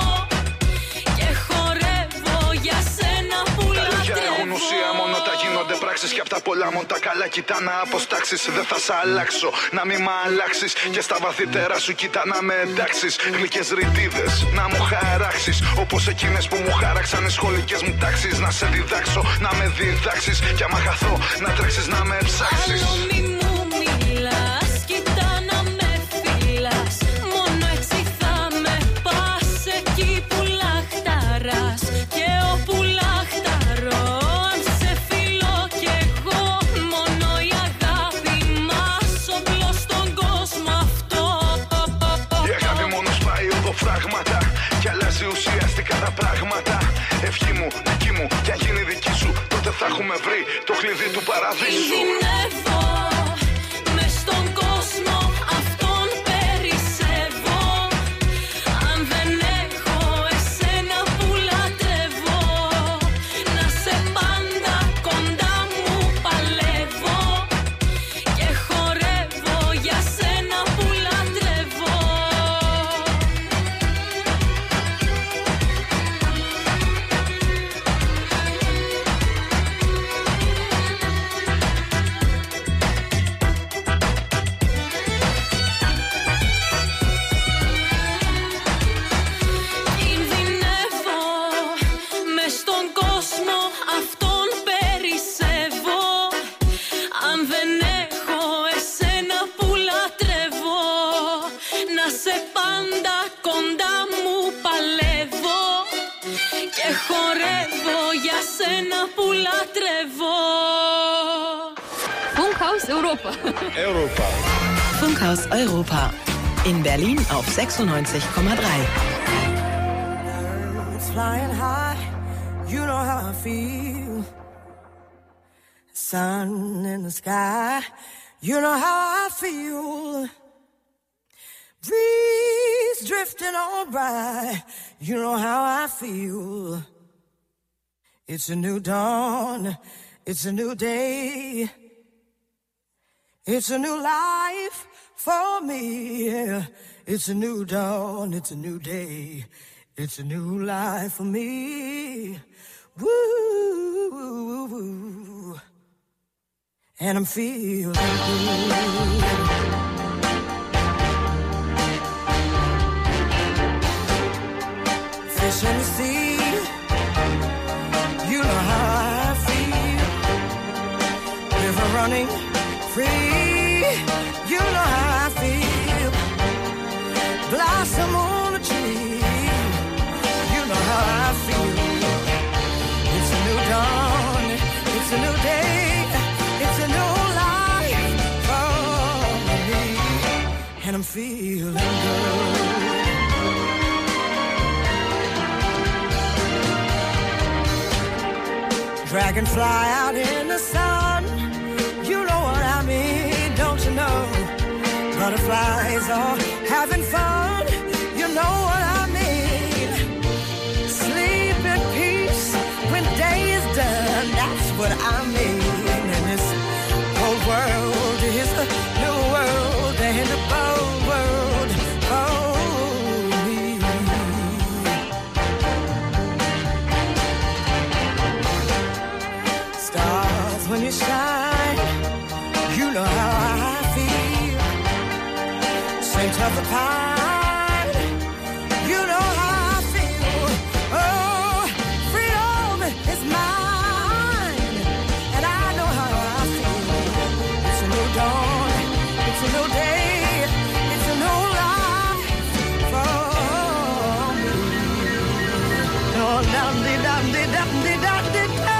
Και χορεύω για σένα που λατρεύω. Τα λόγια έχουν ουσία, μόνο τα γίνονται πράξεις. Και απ' τα πολλά μου τα καλά κοιτά να αποστάξεις. Δεν θα σ' αλλάξω, να μη μ' αλλάξεις. Και στα βαθύτερα σου κοιτά να με εντάξεις. Γλυκές ρητίδες να μου χαράξεις, όπως εκείνες που μου χάραξαν οι σχολικές μου τάξεις. Να σε διδάξω, να με διδάξεις. Κι άμα χαθώ, να τρέξεις να με ψάξεις. Άλλο μη μου μιλάς, κοιτά να με φυλάς. Μόνο έτσι θα με πας εκεί που λαχταράς. Και όπου λαχταρώ, αν σε φιλώ κι εγώ, μόνο η αγάπη μας, όπλο στον κόσμο αυτό. Η αγάπη μόνο σπάει οδοφράγματα κι αλλάζει ουσιαστικά τα πράγματα. Ευχή μου, δική μου, κι αν γίνει δική σου, τότε θα έχουμε βρει το κλειδί του παραδείσου. Κινδυνεύω μες στον κόσμο, αυτόν περισσεύω. se banda con damu παλεύω και χορεύω για σένα που λατρεύω. Funkhaus Europa. Europa. Funkhaus Europa. In Berlin auf 96,3. Birds flying high, you know how I feel. Sun in the sky, you know how I feel. Breeze drifting on by, you know how I feel. It's a new dawn, it's a new day. It's a new life for me. It's a new dawn, it's a new day. It's a new life for me. Woo, woo, woo. And I'm feeling good. Fish in the sea, you know how I feel. River running free, you know how I feel. Blossom on the tree, you know how I feel. It's a new dawn, it's a new day, it's a new life for me, and I'm feeling good. Dragonfly out in the sun, you know what I mean, don't you know? Butterflies are having fun, you know what I mean. Sleep in peace when day is done, that's what I mean. And this whole world is a new world, and a bold world for me. Stars when you shine, you know how I feel. Scent of the pine, you know how I feel. Oh, freedom is mine, and I know how I feel. It's a new dawn, it's a new day, it's a new life for me. Oh, dum-de-dum-de-dum-de-dum-de-dum.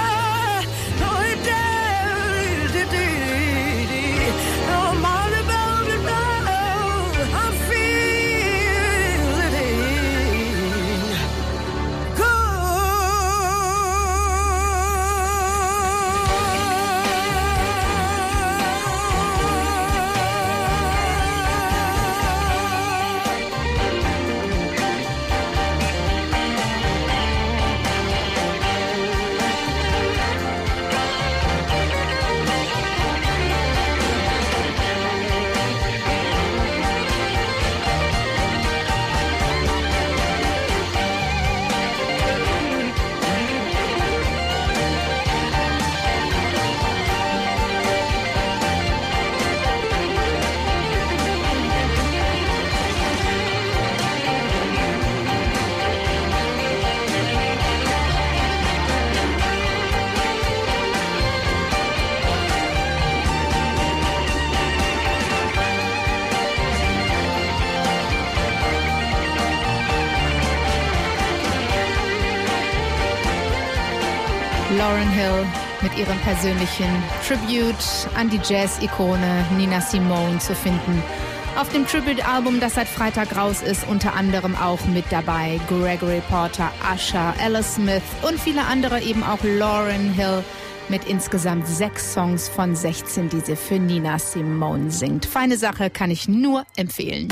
Lauryn Hill mit ihrem persönlichen Tribute an die Jazz-Ikone Nina Simone zu finden. Auf dem Tribute-Album, das seit Freitag raus ist, unter anderem auch mit dabei Gregory Porter, Usher, Ella Smith und viele andere, eben auch Lauryn Hill mit insgesamt 6 Songs von 16, die sie für Nina Simone singt. Feine Sache, kann ich nur empfehlen.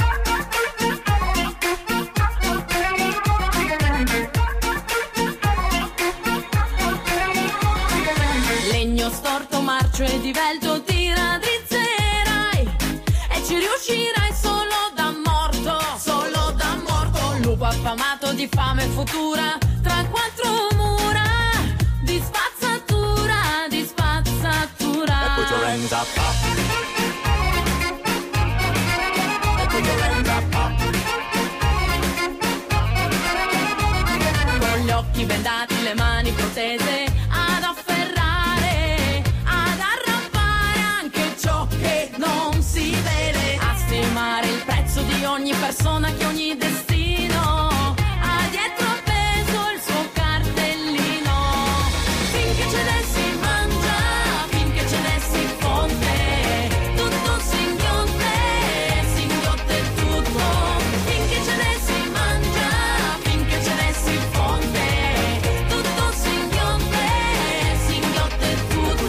Storto, marcio e divelto ti raddrizzerai e ci riuscirai solo da morto, lupo affamato di fame futura tra 4 mura di spazzatura, di spazzatura. And put your hands up, up. And put your hands up, up. Con gli occhi vendati, le mani protese ad afferrare, ad arrampare anche ciò che non si vede, a stimare il prezzo di di ogni persona, che ogni destino ha dietro appeso il suo cartellino. Finché ce ne si mangia, finché ce ne si fonde, tutto singhiozze, singhiozze tutto. Finché ce ne si mangia, finché ce ne si fonde, tutto singhiozze, singhiozze tutto.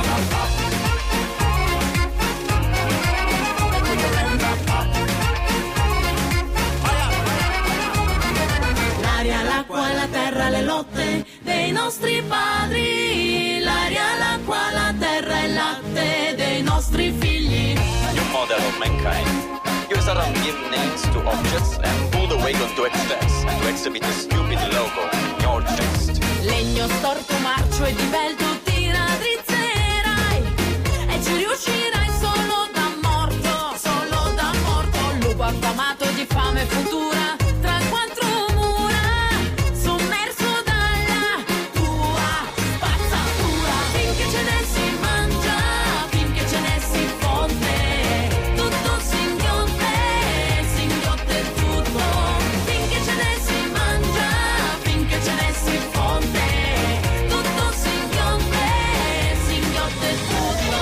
L'aria, l'acqua, la terra, le lotte dei nostri padri. L'aria, l'acqua, la terra e il latte dei nostri figli. You model of mankind. You suddenly give names to objects and pull the wagon to excess and to exhibit a stupid logo in your chest. Legno storto, marcio e di belto ti raddrizzerai e ci riuscirai solo da morto, solo da morto. Lupo affamato di fame futura tra quattro mura, sommerso dalla tua spazzatura. Finché ce ne si mangia, finché ce ne si fonde, tutto singhiozze, singhiozze tutto. Finché ce ne si mangia, finché ce ne si fonde, tutto singhiozze, singhiozze tutto.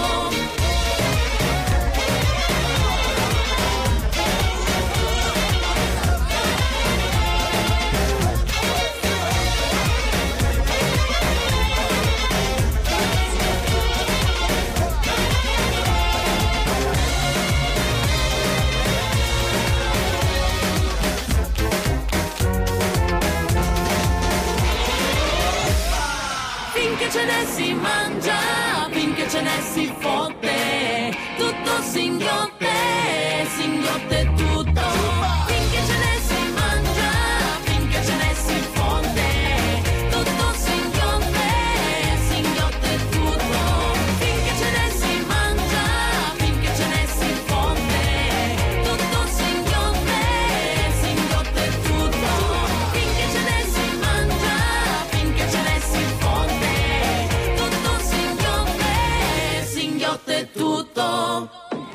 Finché ce ne si mangia, finché ce ne si fonde, tutto singhiozze, singhiozze tutto. Finché ce ne si mangia, finché ce ne si fonde, tutto singhiozze, singhiozze tutto. Finché ce ne si mangia, finché ce ne si fonde, tutto singhiozze, singhiozze tutto. Finché ce ne si mangia, finché ce ne si fonde, tutto singhiozze, singhiozze tutto.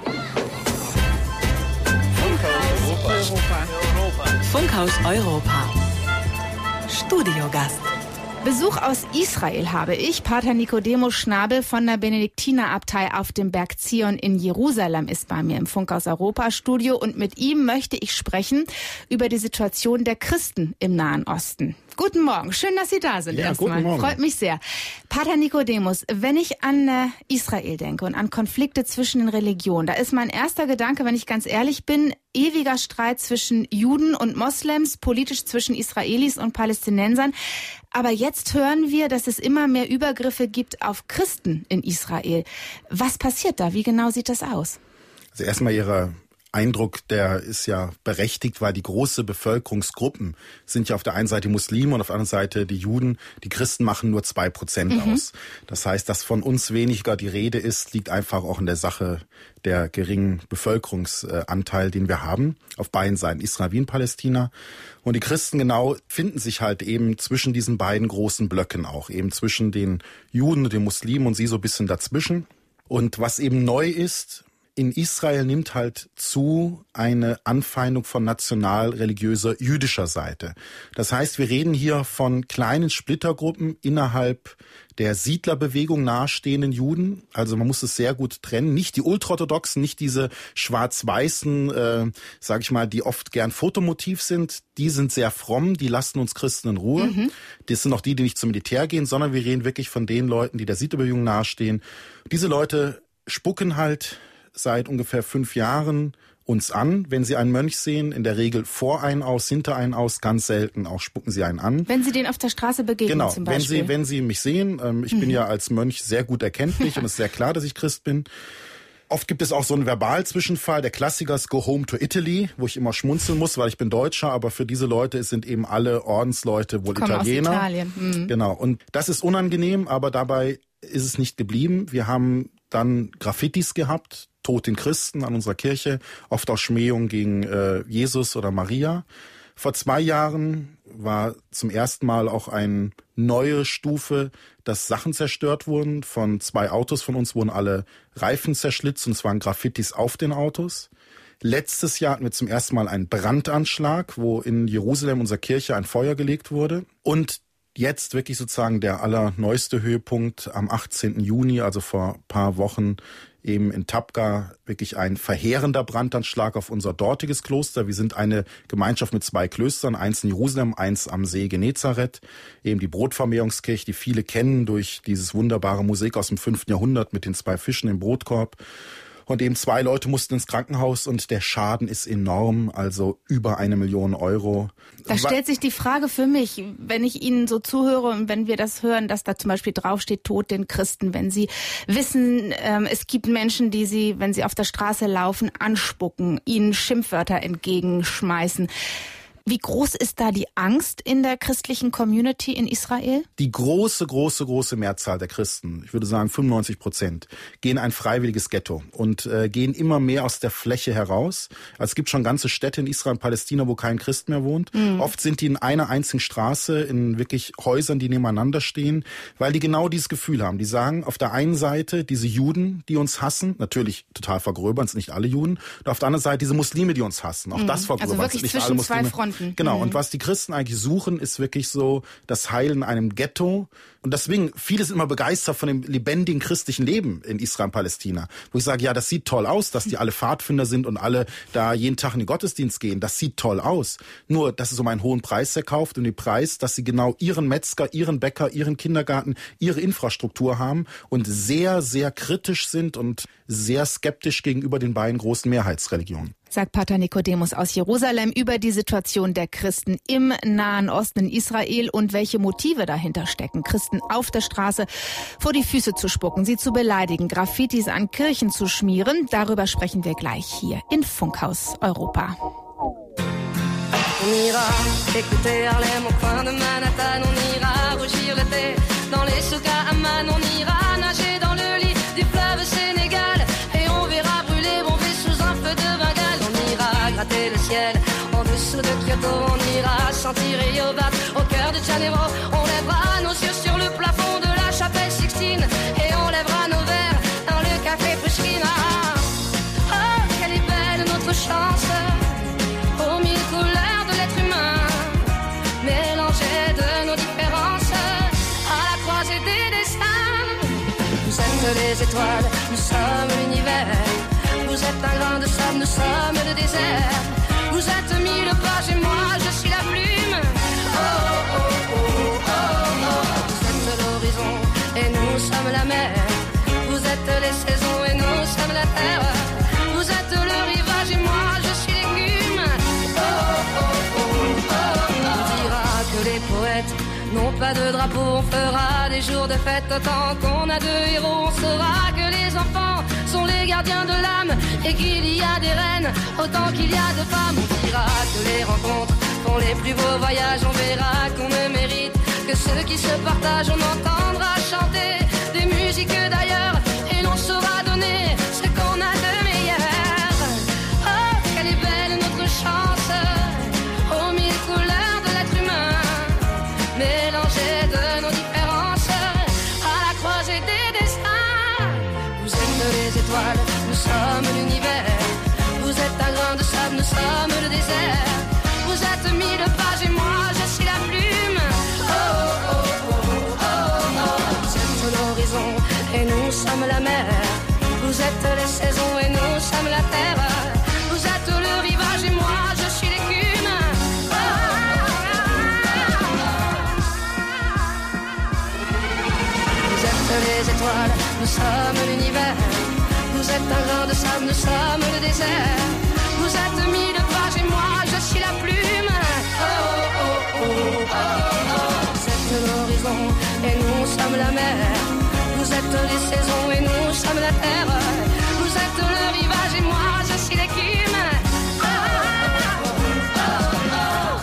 Funkhaus Europa. Studiogast. Besuch aus Israel habe ich. Pater Nicodemus Schnabel von der Benediktinerabtei auf dem Berg Zion in Jerusalem ist bei mir im Funkhaus Europa Studio und mit ihm möchte ich sprechen über die Situation der Christen im Nahen Osten. Guten Morgen, schön, dass Sie da sind erstmal. Freut mich sehr. Pater Nicodemus, wenn ich an Israel denke und an Konflikte zwischen den Religionen, da ist mein erster Gedanke, wenn ich ganz ehrlich bin, ewiger Streit zwischen Juden und Moslems, politisch zwischen Israelis und Palästinensern. Aber jetzt hören wir, dass es immer mehr Übergriffe gibt auf Christen in Israel. Was passiert da? Wie genau sieht das aus? Also erstmal Ihre Eindruck, der ist ja berechtigt, weil die große Bevölkerungsgruppen sind ja auf der einen Seite die Muslime und auf der anderen Seite die Juden. Die Christen machen nur 2% aus. Das heißt, dass von uns weniger die Rede ist, liegt einfach auch in der Sache der geringen Bevölkerungsanteil, den wir haben, auf beiden Seiten, Israel wie in Palästina. Und die Christen genau finden sich halt eben zwischen diesen beiden großen Blöcken auch, eben zwischen den Juden und den Muslimen und sie so ein bisschen dazwischen. Und was eben neu ist, in Israel nimmt halt zu eine Anfeindung von national-religiöser jüdischer Seite. Das heißt, wir reden hier von kleinen Splittergruppen innerhalb der Siedlerbewegung nahestehenden Juden. Also man muss es sehr gut trennen. Nicht die Ultraorthodoxen, nicht diese schwarz-weißen, sag ich mal, die oft gern Fotomotiv sind. Die sind sehr fromm, die lassen uns Christen in Ruhe. Das sind auch die nicht zum Militär gehen, sondern wir reden wirklich von den Leuten, die der Siedlerbewegung nahestehen. Diese Leute spucken halt seit ungefähr 5 Jahren uns an, wenn sie einen Mönch sehen, in der Regel vor einen aus, hinter einen aus, ganz selten auch spucken sie einen an. Wenn Sie den auf der Straße begegnen zum Beispiel? Genau, wenn sie mich sehen, ich bin ja als Mönch sehr gut erkenntlich und es ist sehr klar, dass ich Christ bin. Oft gibt es auch so einen Verbalzwischenfall, der Klassiker ist Go Home to Italy, wo ich immer schmunzeln muss, weil ich bin Deutscher, aber für diese Leute sind eben alle Ordensleute wohl Italiener. Aus Italien. Genau, und das ist unangenehm, aber dabei ist es nicht geblieben. Wir haben dann Graffitis gehabt, Tod den Christen an unserer Kirche, oft auch Schmähungen gegen Jesus oder Maria. Vor 2 Jahren war zum ersten Mal auch eine neue Stufe, dass Sachen zerstört wurden. Von 2 Autos von uns wurden alle Reifen zerschlitzt und es waren Graffitis auf den Autos. Letztes Jahr hatten wir zum ersten Mal einen Brandanschlag, wo in Jerusalem, unserer Kirche, ein Feuer gelegt wurde. Und jetzt wirklich sozusagen der allerneueste Höhepunkt am 18. Juni, also vor ein paar Wochen, eben in Tabqa, wirklich ein verheerender Brandanschlag auf unser dortiges Kloster. Wir sind eine Gemeinschaft mit 2 Klöstern, eins in Jerusalem, eins am See Genezareth, eben die Brotvermehrungskirche, die viele kennen durch dieses wunderbare Musik aus dem 5. Jahrhundert mit den 2 Fischen im Brotkorb. Und eben 2 Leute mussten ins Krankenhaus und der Schaden ist enorm, also über 1 Million Euro. Da stellt sich die Frage für mich, wenn ich Ihnen so zuhöre und wenn wir das hören, dass da zum Beispiel draufsteht, Tod den Christen, wenn Sie wissen, es gibt Menschen, die Sie, wenn Sie auf der Straße laufen, anspucken, ihnen Schimpfwörter entgegenschmeißen. Wie groß ist da die Angst in der christlichen Community in Israel? Die große Mehrzahl der Christen, ich würde sagen 95%, gehen ein freiwilliges Ghetto und gehen immer mehr aus der Fläche heraus. Also es gibt schon ganze Städte in Israel und Palästina, wo kein Christ mehr wohnt. Oft sind die in einer einzigen Straße, in wirklich Häusern, die nebeneinander stehen, weil die genau dieses Gefühl haben. Die sagen auf der einen Seite diese Juden, die uns hassen, natürlich total vergröbern, sind nicht alle Juden, und auf der anderen Seite diese Muslime, die uns hassen. Auch das vergröbern, also wirklich sind nicht alle Muslime. Zwei Fronten. Genau, und was die Christen eigentlich suchen, ist wirklich so das Heil in einem Ghetto. Und deswegen, viele sind immer begeistert von dem lebendigen christlichen Leben in Israel und Palästina. Wo ich sage, ja, das sieht toll aus, dass die alle Pfadfinder sind und alle da jeden Tag in den Gottesdienst gehen. Das sieht toll aus. Nur, dass es um einen hohen Preis verkauft und den Preis, dass sie genau ihren Metzger, ihren Bäcker, ihren Kindergarten, ihre Infrastruktur haben und sehr, sehr kritisch sind und sehr skeptisch gegenüber den beiden großen Mehrheitsreligionen. Sagt Pater Nikodemus aus Jerusalem über die Situation der Christen im Nahen Osten in Israel und welche Motive dahinter stecken. Christen auf der Straße vor die Füße zu spucken, sie zu beleidigen, Graffitis an Kirchen zu schmieren. Darüber sprechen wir gleich hier in Funkhaus Europa. On ira écouter Harlem au coin de Manhattan, on ira rougir l'été dans les souks à Amman, on ira nager dans le lit du fleuve Sénégal et on verra brûler Bombay sous un feu de Bengale. On ira gratter le ciel en dessous de Kyoto, on ira sentir Yobat au cœur de Janeiro. On lèvera nos yeux sur le plafond de la chapelle Sixtine et on lèvera nos verres dans le café Pushkin. Oh, quelle est belle notre chance aux mille couleurs de l'être humain, mélangées de nos différences à la croisée des destins. Vous êtes les étoiles, nous sommes l'univers. Vous êtes un grain de sable, nous sommes le désert. Vous êtes mille pages et moi je suis la plume. Oh, oh, oh, oh, oh. Vous êtes l'horizon et nous sommes la mer. Vous êtes les saisons et nous sommes la terre. Vous êtes le rivage et moi je suis l'écume. Oh, oh, oh, oh, oh. On dira que les poètes n'ont pas de drapeau. On fera des jours de fête autant qu'on a de héros. On saura que les enfants sont les gardiens de l'âme et qu'il y a des reines autant qu'il y a de femmes. On dira que les rencontres font les plus beaux voyages. On verra qu'on ne mérite que ceux qui se partagent. On entendra chanter des musiques d'ailleurs et l'on saura donner ce qu'on a de meilleur. Oh, quelle est belle notre chance aux mille couleurs de l'être humain, mélangées de nos différences à la croisée des destins. Vous êtes les étoiles, nous sommes l'univers. Vous êtes un grain de sable, nous sommes le désert. Vous êtes mille pages et moi je suis la plume. Oh, oh, oh, oh, oh. Vous êtes l'horizon et nous sommes la mer. Vous êtes les saisons et nous sommes la terre. Vous êtes le rivage et moi je suis l'écume. Oh, oh, oh. Vous êtes les étoiles, nous sommes l'univers. Vous êtes un grain de sable, nous sommes le désert. Vous êtes mille pages et moi je suis la plume. Oh, oh, oh, oh, oh. Vous êtes l'horizon et nous sommes la mer. Vous êtes les saisons et nous sommes la terre. Vous êtes le rivage et moi je suis l'écume. Oh, oh, oh, oh.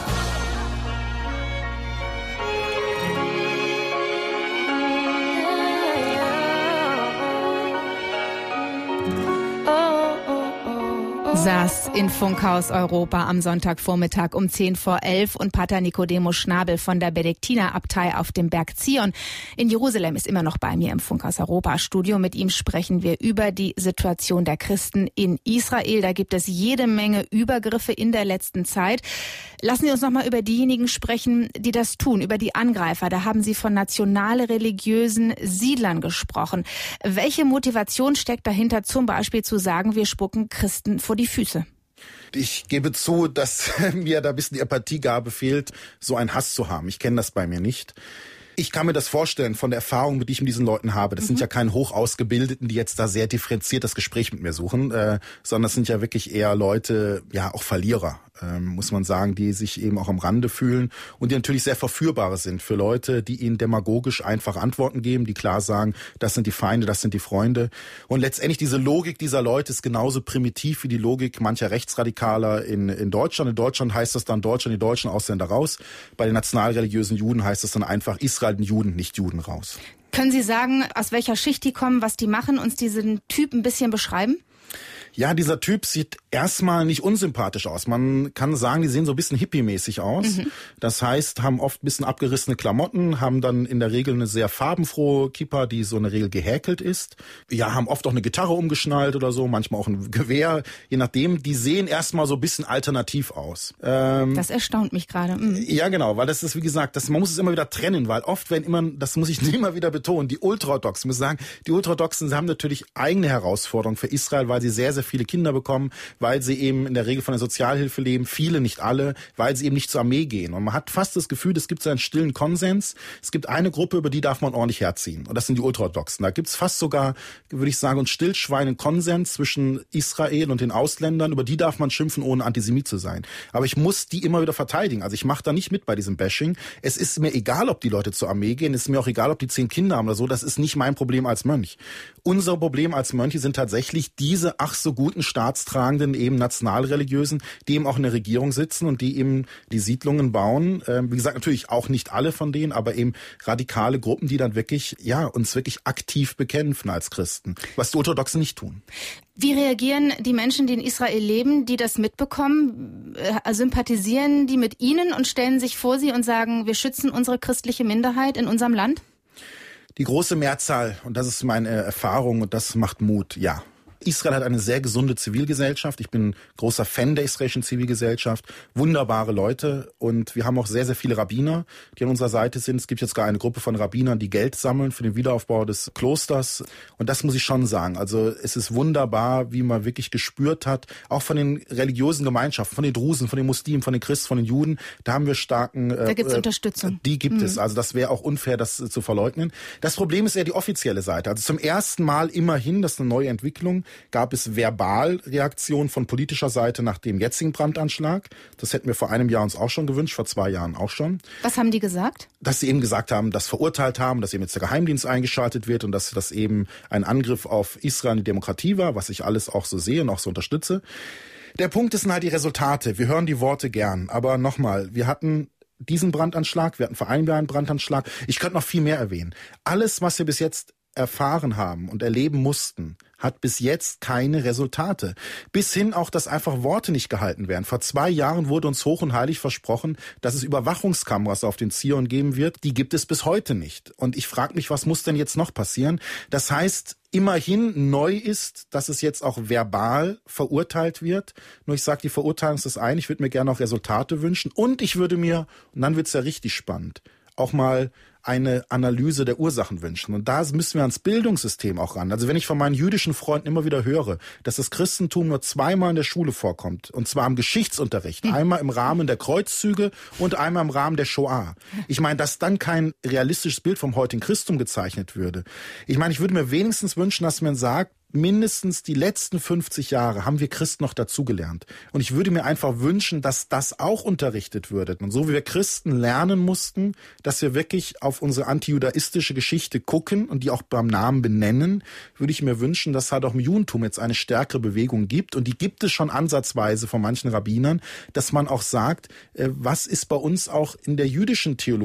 das in Funkhaus Europa am Sonntagvormittag um 10:10 und Pater Nicodemus Schnabel von der Benediktinerabtei auf dem Berg Zion in Jerusalem ist immer noch bei mir im Funkhaus Europa Studio. Mit ihm sprechen wir über die Situation der Christen in Israel. Da gibt es jede Menge Übergriffe in der letzten Zeit. Lassen Sie uns noch mal über diejenigen sprechen, die das tun, über die Angreifer. Da haben Sie von national-religiösen Siedlern gesprochen. Welche Motivation steckt dahinter, zum Beispiel zu sagen, wir spucken Christen vor die Füße? Ich gebe zu, dass mir da ein bisschen die Empathiegabe fehlt, so einen Hass zu haben. Ich kenne das bei mir nicht. Ich kann mir das vorstellen von der Erfahrung, die ich mit diesen Leuten habe. Das sind ja keine Hochausgebildeten, die jetzt da sehr differenziert das Gespräch mit mir suchen, sondern das sind ja wirklich eher Leute, ja auch Verlierer, muss man sagen, die sich eben auch am Rande fühlen und die natürlich sehr verführbar sind für Leute, die ihnen demagogisch einfach Antworten geben, die klar sagen, das sind die Feinde, das sind die Freunde. Und letztendlich diese Logik dieser Leute ist genauso primitiv wie die Logik mancher Rechtsradikaler in Deutschland. In Deutschland heißt das dann Deutschland, die deutschen Ausländer raus. Bei den nationalreligiösen Juden heißt das dann einfach Israel, den Juden, nicht Juden raus. Können Sie sagen, aus welcher Schicht die kommen, was die machen, uns diesen Typ ein bisschen beschreiben? Ja, dieser Typ sieht erstmal nicht unsympathisch aus. Man kann sagen, die sehen so ein bisschen hippie-mäßig aus. Das heißt, haben oft ein bisschen abgerissene Klamotten, haben dann in der Regel eine sehr farbenfrohe Kippa, die so in der Regel gehäkelt ist. Ja, haben oft auch eine Gitarre umgeschnallt oder so, manchmal auch ein Gewehr, je nachdem. Die sehen erstmal so ein bisschen alternativ aus. Das erstaunt mich gerade. Ja, genau, weil das ist, wie gesagt, man muss es immer wieder trennen, weil oft werden immer, das muss ich immer wieder betonen, die Ultraorthodoxen, muss sagen, die Ultraorthodoxen haben natürlich eigene Herausforderungen für Israel, weil sie sehr, sehr viele Kinder bekommen, weil sie eben in der Regel von der Sozialhilfe leben, viele, nicht alle, weil sie eben nicht zur Armee gehen. Und man hat fast das Gefühl, es gibt so einen stillen Konsens. Es gibt eine Gruppe, über die darf man ordentlich herziehen. Und das sind die Ultraorthodoxen. Da gibt es fast sogar, würde ich sagen, einen stillschweigenden Konsens zwischen Israel und den Ausländern. Über die darf man schimpfen, ohne Antisemit zu sein. Aber ich muss die immer wieder verteidigen. Also ich mache da nicht mit bei diesem Bashing. Es ist mir egal, ob die Leute zur Armee gehen. Es ist mir auch egal, ob die 10 Kinder haben oder so. Das ist nicht mein Problem als Mönch. Unser Problem als Mönche sind tatsächlich diese ach so guten staatstragenden eben nationalreligiösen, die eben auch in der Regierung sitzen und die eben die Siedlungen bauen. Wie gesagt, natürlich auch nicht alle von denen, aber eben radikale Gruppen, die dann wirklich, ja, uns wirklich aktiv bekämpfen als Christen, was die Orthodoxen nicht tun. Wie reagieren die Menschen, die in Israel leben, die das mitbekommen? Sympathisieren die mit ihnen und stellen sich vor sie und sagen, wir schützen unsere christliche Minderheit in unserem Land? Die große Mehrzahl, und das ist meine Erfahrung und das macht Mut, ja. Israel hat eine sehr gesunde Zivilgesellschaft. Ich bin großer Fan der israelischen Zivilgesellschaft. Wunderbare Leute. Und wir haben auch sehr, sehr viele Rabbiner, die an unserer Seite sind. Es gibt jetzt gar eine Gruppe von Rabbinern, die Geld sammeln für den Wiederaufbau des Klosters. Und das muss ich schon sagen. Also es ist wunderbar, wie man wirklich gespürt hat, auch von den religiösen Gemeinschaften, von den Drusen, von den Muslimen, von den Christen, von den Juden. Da haben wir starken... Da gibt es Unterstützung. Die gibt es. Also das wäre auch unfair, das zu verleugnen. Das Problem ist eher die offizielle Seite. Also zum ersten Mal immerhin, das ist eine neue Entwicklung, gab es Verbalreaktionen von politischer Seite nach dem jetzigen Brandanschlag. Das hätten wir vor einem Jahr uns auch schon gewünscht, vor 2 Jahren auch schon. Was haben die gesagt? Dass sie eben gesagt haben, das verurteilt haben, dass eben jetzt der Geheimdienst eingeschaltet wird und dass das eben ein Angriff auf Israel und die Demokratie war, was ich alles auch so sehe und auch so unterstütze. Der Punkt sind halt die Resultate. Wir hören die Worte gern. Aber nochmal, wir hatten diesen Brandanschlag, wir hatten vor einem Jahr einen Brandanschlag. Ich könnte noch viel mehr erwähnen. Alles, was wir bis jetzt erfahren haben und erleben mussten, hat bis jetzt keine Resultate. Bis hin auch, dass einfach Worte nicht gehalten werden. Vor 2 Jahren wurde uns hoch und heilig versprochen, dass es Überwachungskameras auf den Zion geben wird. Die gibt es bis heute nicht. Und ich frage mich, was muss denn jetzt noch passieren? Das heißt, immerhin neu ist, dass es jetzt auch verbal verurteilt wird. Nur ich sage, die Verurteilung ist das eine. Ich würde mir gerne auch Resultate wünschen. Und ich würde mir, und dann wird's ja richtig spannend, auch mal eine Analyse der Ursachen wünschen. Und da müssen wir ans Bildungssystem auch ran. Also wenn ich von meinen jüdischen Freunden immer wieder höre, dass das Christentum nur 2-mal in der Schule vorkommt, und zwar im Geschichtsunterricht, einmal im Rahmen der Kreuzzüge und einmal im Rahmen der Shoah. Ich meine, dass dann kein realistisches Bild vom heutigen Christentum gezeichnet würde. Ich meine, ich würde mir wenigstens wünschen, dass man sagt, mindestens die letzten 50 Jahre haben wir Christen noch dazugelernt. Und ich würde mir einfach wünschen, dass das auch unterrichtet würde. Und so wie wir Christen lernen mussten, dass wir wirklich auf unsere antijudaistische Geschichte gucken und die auch beim Namen benennen, würde ich mir wünschen, dass es halt auch im Judentum jetzt eine stärkere Bewegung gibt. Und die gibt es schon ansatzweise von manchen Rabbinern, dass man auch sagt, was ist bei uns auch in der jüdischen Theologie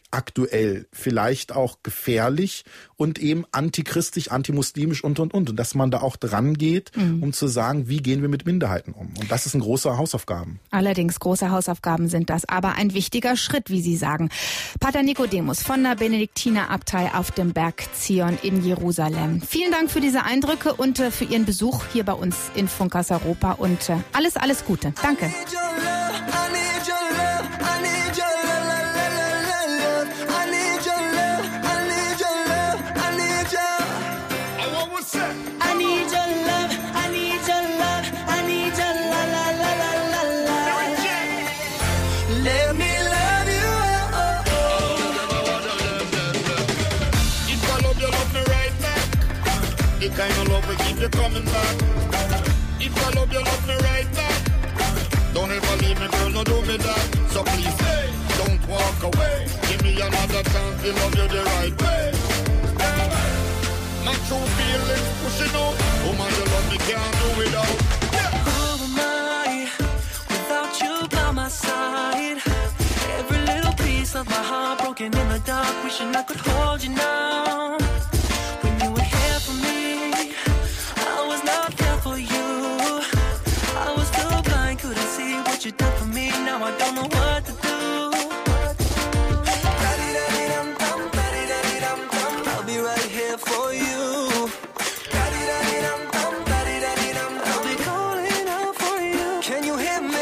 aktuell, vielleicht auch gefährlich und eben antichristlich, antimuslimisch und. Und dass man da auch dran geht, um zu sagen, wie gehen wir mit Minderheiten um. Und das ist ein großer Hausaufgaben. Allerdings, große Hausaufgaben sind das, aber ein wichtiger Schritt, wie Sie sagen. Pater Nikodemus von der Benediktinerabtei auf dem Berg Zion in Jerusalem. Vielen Dank für diese Eindrücke und für Ihren Besuch hier bei uns in Funkhaus Europa und alles Gute. Danke. The kind of love will keep you coming back. If I love you, love me right back. Don't ever leave me, girl, no do me that. So please, hey, don't walk away. Give me another chance to love you the right way. My true feelings pushing out. Woman, you love me, can't do without. Who am I without you by my side? Every little piece of my heart broken in the dark, wishing I could hold you now. When you were here for me, I was not there for you. I was too blind, couldn't see what you done for me. Now I don't know what to do. I'll be right here for you. I'll be calling out for you. Can you hear me?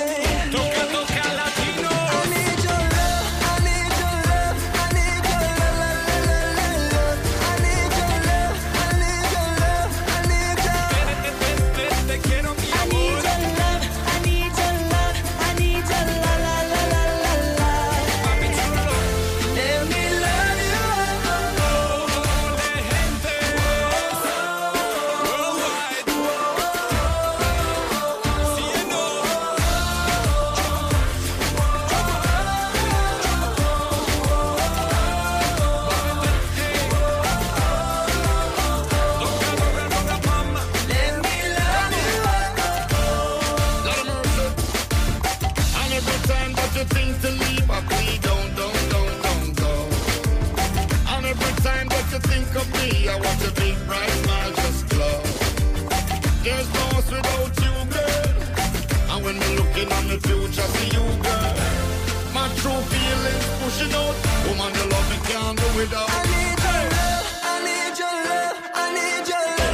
I want a big bright smile, just glow. There's no us without you, girl. And when we're looking on the future, see you, girl. My true feelings pushing out. Woman, you love me, can't do without. I need your love, I need your love, I need your love.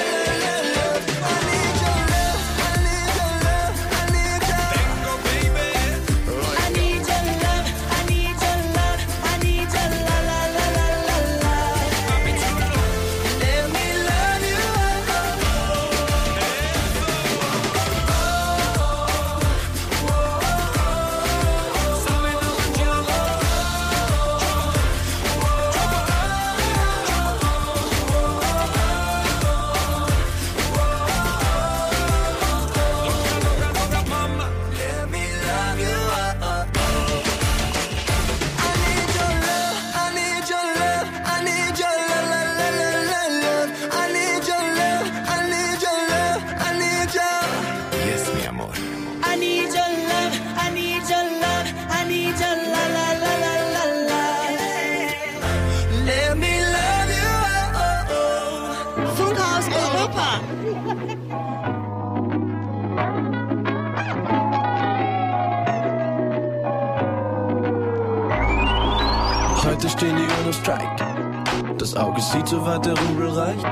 Heute stehen die Uhren auf Strike. Das Auge sieht, so weit der Rubel reicht.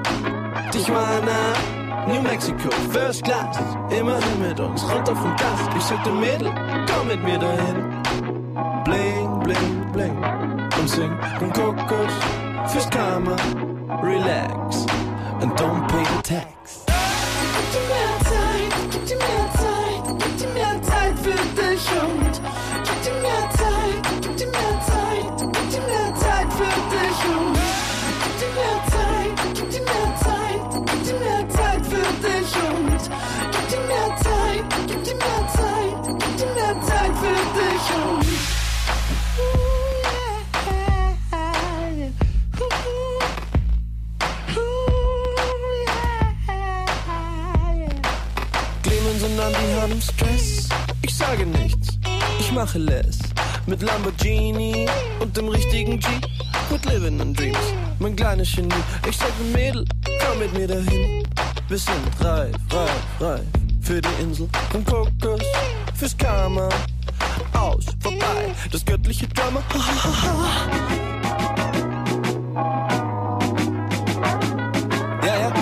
Tijuana, New Mexico, First Class. Immerhin mit uns, runter vom Gas. Ich sagte Mädel, komm mit mir dahin. Bling, bling, bling. Und sing und Kokos fürs Karma. Relax and don't pay the tax. Gib dir mehr Zeit, gib dir mehr Zeit, gib dir mehr Zeit für dich und gib dir mehr Zeit, gib dir mehr Zeit, gib dir mehr Zeit für dich und gib dir mehr Zeit, gib dir mehr Zeit, gib dir mehr Zeit für dich und gib dir mehr Zeit, gib dir mehr Zeit, gib dir mehr Zeit für dich und Clemens und Andy haben Stress. Ich sage nichts, ich mache less. mit Lamborghini und dem richtigen Jeep. Mit Living in Dreams, mein kleines Genie. Ich sag dem Mädel, komm mit mir dahin. Wir sind reif für die Insel. Vom Kokos fürs Karma. Aus, vorbei, das göttliche Drama. Ja, ja.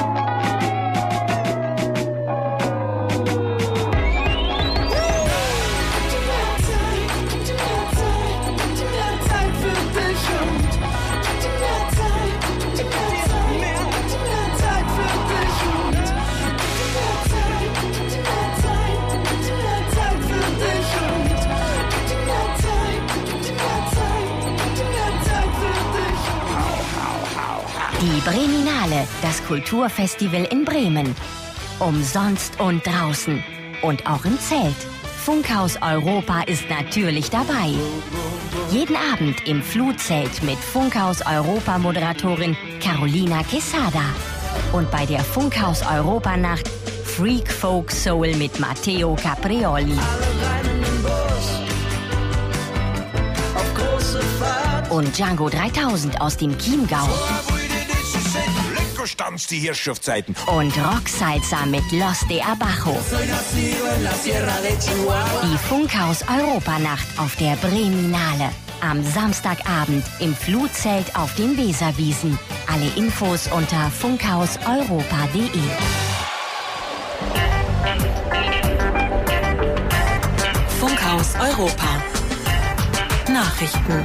Die Breminale, das Kulturfestival in Bremen. Umsonst und draußen. Und auch im Zelt. Funkhaus Europa ist natürlich dabei. Jeden Abend im Flutzelt mit Funkhaus Europa-Moderatorin Carolina Quesada. Und bei der Funkhaus Europa-Nacht Freak Folk Soul mit Matteo Caprioli. Und Django 3000 aus dem Chiemgau. Die Herrschaftszeiten. Und Rocksalsa mit Los de Abajo. Die Funkhaus Europanacht auf der Breminale. Am Samstagabend im Flutzelt auf den Weserwiesen. Alle Infos unter funkhauseuropa.de. Funkhaus Europa. Nachrichten.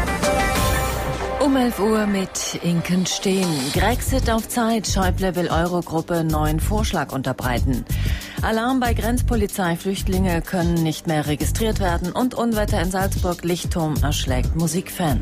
Um 11 Uhr mit Inken Steen. Grexit auf Zeit. Schäuble will Eurogruppe neuen Vorschlag unterbreiten. Alarm bei Grenzpolizei. Flüchtlinge können nicht mehr registriert werden. Und Unwetter in Salzburg. Lichtturm erschlägt Musikfan.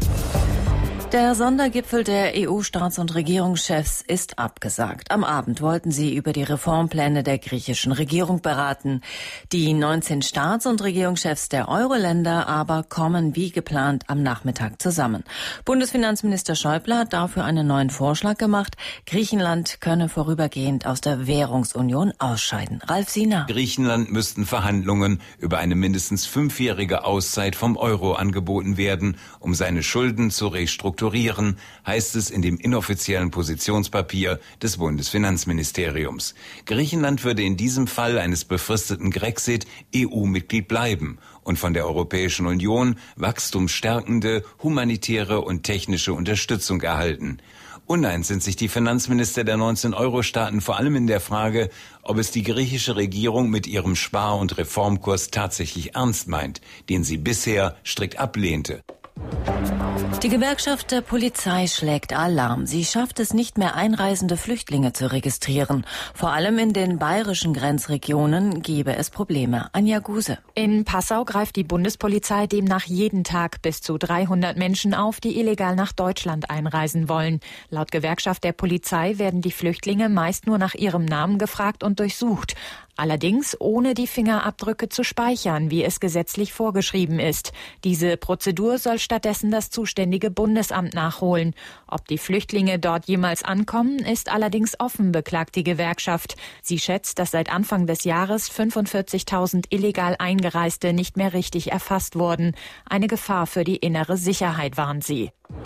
Der Sondergipfel der EU-Staats- und Regierungschefs ist abgesagt. Am Abend wollten sie über die Reformpläne der griechischen Regierung beraten. Die 19 Staats- und Regierungschefs der Euro-Länder aber kommen wie geplant am Nachmittag zusammen. Bundesfinanzminister Schäuble hat dafür einen neuen Vorschlag gemacht. Griechenland könne vorübergehend aus der Währungsunion ausscheiden. Ralf Siener. Griechenland müssten Verhandlungen über eine mindestens 5-jährige Auszeit vom Euro angeboten werden, um seine Schulden zu restrukturieren, heißt es in dem inoffiziellen Positionspapier des Bundesfinanzministeriums. Griechenland würde in diesem Fall eines befristeten Grexit EU-Mitglied bleiben und von der Europäischen Union wachstumsstärkende, humanitäre und technische Unterstützung erhalten. Uneins sind sich die Finanzminister der 19 Euro-Staaten vor allem in der Frage, ob es die griechische Regierung mit ihrem Spar- und Reformkurs tatsächlich ernst meint, den sie bisher strikt ablehnte. Die Gewerkschaft der Polizei schlägt Alarm. Sie schafft es nicht mehr, einreisende Flüchtlinge zu registrieren. Vor allem in den bayerischen Grenzregionen gebe es Probleme. Anja Guse. In Passau greift die Bundespolizei demnach jeden Tag bis zu 300 Menschen auf, die illegal nach Deutschland einreisen wollen. Laut Gewerkschaft der Polizei werden die Flüchtlinge meist nur nach ihrem Namen gefragt und durchsucht. Allerdings ohne die Fingerabdrücke zu speichern, wie es gesetzlich vorgeschrieben ist. Diese Prozedur soll stattdessen das zuständige Bundesamt nachholen. Ob die Flüchtlinge dort jemals ankommen, ist allerdings offen, beklagt die Gewerkschaft. Sie schätzt, dass seit Anfang des Jahres 45.000 illegal Eingereiste nicht mehr richtig erfasst wurden. Eine Gefahr für die innere Sicherheit, warnt sie.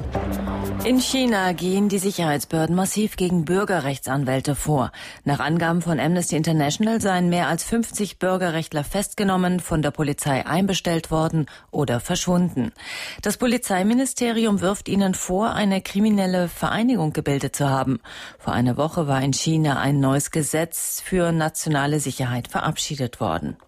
In China gehen die Sicherheitsbehörden massiv gegen Bürgerrechtsanwälte vor. Nach Angaben von Amnesty International seien mehr als 50 Bürgerrechtler festgenommen, von der Polizei einbestellt worden oder verschwunden. Das Polizeiministerium wirft ihnen vor, eine kriminelle Vereinigung gebildet zu haben. Vor einer Woche war in China ein neues Gesetz für nationale Sicherheit verabschiedet worden.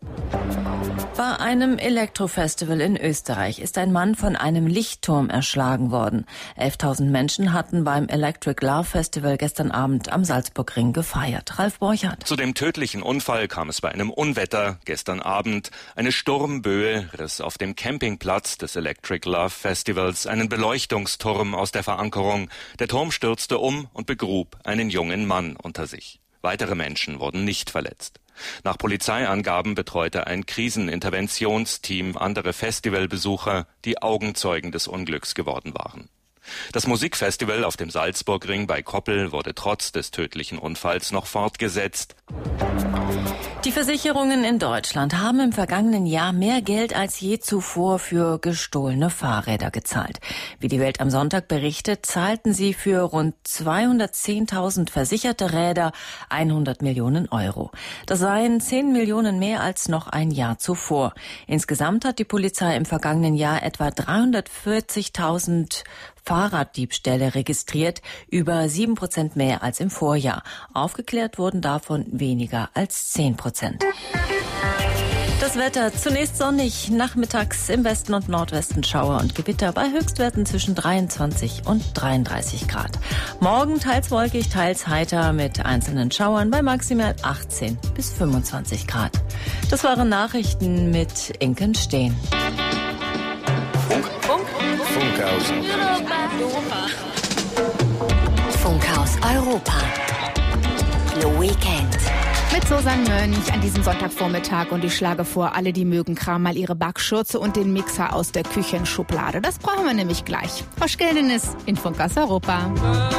Bei einem Elektrofestival in Österreich ist ein Mann von einem Lichtturm erschlagen worden. 11.000 Menschen hatten beim Electric Love Festival gestern Abend am Salzburgring gefeiert. Ralf Borchardt. Zu dem tödlichen Unfall kam es bei einem Unwetter gestern Abend. Eine Sturmböe riss auf dem Campingplatz des Electric Love Festivals einen Beleuchtungsturm aus der Verankerung. Der Turm stürzte um und begrub einen jungen Mann unter sich. Weitere Menschen wurden nicht verletzt. Nach Polizeiangaben betreute ein Kriseninterventionsteam andere Festivalbesucher, die Augenzeugen des Unglücks geworden waren. Das Musikfestival auf dem Salzburgring bei Koppel wurde trotz des tödlichen Unfalls noch fortgesetzt. Die Versicherungen in Deutschland haben im vergangenen Jahr mehr Geld als je zuvor für gestohlene Fahrräder gezahlt. Wie die Welt am Sonntag berichtet, zahlten sie für rund 210.000 versicherte Räder 100 Millionen Euro. Das seien 10 Millionen mehr als noch ein Jahr zuvor. Insgesamt hat die Polizei im vergangenen Jahr etwa 340.000 Fahrraddiebstähle registriert, über 7% mehr als im Vorjahr. Aufgeklärt wurden davon weniger als 10%. Das Wetter zunächst sonnig, nachmittags im Westen und Nordwesten Schauer und Gewitter bei Höchstwerten zwischen 23 und 33 Grad. Morgen teils wolkig, teils heiter mit einzelnen Schauern bei maximal 18 bis 25 Grad. Das waren Nachrichten mit Inken Steen. Funkhaus Europa. Le Weekend. Mit Susanne Mönch an diesem Sonntagvormittag und ich schlage vor, alle, die mögen, kramen mal ihre Backschürze und den Mixer aus der Küchenschublade. Das brauchen wir nämlich gleich. Frau Skeldenis in Funkhaus Europa.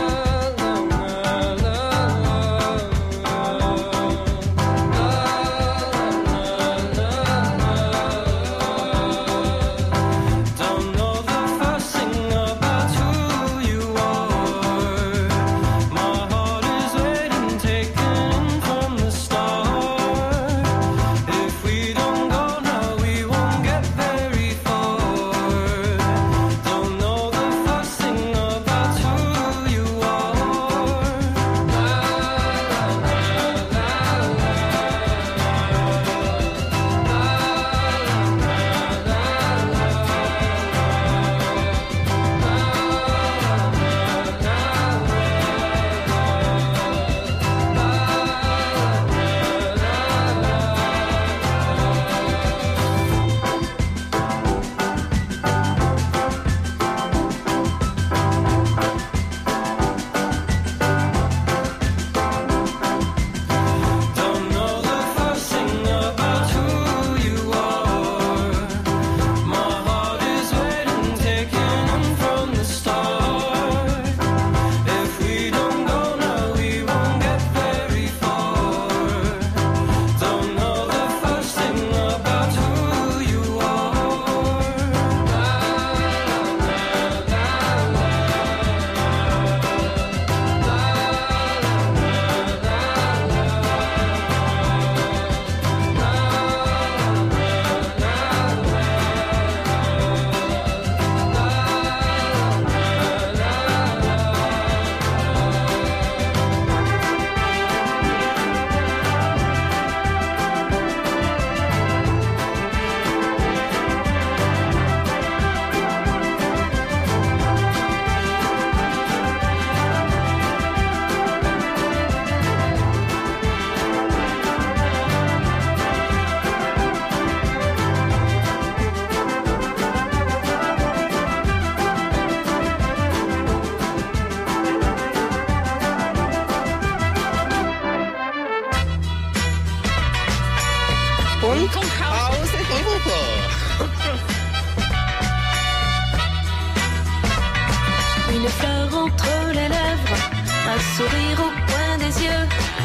Une fleur entre les lèvres, un sourire au coin des yeux,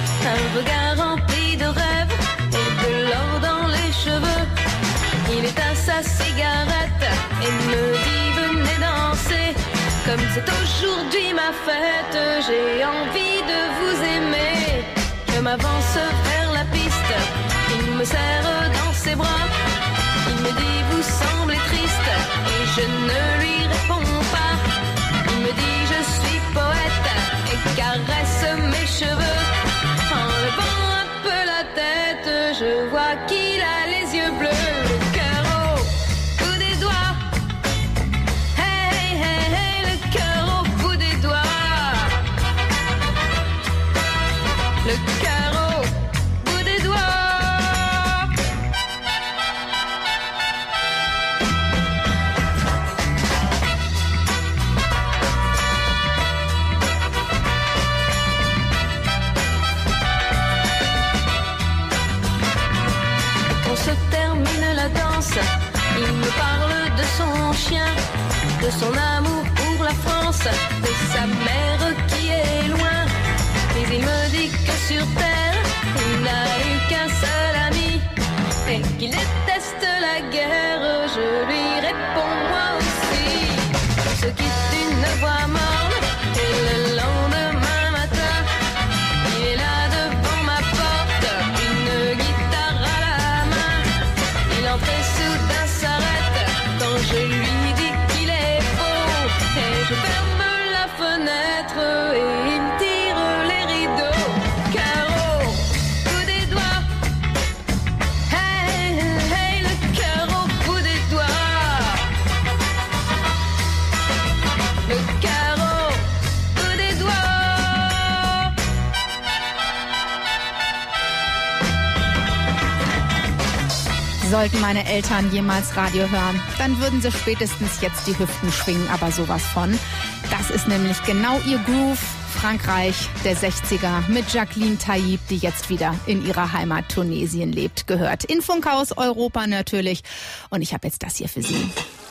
un regard rempli de rêves et de l'or dans les cheveux. Il éteint sa cigarette et me dit venez danser. Comme c'est aujourd'hui ma fête, j'ai envie de vous aimer. Je m'avance vers la piste, il me serre dans ses bras. Il me dit vous semblez triste et je ne lui réponds pas. Il me dit je suis poète et caresse mes cheveux. En levant un peu la tête, je vois qu'il a les yeux bleus. Le cœur au bout des doigts. Hey, hey, hey, le cœur au bout des doigts. Le cœur au bout des doigts. Il me parle de son chien, de son amour pour la France, de sa mère qui est loin. Mais il me dit que sur terre, il n'a eu qu'un seul ami et qu'il déteste la guerre. Je lui réponds moi aussi. On se quitte une voix morne et le lendemain matin, il est là devant ma porte, une guitare à la main. Il entre et soudain s'arrête quand je lui dis qu'il est beau. Et je ferme la fenêtre et il tire les rideaux. Caro, bout des doigts. Hey, hey, le cœur au bout des doigts. Le carreau au bout des doigts. Sollten meine Eltern jemals Radio hören, dann würden sie spätestens jetzt die Hüften schwingen, aber sowas von. Das ist nämlich genau ihr Groove. Frankreich der 60er mit Jacqueline Taïb, die jetzt wieder in ihrer Heimat Tunesien lebt, gehört. In Funkhaus Europa natürlich. Und ich habe jetzt das hier für Sie.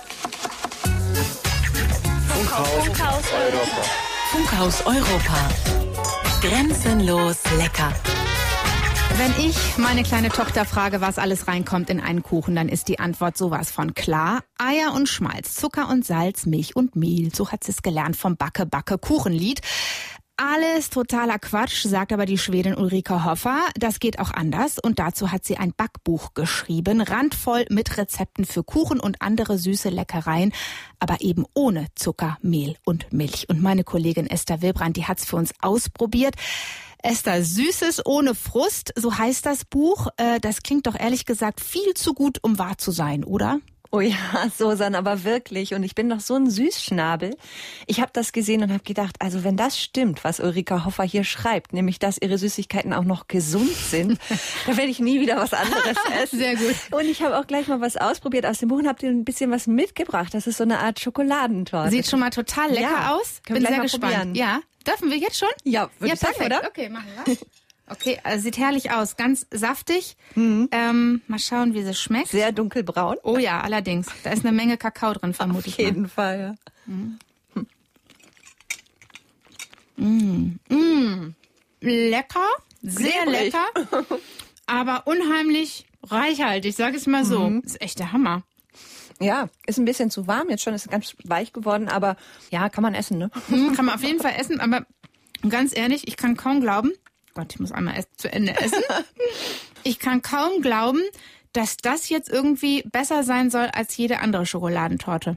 Funkhaus Europa. Funkhaus Europa. Grenzenlos lecker. Wenn ich meine kleine Tochter frage, was alles reinkommt in einen Kuchen, dann ist die Antwort sowas von klar. Eier und Schmalz, Zucker und Salz, Milch und Mehl. So hat sie es gelernt vom Backe-Backe-Kuchenlied. Alles totaler Quatsch, sagt aber die Schwedin Ulrika Hoffa. Das geht auch anders und dazu hat sie ein Backbuch geschrieben, randvoll mit Rezepten für Kuchen und andere süße Leckereien, aber eben ohne Zucker, Mehl und Milch. Und meine Kollegin Esther Wilbrand, die hat's für uns ausprobiert. Esther, Süßes ohne Frust, so heißt das Buch. Das klingt doch ehrlich gesagt viel zu gut, um wahr zu sein, oder? Oh ja, Susan, aber wirklich. Und ich bin doch so ein Süßschnabel. Ich habe das gesehen und habe gedacht, also wenn das stimmt, was Ulrika Hoffa hier schreibt, nämlich, dass ihre Süßigkeiten auch noch gesund sind, dann werde ich nie wieder was anderes essen. Sehr gut. Und ich habe auch gleich mal was ausprobiert aus dem Buch und habe dir ein bisschen was mitgebracht. Das ist so eine Art Schokoladentorte. Sieht schon mal total lecker aus. Bin sehr sehr gespannt. Probieren. Ja, dürfen wir jetzt schon? Ja, würde ich sagen, perfekt. oder? Okay, machen wir. Okay, sieht herrlich aus. Ganz saftig. Mal schauen, wie sie schmeckt. Sehr dunkelbraun. Oh ja, allerdings. Da ist eine Menge Kakao drin, vermute ich. Auf jeden Fall, ja. Lecker. Sehr lecker. Aber unheimlich reichhaltig, sag es mal so. Ist echt der Hammer. Ja, ist ein bisschen zu warm. Jetzt schon ist es ganz weich geworden, aber ja, kann man essen, ne? Kann man auf jeden Fall essen, aber ganz ehrlich, ich kann kaum glauben, Gott, ich muss einmal erst zu Ende essen. Ich kann kaum glauben, dass das jetzt irgendwie besser sein soll als jede andere Schokoladentorte.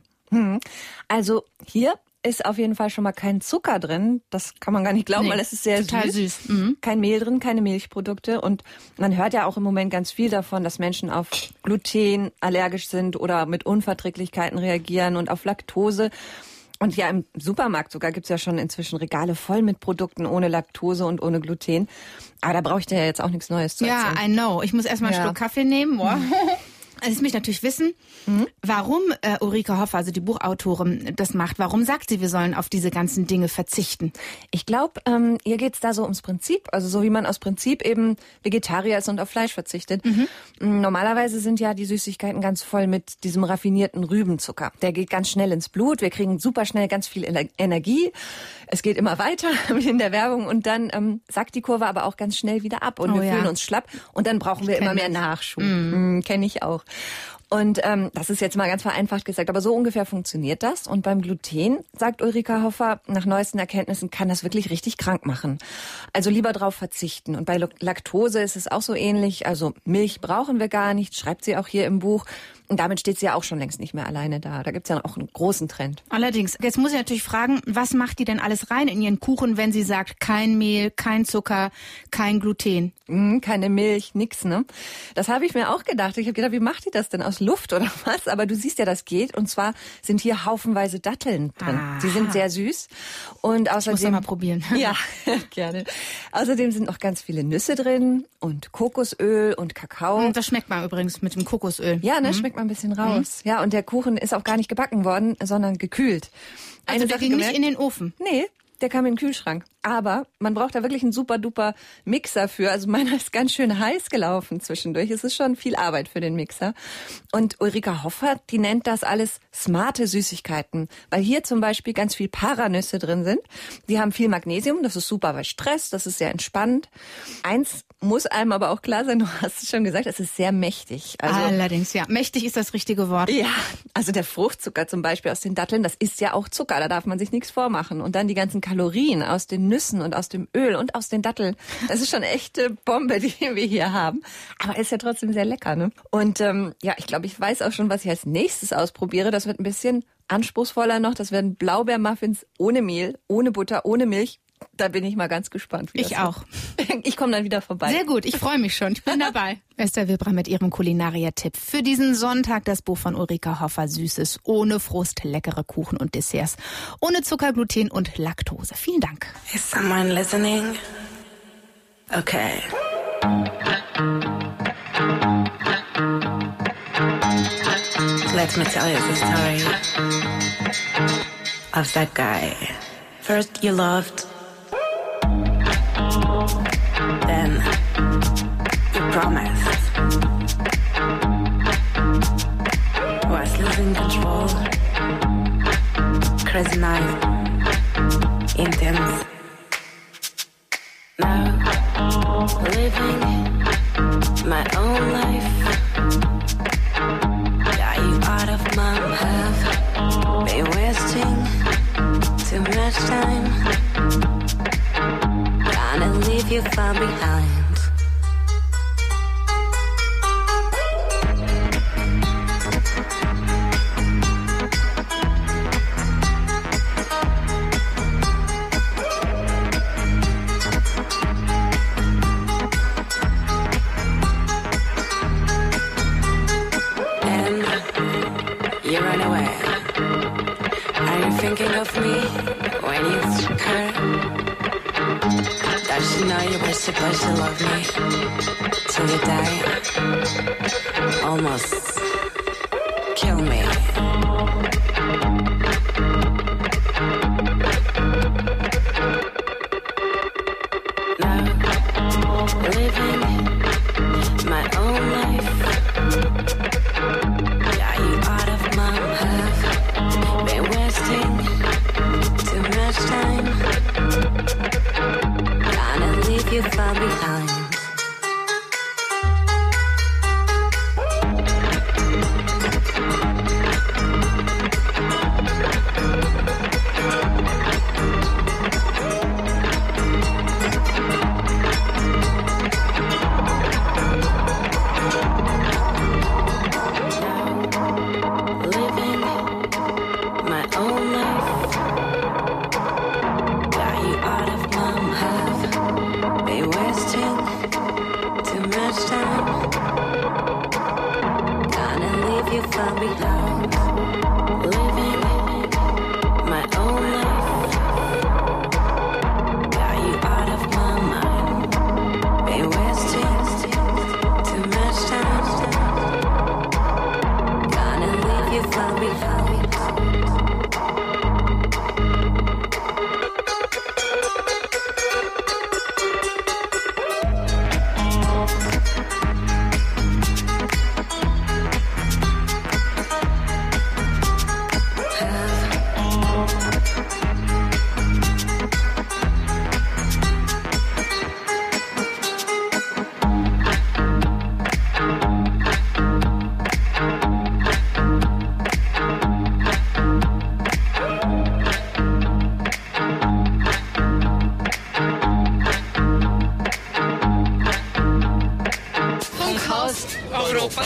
Also hier ist auf jeden Fall schon mal kein Zucker drin. Das kann man gar nicht glauben, weil es ist sehr total süß. Kein Mehl drin, keine Milchprodukte. Und man hört ja auch im Moment ganz viel davon, dass Menschen auf Gluten allergisch sind oder mit Unverträglichkeiten reagieren und auf Laktose. Und ja, im Supermarkt sogar gibt's ja schon inzwischen Regale voll mit Produkten ohne Laktose und ohne Gluten. Aber da brauche ich dir ja jetzt auch nichts Neues zu erzählen. Ja, I know. Ich muss erstmal einen Schluck Kaffee nehmen. Boah. Also ich möchte natürlich wissen, warum Ulrika Hoffa, also die Buchautorin, das macht. Warum sagt sie, wir sollen auf diese ganzen Dinge verzichten? Ich glaube, ihr geht's da so ums Prinzip. Also so wie man aus Prinzip eben Vegetarier ist und auf Fleisch verzichtet. Normalerweise sind ja die Süßigkeiten ganz voll mit diesem raffinierten Rübenzucker. Der geht ganz schnell ins Blut. Wir kriegen super schnell ganz viel Energie. Es geht immer weiter in der Werbung und dann sackt die Kurve aber auch ganz schnell wieder ab und wir fühlen uns schlapp und dann brauchen wir immer mehr Nachschub. Kenne ich auch. Und das ist jetzt mal ganz vereinfacht gesagt, aber so ungefähr funktioniert das. Und beim Gluten, sagt Ulrika Hoffa, nach neuesten Erkenntnissen kann das wirklich richtig krank machen. Also lieber drauf verzichten. Und bei Laktose ist es auch so ähnlich. Also Milch brauchen wir gar nicht, schreibt sie auch hier im Buch. Und damit steht sie ja auch schon längst nicht mehr alleine da. Da gibt's ja auch einen großen Trend. Allerdings, jetzt muss ich natürlich fragen, was macht die denn alles rein in ihren Kuchen, wenn sie sagt, kein Mehl, kein Zucker, kein Gluten? Keine Milch, nix, ne? Das habe ich mir auch gedacht. Ich habe gedacht, wie macht die das denn, aus Luft oder was? Aber du siehst ja, das geht. Und zwar sind hier haufenweise Datteln drin. Sie sind sehr süß. Und außerdem, ich muss mal probieren. Ja, gerne. Außerdem sind noch ganz viele Nüsse drin und Kokosöl und Kakao. Das schmeckt man übrigens mit dem Kokosöl. Ja, ne, schmeckt man ein bisschen raus. Ja, und der Kuchen ist auch gar nicht gebacken worden, sondern gekühlt. Also der ging nicht in den Ofen? Nee, der kam in den Kühlschrank. aber man braucht da wirklich einen super duper Mixer für. Also meiner ist ganz schön heiß gelaufen zwischendurch. Es ist schon viel Arbeit für den Mixer. Und Ulrika Hoffer, die nennt das alles smarte Süßigkeiten, weil hier zum Beispiel ganz viel Paranüsse drin sind. Die haben viel Magnesium, das ist super bei Stress, das ist sehr entspannend. Eins muss einem aber auch klar sein, du hast es schon gesagt, es ist sehr mächtig. Also, allerdings, ja. Mächtig ist das richtige Wort. Ja, also der Fruchtzucker zum Beispiel aus den Datteln, das ist ja auch Zucker, da darf man sich nichts vormachen. Und dann die ganzen Kalorien aus den Nüssen und aus dem Öl und aus den Datteln. Das ist schon echte Bombe, die wir hier haben. Aber ist ja trotzdem sehr lecker, ne? Und ich glaube, ich weiß auch schon, was ich als nächstes ausprobiere. Das wird ein bisschen anspruchsvoller noch. Das werden Blaubeermuffins ohne Mehl, ohne Butter, ohne Milch. Da bin ich mal ganz gespannt. Wie ich auch. Ich komme dann wieder vorbei. Sehr gut, ich freue mich schon. Ich bin dabei. Esther Wilbra mit ihrem Kulinaria-Tipp für diesen Sonntag. Das Buch von Ulrika Hoffer. Süßes, ohne Frust, leckere Kuchen und Desserts. Ohne Zucker, Gluten und Laktose. Vielen Dank. Is someone listening? Okay. Let me tell you the story of that guy. First you loved, then you promised. Was losing control, crazy night, intense. Now living my own life. Got you out of my path, been wasting too much time. Gonna leave you far behind. And you run away. Are you thinking of me when you took her? Does she know you were supposed to love me till you die? Almost kill me. Now living my own life. Got you out of my path. Been wasting too much time. Gonna leave you far behind. Living my own life. Got you out of my path. Been wasting too much time. Gonna leave you far behind. Living my own life. Got you out of my mind. Been wasting too much time. Gonna leave you far behind. Funkhaus Europa.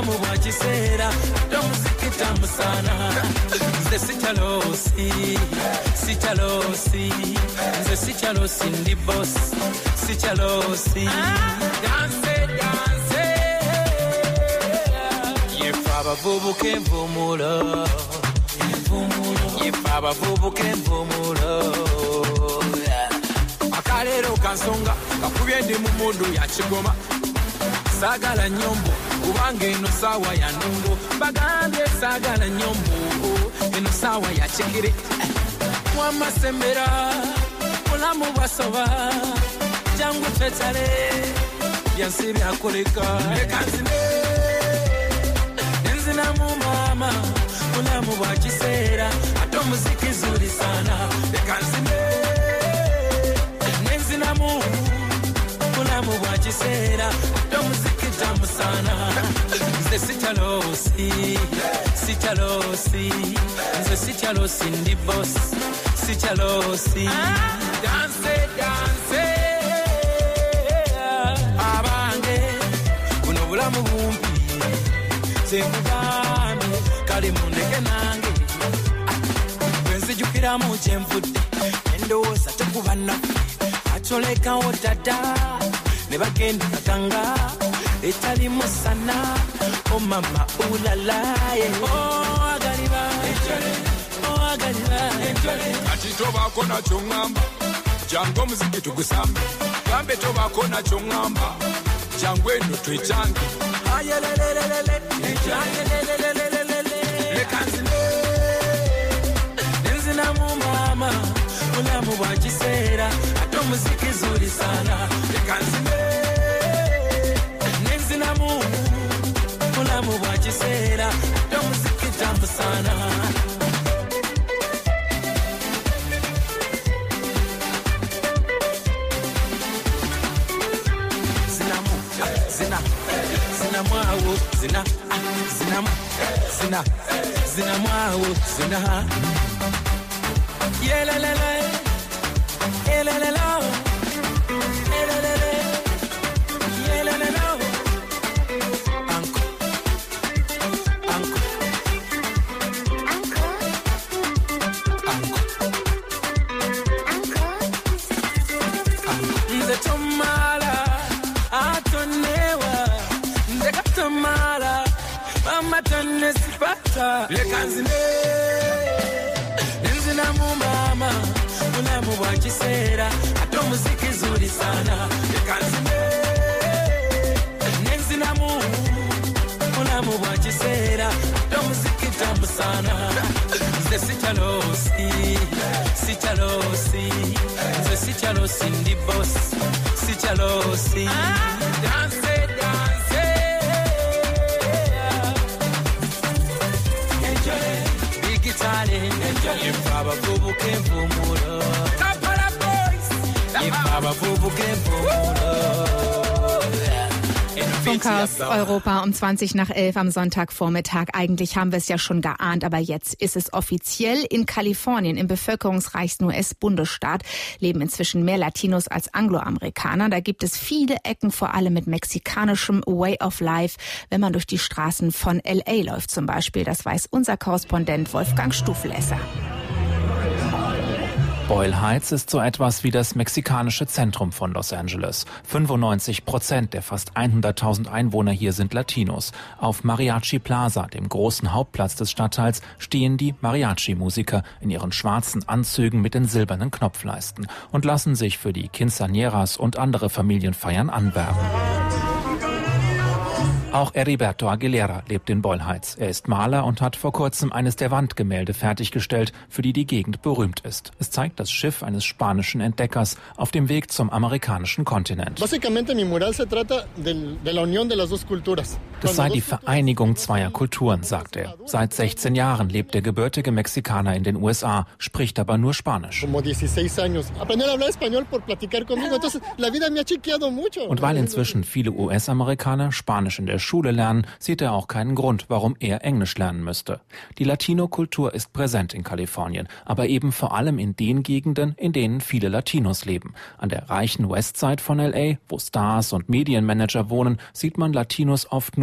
bulamu bwa kiseera ate omuziki tamusana nze sikyalosi nze sikyalosi ndi boss sikyalosi danse yefa abavubuka envumulo yefa abavubuka envumulo akaleero kansonga kakubye ndi mu mundu yakigoma saagala nyombo kubanga eno saawa ya nungo bagambye saagala nyombo eno saawa ya kigere mwamasembera mulamu bwasoba jangu twetale byansi byakoleka leka nzinamu maama mulamu bwa kiseera ate omuziki zuli sana leka nzinamu mulamu bwa kiseera ate omuziki tamusana nze sikyalosi nze sikyalosi ndi boss sikyalosi danse abange buno bulamu bumpi zemugambe kale mundeke nange bwenzijukiramu kyenvudde endowooza tekuba naffe acolekawo dada ne bagenda katanga etali musana o mama ulalaye ati tobaako nakyo ŋŋamba jangu omuziki tugusambe gambe tobaako nakyo ŋŋamba jangu eno twekyange leka nzinamu maama mulamu bwa kiseera ate omuziki zuli sana leka nzinamu mulamu bwa kiseera ate omuziki tamusana zina mwawo zina yelelele yelelelo yelelele yelelelo anko nze tomala atonewa nze katomala mama tonne sipata leka nzinamu mama mulamu bwa kiseera ate omuziki zuli sana leka nzinamu mulamu bwa kiseera ate omuziki tamusana nze sikyalosi ndi boss sikyalosi danse yefa abavubuka envumulo yefa abavubuka envumulo Funkhaus Europa um 20:11 am Sonntagvormittag. Eigentlich haben wir es ja schon geahnt, aber jetzt ist es offiziell. In Kalifornien, im bevölkerungsreichsten US-Bundesstaat, leben inzwischen mehr Latinos als Angloamerikaner. Da gibt es viele Ecken, vor allem mit mexikanischem Way of Life, wenn man durch die Straßen von L.A. läuft zum Beispiel. Das weiß unser Korrespondent Wolfgang Stufelesser. Boyle Heights ist so etwas wie das mexikanische Zentrum von Los Angeles. 95% der fast 100.000 Einwohner hier sind Latinos. Auf Mariachi Plaza, dem großen Hauptplatz des Stadtteils, stehen die Mariachi-Musiker in ihren schwarzen Anzügen mit den silbernen Knopfleisten und lassen sich für die Quinceañeras und andere Familienfeiern anwerben. Auch Heriberto Aguilera lebt in Boyle Heights. Er ist Maler und hat vor kurzem eines der Wandgemälde fertiggestellt, für die die Gegend berühmt ist. Es zeigt das Schiff eines spanischen Entdeckers auf dem Weg zum amerikanischen Kontinent. Das sei die Vereinigung zweier Kulturen, sagt er. Seit 16 Jahren lebt der gebürtige Mexikaner in den USA, spricht aber nur Spanisch. Und weil inzwischen viele US-Amerikaner Spanisch in der Schule lernen, sieht er auch keinen Grund, warum er Englisch lernen müsste. Die Latino-Kultur ist präsent in Kalifornien, aber eben vor allem in den Gegenden, in denen viele Latinos leben. An der reichen Westside von L.A., wo Stars und Medienmanager wohnen, sieht man Latinos oft nur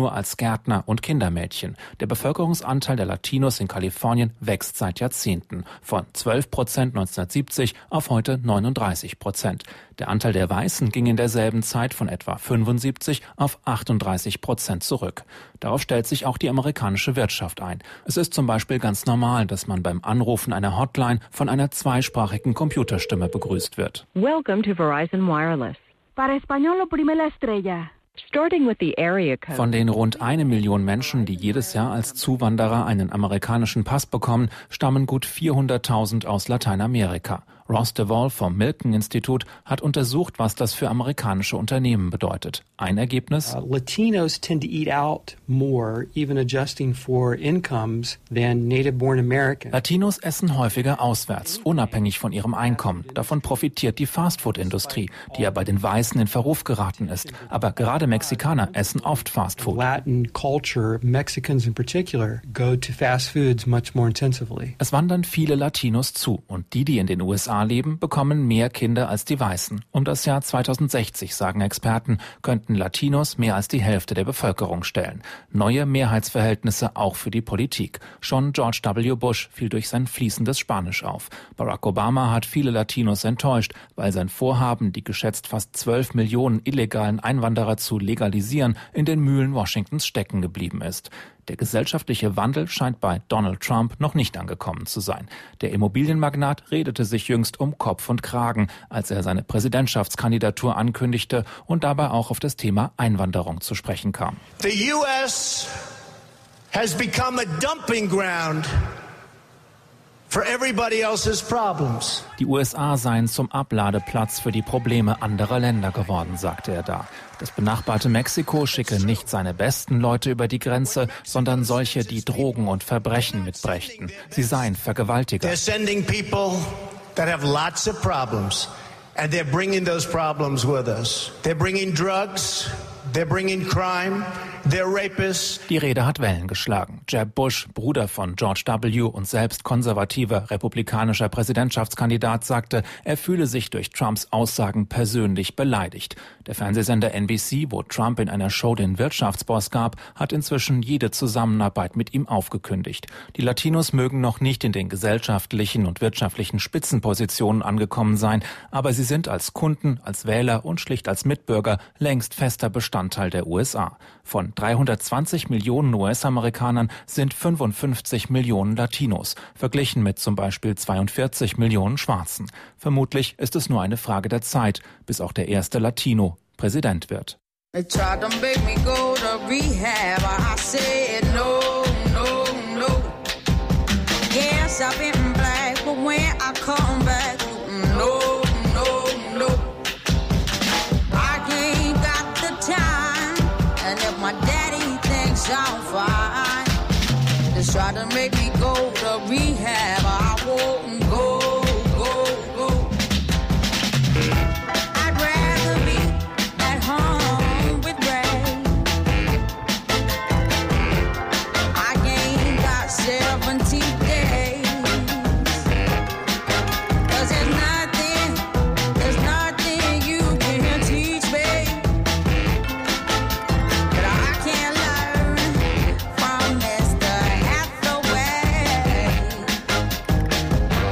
nur als Gärtner und Kindermädchen. Der Bevölkerungsanteil der Latinos in Kalifornien wächst seit Jahrzehnten. Von 12% 1970 auf heute 39%. Der Anteil der Weißen ging in derselben Zeit von etwa 75 auf 38% zurück. Darauf stellt sich auch die amerikanische Wirtschaft ein. Es ist zum Beispiel ganz normal, dass man beim Anrufen einer Hotline von einer zweisprachigen Computerstimme begrüßt wird. Welcome to Verizon Wireless. Para español oprime la estrella. Starting with the area code. Von den rund 1 Million Menschen, die jedes Jahr als Zuwanderer einen amerikanischen Pass bekommen, stammen gut 400.000 aus Lateinamerika. Ross DeWall vom Milken-Institut hat untersucht, was das für amerikanische Unternehmen bedeutet. Ein Ergebnis? Latinos tend to eat out more, even adjusting for incomes, than native-born Americans. Latinos essen häufiger auswärts, unabhängig von ihrem Einkommen. Davon profitiert die Fastfood-Industrie, die ja bei den Weißen in Verruf geraten ist. Aber gerade Mexikaner essen oft Fastfood. Latin culture, Mexicans in particular, go to fast foods much more intensively. Es wandern viele Latinos zu und die in den USA leben, bekommen mehr Kinder als die Weißen. Um das Jahr 2060, sagen Experten, könnten Latinos mehr als die Hälfte der Bevölkerung stellen. Neue Mehrheitsverhältnisse auch für die Politik. Schon George W. Bush fiel durch sein fließendes Spanisch auf. Barack Obama hat viele Latinos enttäuscht, weil sein Vorhaben, die geschätzt fast 12 Millionen illegalen Einwanderer zu legalisieren, in den Mühlen Washingtons stecken geblieben ist. Der gesellschaftliche Wandel scheint bei Donald Trump noch nicht angekommen zu sein. Der Immobilienmagnat redete sich jüngst um Kopf und Kragen, als er seine Präsidentschaftskandidatur ankündigte und dabei auch auf das Thema Einwanderung zu sprechen kam. The US has become a dumping ground for everybody else's problems. Die USA seien zum Abladeplatz für die Probleme anderer Länder geworden, sagte er da. Das benachbarte Mexiko schicke nicht seine besten Leute über die Grenze, sondern solche, die Drogen und Verbrechen mitbrächten. Sie seien Vergewaltiger. They're sending people that have lots of problems, and they're bringing those problems with us. They're bringing drugs, they're bringing crime. Die Rede hat Wellen geschlagen. Jeb Bush, Bruder von George W. und selbst konservativer republikanischer Präsidentschaftskandidat, sagte, er fühle sich durch Trumps Aussagen persönlich beleidigt. Der Fernsehsender NBC, wo Trump in einer Show den Wirtschaftsboss gab, hat inzwischen jede Zusammenarbeit mit ihm aufgekündigt. Die Latinos mögen noch nicht in den gesellschaftlichen und wirtschaftlichen Spitzenpositionen angekommen sein, aber sie sind als Kunden, als Wähler und schlicht als Mitbürger längst fester Bestandteil der USA. Von 320 Millionen US-Amerikanern sind 55 Millionen Latinos, verglichen mit zum Beispiel 42 Millionen Schwarzen. Vermutlich ist es nur eine Frage der Zeit, bis auch der erste Latino Präsident wird. I'm fine. Just try to make me go to rehab. I won't go. I'd rather be at home with Ray. I ain't got 17 days. 'Cause there's nothing you can teach me that I can't learn from Mr. Hathaway.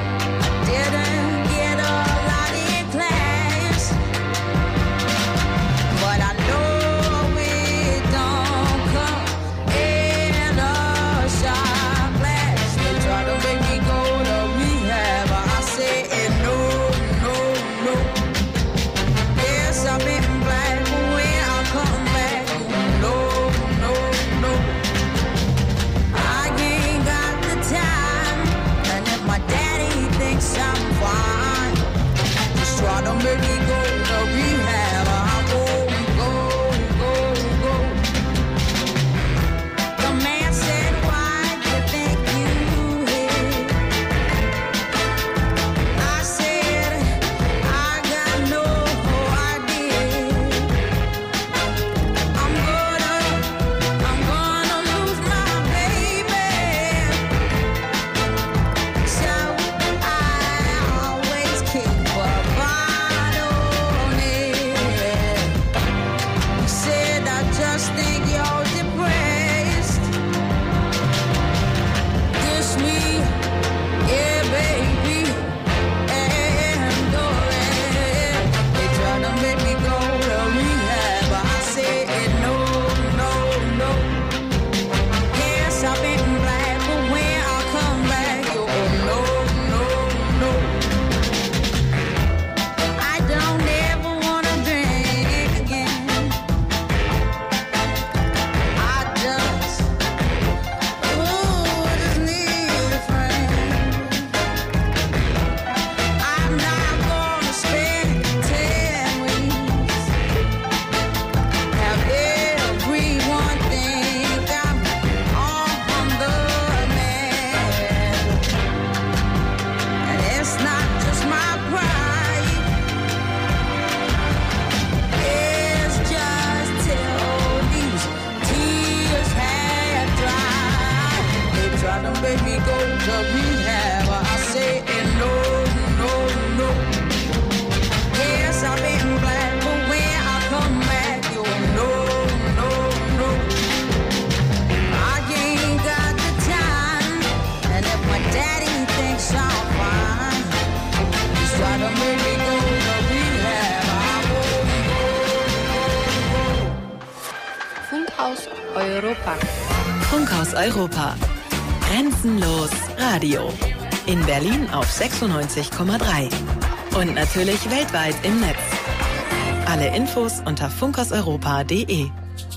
Europa. Funkhaus Europa. Grenzenlos Radio. In Berlin auf 96,3. Und natürlich weltweit im Netz. Alle Infos unter funkhauseuropa.de.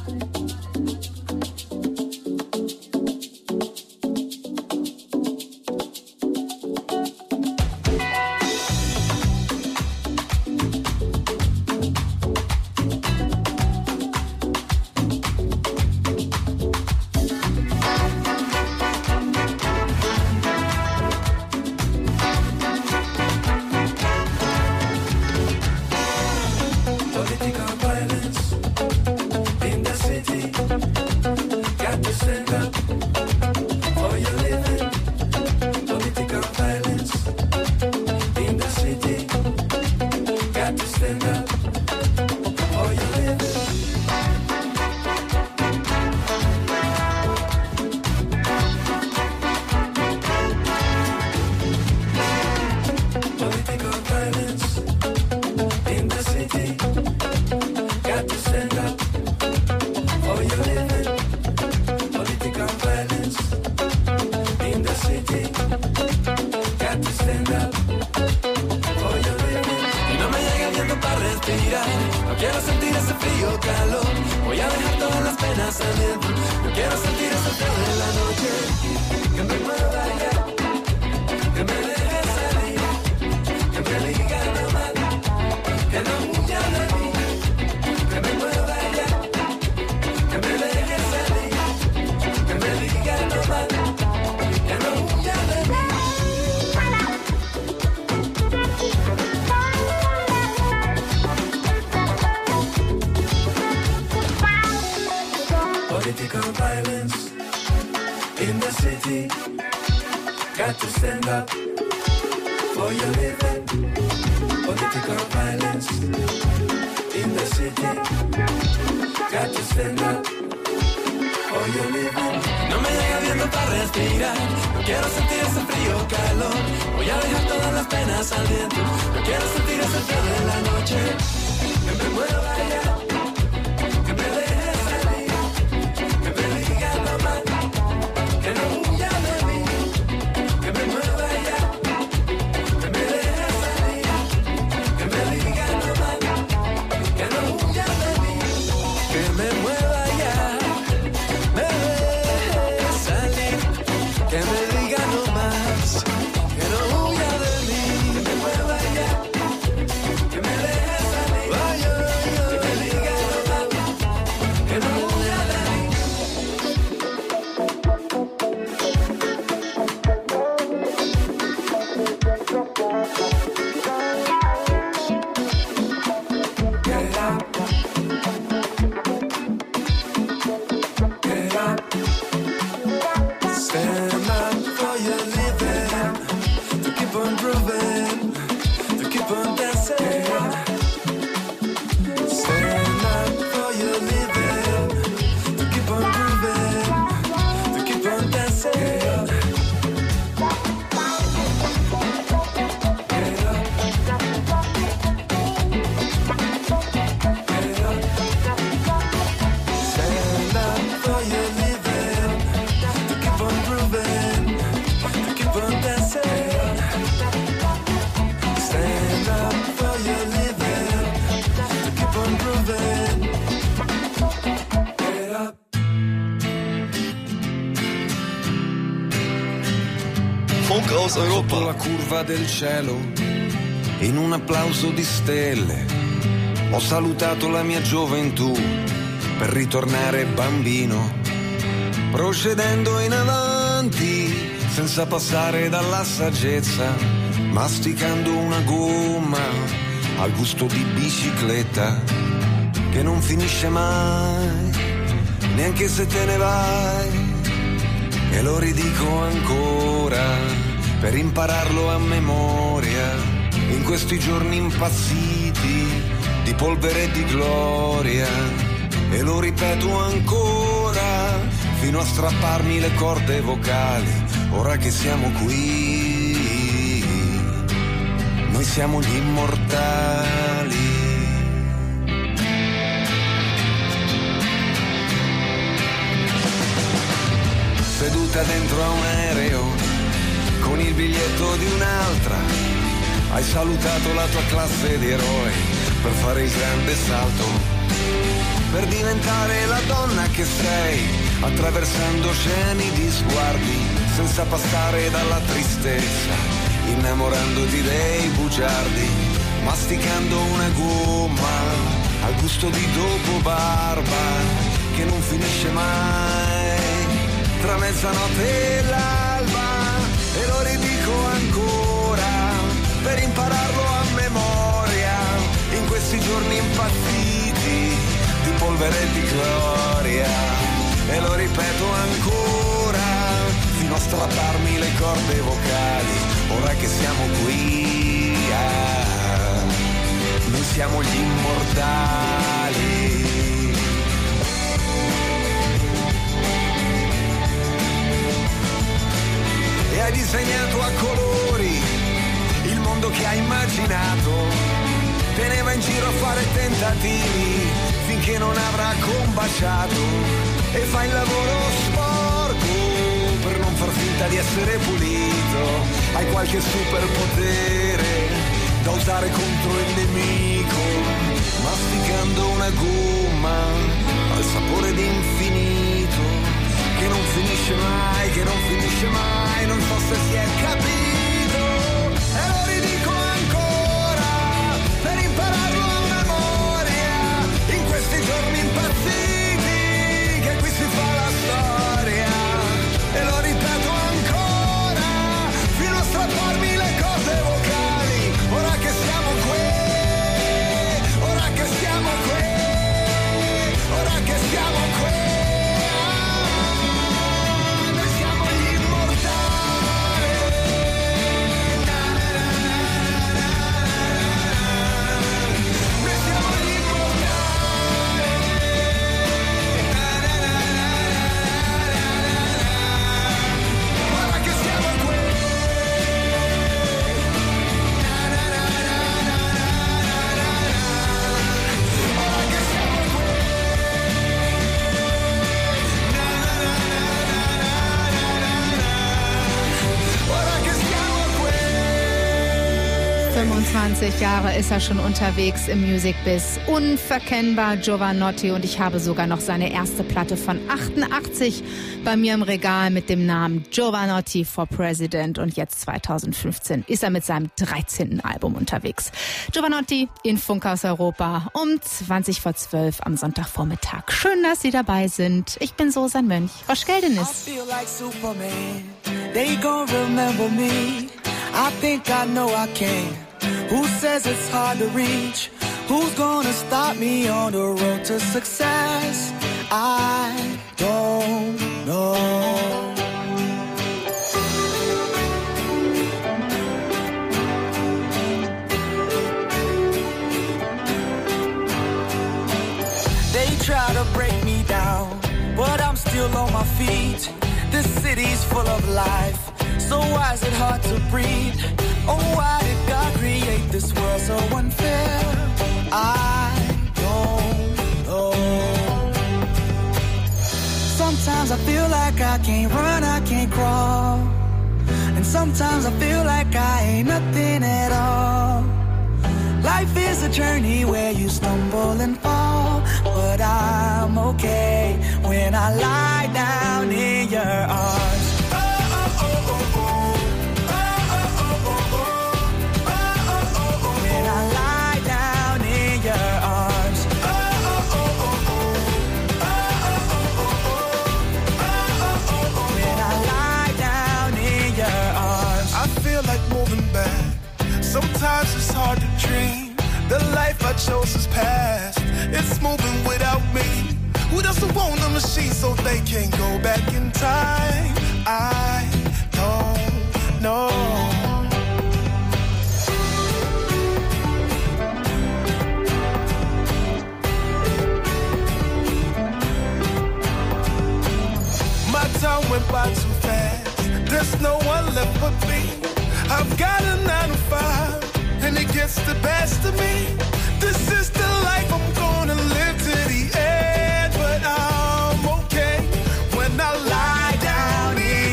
Funkhaus Europa. Sotto la curva del cielo, in un applauso di stelle, ho salutato la mia gioventù per ritornare bambino, procedendo in avanti senza passare dalla saggezza, masticando una gomma al gusto di bicicletta che non finisce mai, neanche se te ne vai. E lo ridico ancora per impararlo a memoria in questi giorni impazziti di polvere e di gloria. E lo ripeto ancora fino a strapparmi le corde vocali. Ora che siamo qui, noi siamo gli immortali. seduta dentro a un aereo con il biglietto di un'altra. Hai salutato la tua classe di eroi per fare il grande salto, per diventare la donna che sei, attraversando oceani di sguardi, senza passare dalla tristezza, innamorandoti dei bugiardi, masticando una gomma al gusto di dopo barba che non finisce mai, tra mezzanotte e l'alba. E lo ridico ancora per impararlo a memoria in questi giorni impazziti di polvere e di gloria. E lo ripeto ancora fino a strapparmi le corde vocali, ora che siamo qui, noi siamo gli immortali. E hai disegnato a colori il mondo che hai immaginato, teneva in giro a fare tentativi finché non avrà combaciato, e fai il lavoro sporco per non far finta di essere pulito. Hai qualche superpotere da usare contro il nemico, masticando una gomma al sapore di infinito, che non finisce mai, che non finisce mai, non so se si è capito. E lo ridico ancora per impararlo a memoria in questi giorni impazziti che qui si fa la storia. E lo ripeto ancora fino a strapparmi le corde vocali, ora che siamo qui, ora che siamo qui, ora che siamo qui. Jahre ist er schon unterwegs im Music-Biz. Unverkennbar Jovanotti, und ich habe sogar noch seine erste Platte von 88 bei mir im Regal mit dem Namen Jovanotti for President, und jetzt 2015 ist er mit seinem 13. Album unterwegs. Jovanotti in Funkhaus Europa um 20:12 am Sonntagvormittag. Schön, dass Sie dabei sind. Ich bin Susan Mönch. Roschel Dennis. I feel like Superman. They gon' remember me. I think I know I can. Who says it's hard to reach? Who's gonna stop me on the road to success? I don't know. They try to break me down, but I'm still on my feet. This city's full of life, so why is it hard to breathe? Oh, why did God create this world so unfair? I don't know. Sometimes I feel like I can't run, I can't crawl. And sometimes I feel like I ain't nothing at all. Life is a journey where you stumble and fall, but I'm okay when I lie down in your arms. Sometimes it's hard to dream. The life I chose is past. It's moving without me. Who doesn't want a machine so they can't go back in time? I don't know. My time went by too fast. There's no one left but me. I've got a 9 to 5, and it gets the best of me. This is the life I'm gonna live to the end, but I'm okay when I lie down in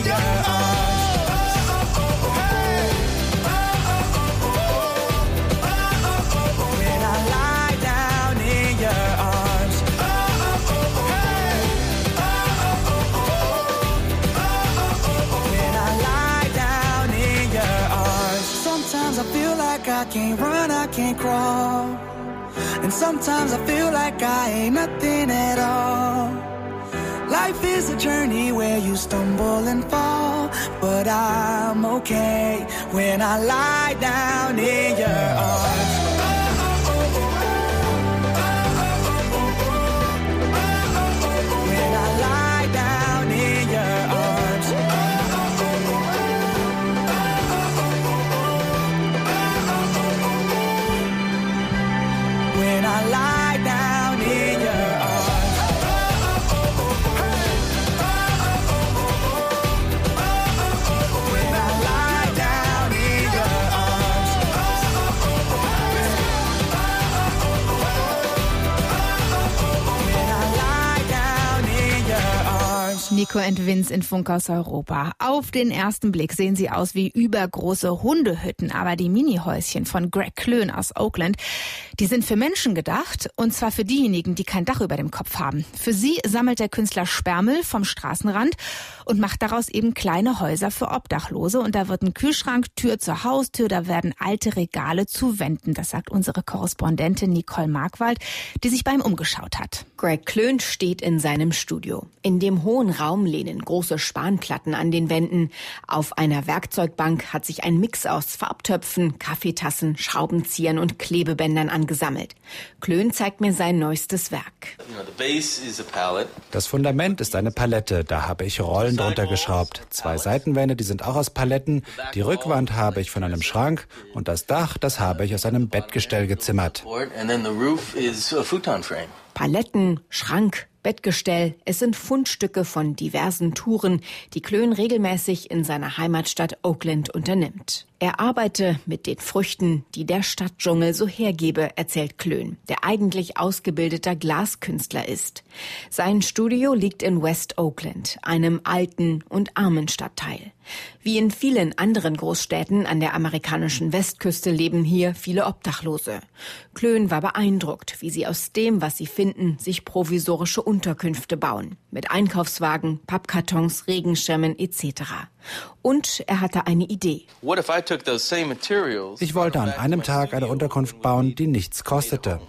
I can't run, I can't crawl. And sometimes I feel like I ain't nothing at all. Life is a journey where you stumble and fall, but I'm okay when I lie down in your arms. When I lie down in your arms. When I lie down in your arms. When I lie down in your arms. When I lie down in your arms. Nico and Vince in Funkhaus Europa. Auf den ersten Blick sehen sie aus wie übergroße Hundehütten, aber die Minihäuschen von Greg Klön aus Oakland, die sind für Menschen gedacht, und zwar für diejenigen, die kein Dach über dem Kopf haben. Für sie sammelt der Künstler Sperrmüll vom Straßenrand und macht daraus eben kleine Häuser für Obdachlose. Und da wird ein Kühlschrank, Tür zur Haustür, da werden alte Regale zu Wänden. Das sagt unsere Korrespondentin Nicole Markwald, die sich bei ihm umgeschaut hat. Greg Klön steht in seinem Studio. In dem hohen Raum lehnen große Spanplatten an den Wänden. Auf einer Werkzeugbank hat sich ein Mix aus Farbtöpfen, Kaffeetassen, Schraubenziehern und Klebebändern angesammelt. Klön zeigt mir sein neuestes Werk. Das Fundament ist eine Palette, da habe ich Rollen drunter geschraubt. 2 Seitenwände, die sind auch aus Paletten. Die Rückwand habe ich von einem Schrank und das Dach, das habe ich aus einem Bettgestell gezimmert. Paletten, Schrank, Bettgestell, es sind Fundstücke von diversen Touren, die Klön regelmäßig in seiner Heimatstadt Oakland unternimmt. Er arbeite mit den Früchten, die der Stadtdschungel so hergebe, erzählt Klön, der eigentlich ausgebildeter Glaskünstler ist. Sein Studio liegt in West Oakland, einem alten und armen Stadtteil. Wie in vielen anderen Großstädten an der amerikanischen Westküste leben hier viele Obdachlose. Klön war beeindruckt, wie sie aus dem, was sie finden, sich provisorische Unterkünfte bauen. Mit Einkaufswagen, Pappkartons, Regenschirmen etc. Und er hatte eine Idee. Ich wollte an einem Tag eine Unterkunft bauen, die nichts kostete.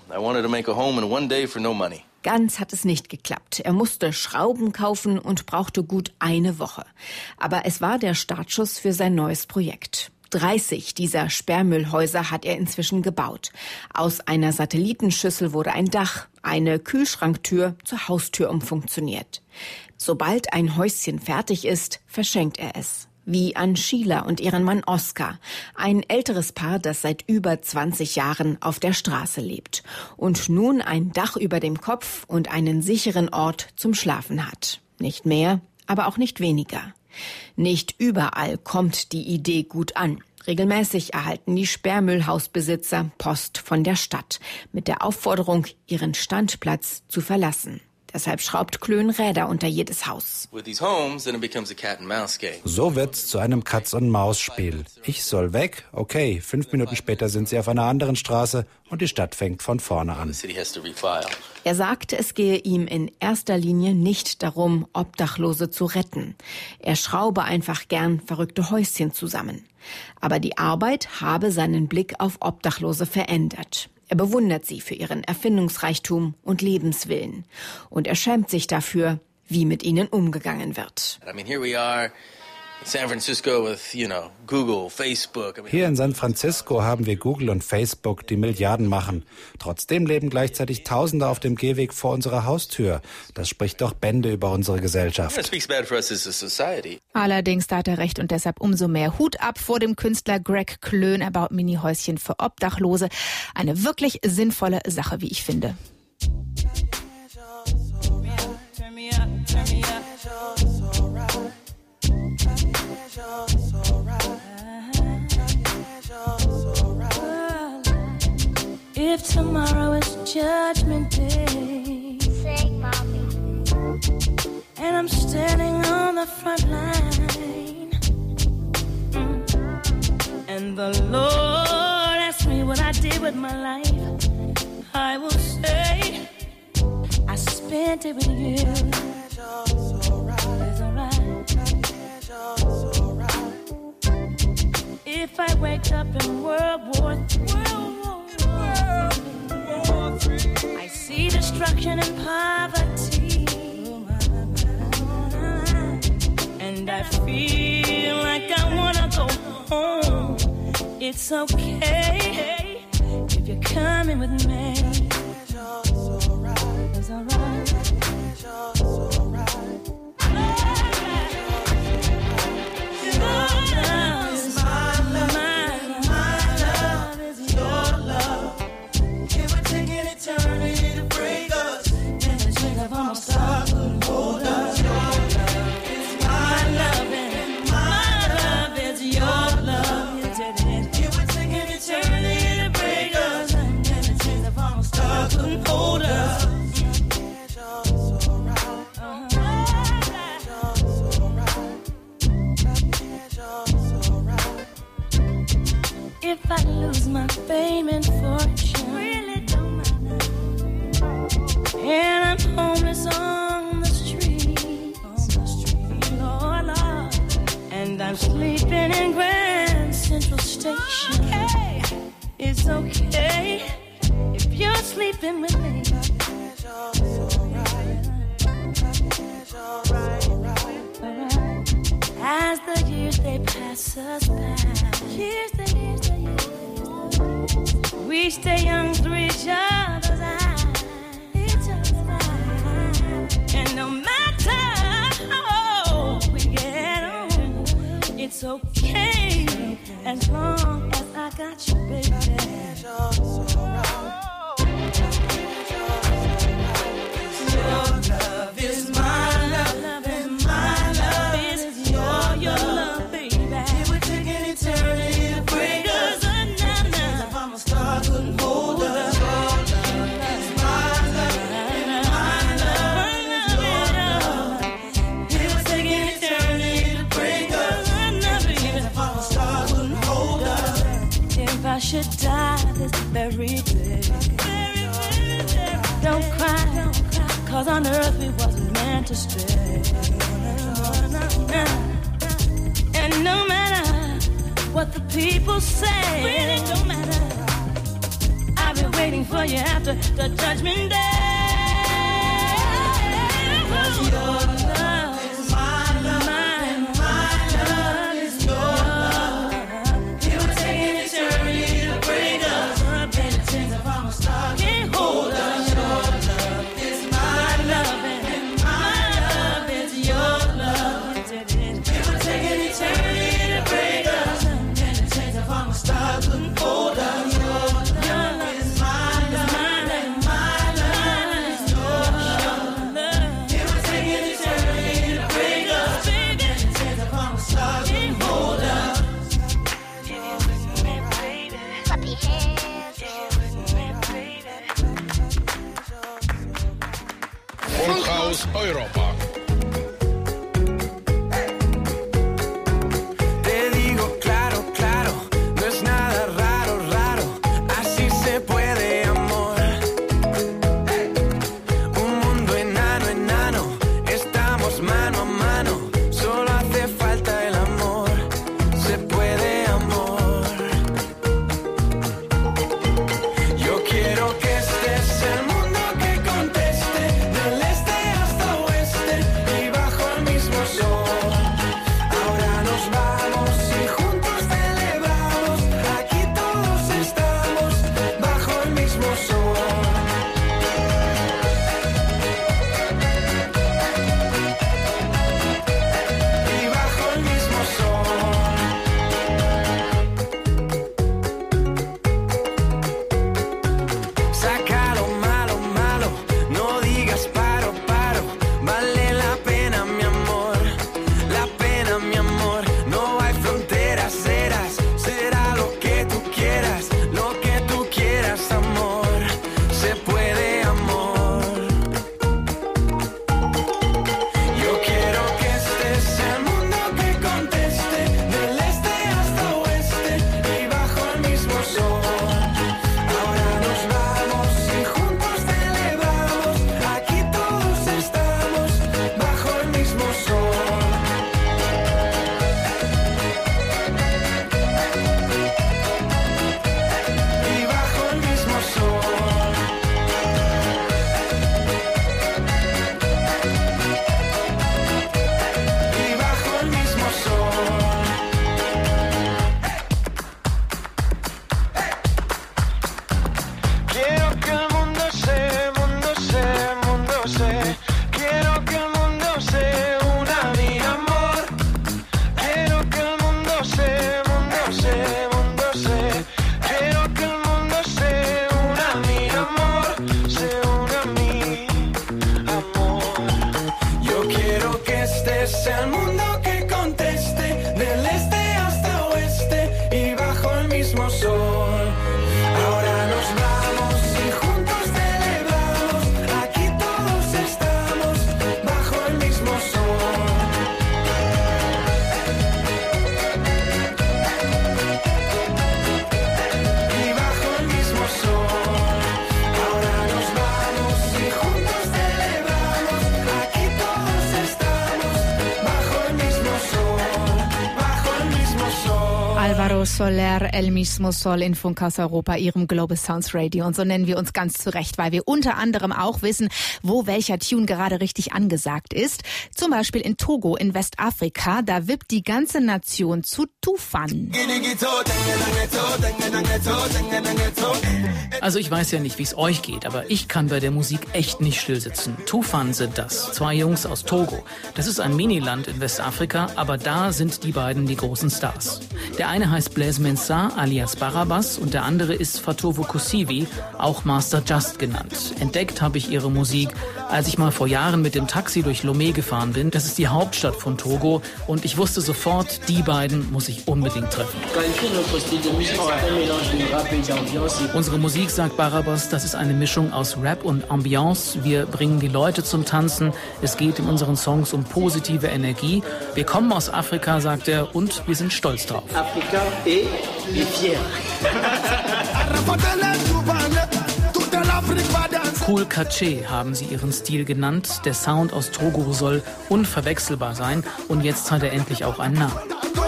Ganz hat es nicht geklappt. Er musste Schrauben kaufen und brauchte gut eine Woche. Aber es war der Startschuss für sein neues Projekt. 30 dieser Sperrmüllhäuser hat er inzwischen gebaut. Aus einer Satellitenschüssel wurde ein Dach, eine Kühlschranktür zur Haustür umfunktioniert. Sobald ein Häuschen fertig ist, verschenkt er es. Wie an Sheila und ihren Mann Oscar, ein älteres Paar, das seit über 20 Jahren auf der Straße lebt und nun ein Dach über dem Kopf und einen sicheren Ort zum Schlafen hat. Nicht mehr, aber auch nicht weniger. Nicht überall kommt die Idee gut an. Regelmäßig erhalten die Sperrmüllhausbesitzer Post von der Stadt mit der Aufforderung, ihren Standplatz zu verlassen. Deshalb schraubt Klön Räder unter jedes Haus. So wird's zu einem Katz-und-Maus-Spiel. Ich soll weg, okay, 5 Minuten später sind sie auf einer anderen Straße und die Stadt fängt von vorne an. Er sagt, es gehe ihm in erster Linie nicht darum, Obdachlose zu retten. Er schraube einfach gern verrückte Häuschen zusammen. Aber die Arbeit habe seinen Blick auf Obdachlose verändert. Er bewundert sie für ihren Erfindungsreichtum und Lebenswillen. Und er schämt sich dafür, wie mit ihnen umgegangen wird. Hier in San Francisco haben wir Google und Facebook, die Milliarden machen. Trotzdem leben gleichzeitig Tausende auf dem Gehweg vor unserer Haustür. Das spricht doch Bände über unsere Gesellschaft. Allerdings, da hat er recht, und deshalb umso mehr Hut ab vor dem Künstler Greg Klön. Er baut Minihäuschen für Obdachlose. Eine wirklich sinnvolle Sache, wie ich finde. If tomorrow is Judgment Day, sing, mommy. And I'm standing on the front line, and the Lord asks me what I did with my life, I will say I spent it with you. It's alright. If if I wake up in World War III? I see destruction and poverty, and I feel like I wanna go home. It's okay if you're coming with me. It's alright. It's alright. If I lose my fame and fortune, really don't matter, and I'm homeless on the street, Lord, Lord, and I'm sleeping in Grand Central Station. Okay. It's okay if you're sleeping with me. As the years they pass us by, we stay young through each other's eyes. And no matter how old we get on, it's okay as long as I got you, baby. Your love is my love, and my love is your love, baby. It would take an eternity to break us. Couldn't hold us. Your love is my love, and my love is your love. It would take an eternity to break us. If our star couldn't hold us. If I should die this very day, don't cry, 'cause on earth we wasn't meant to stay. And no matter what the people say, really don't matter. I've been waiting for you after the judgment day. 'Cause your love is my love, and my love is your love. It would take an eternity to break us. And the chains of our stars can't hold us. Your love is my love, and my love is your love. It would take an eternity to break us. And the chains of our stars couldn't hold us. Funkhaus Europa. Te digo claro, claro, no es nada raro, raro, así se puede, amor. Un mundo enano, enano, estamos mano a mano, solo hace falta el amor, se puede, amor. Yo quiero que este es el mundo que conteste, del este hasta oeste. Alvaro Soler, El Mismo Sol in Funkhaus Europa, Ihrem Global Sounds Radio. Und so nennen wir uns ganz zurecht, weil wir unter anderem auch wissen, wo welcher Tune gerade richtig angesagt ist. Zum Beispiel in Togo in Westafrika, da wippt die ganze Nation zu Toufan. Also ich weiß ja nicht, wie es euch geht, aber ich kann bei der Musik echt nicht stillsitzen. Toufan sind das, 2 Jungs aus Togo. Das ist ein Miniland in Westafrika, aber da sind die beiden die großen Stars. Der eine heißt Blaise Mensah alias Barabas und der andere ist Fatovu Kusivi, auch Master Just genannt. Entdeckt habe ich ihre Musik, als ich mal vor Jahren mit dem Taxi durch Lomé gefahren bin. Das ist die Hauptstadt von Togo und ich wusste sofort, die beiden muss ich unbedingt treffen. Unsere Musik, sagt Barabas, das ist eine Mischung aus Rap und Ambiance. Wir bringen die Leute zum Tanzen. Es geht in unseren Songs um positive Energie. Wir kommen aus Afrika, sagt er, und wir sind stolz drauf. Afrika et fier. Cool Caché haben sie ihren Stil genannt. Der Sound aus Togo soll unverwechselbar sein und jetzt hat er endlich auch einen Namen.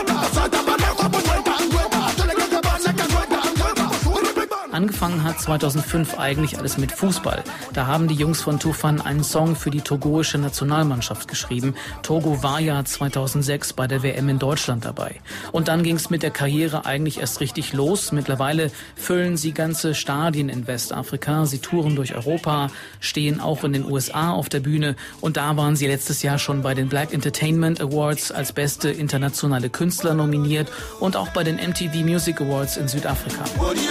Angefangen hat 2005 eigentlich alles mit Fußball. Da haben die Jungs von Toufan einen Song für die togoische Nationalmannschaft geschrieben. Togo war ja 2006 bei der WM in Deutschland dabei. Und dann ging es mit der Karriere eigentlich erst richtig los. Mittlerweile füllen sie ganze Stadien in Westafrika. Sie touren durch Europa, stehen auch in den USA auf der Bühne. Und da waren sie letztes Jahr schon bei den Black Entertainment Awards als beste internationale Künstler nominiert und auch bei den MTV Music Awards in Südafrika.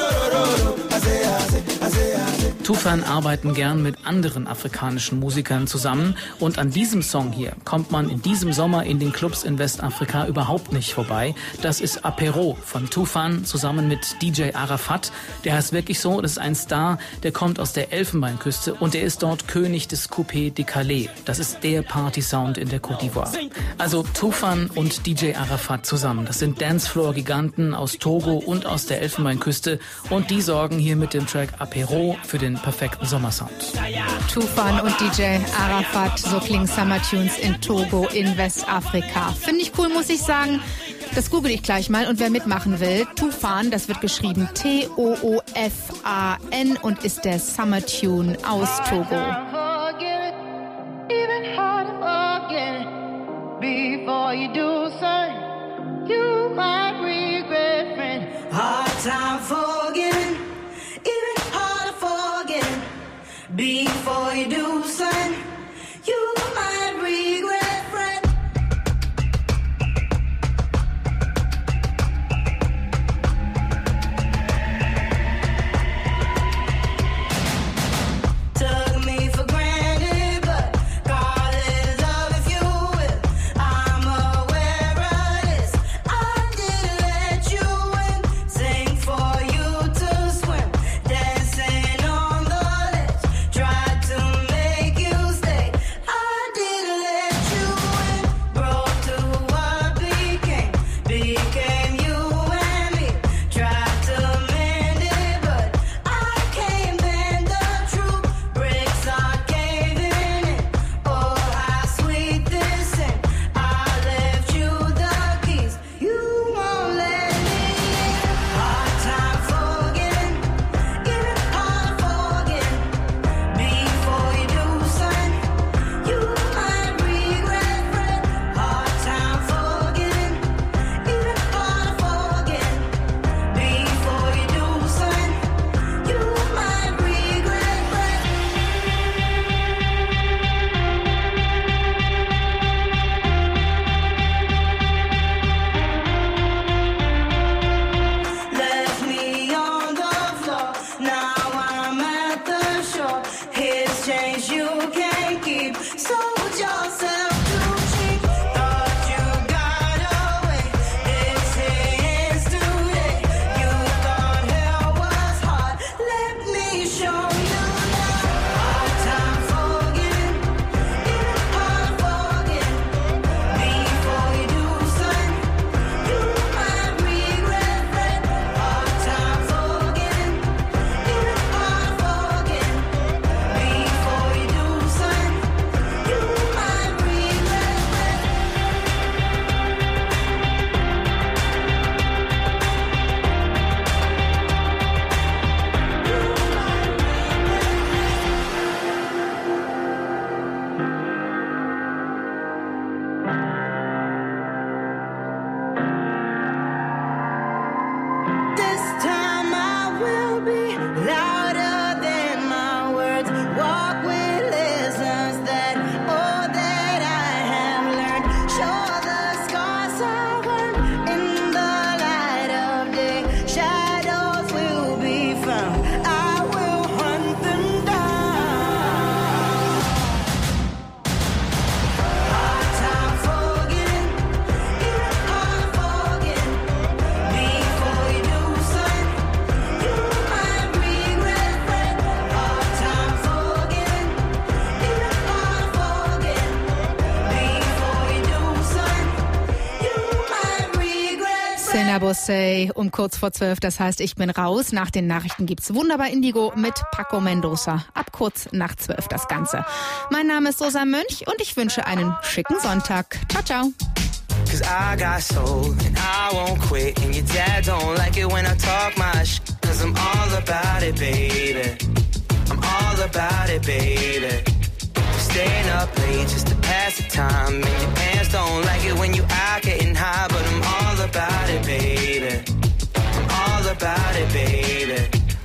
Toufan arbeiten gern mit anderen afrikanischen Musikern zusammen und an diesem Song hier kommt man in diesem Sommer in den Clubs in Westafrika überhaupt nicht vorbei. Das ist Apéro von Toufan zusammen mit DJ Arafat. Der heißt wirklich so, das ist ein Star, der kommt aus der Elfenbeinküste und der ist dort König des Coupé de Calais. Das ist der Party-Sound in der Côte d'Ivoire. Also Toufan und DJ Arafat zusammen. Das sind Dancefloor-Giganten aus Togo und aus der Elfenbeinküste und die sorgen hier mit dem Track Apéro für den perfekten Sommersound. Toufan und DJ Arafat, so klingen Summer Tunes in Togo in Westafrika. Finde ich cool, muss ich sagen. Das google ich gleich mal und wer mitmachen will, Toufan, das wird geschrieben Toofan und ist der Summer Tune aus Togo. Before you do, son, you might regret, friend. Hard time forgetting, even harder forgetting. Before you do, son, you might regret, friend. Took me for granted, but call it love if you will. I'm aware of this. I didn't let you in. Sing for you to swim. Dancing on the ledge. Tried to make you stay. I didn't let you in. Broke to what became you and me. Tried to mend it, but I can't bend the truth. Bricks are caving in. Oh, how sweet this is. I left you the keys. You won't let me in. Hard time forgetting, even harder forgetting. Before you do, son, you might regret, friend. Hard time forgetting, even harder forgetting. Before you do, son, you might regret, friend. Left me on the floor, now I'm at the shore. His change you can't keep, sold yourself too cheap. Thought you got away, this is today. You thought hell was hard, let me show you now. Hard time forgetting, even harder forgetting. Before you do, son, you might regret, friend. Hard time forgetting, even harder forgetting. Before you do, son, you Serena Bossé um kurz vor 12, das heißt, ich bin raus. Nach den Nachrichten gibt's Wunderbar Indigo mit Paco Mendoza. Ab kurz nach 12 das Ganze. Mein Name ist Rosa Mönch und ich wünsche einen schicken Sonntag. Ciao, ciao. Cause I got soul and I won't quit. And your dad don't like it when I talk my shit. Cause I'm all about it, baby. I'm all about it, baby. Staying up late just to pass the time. And your parents don't like it when you out getting high. But I'm all about it, baby. I'm all about it, baby.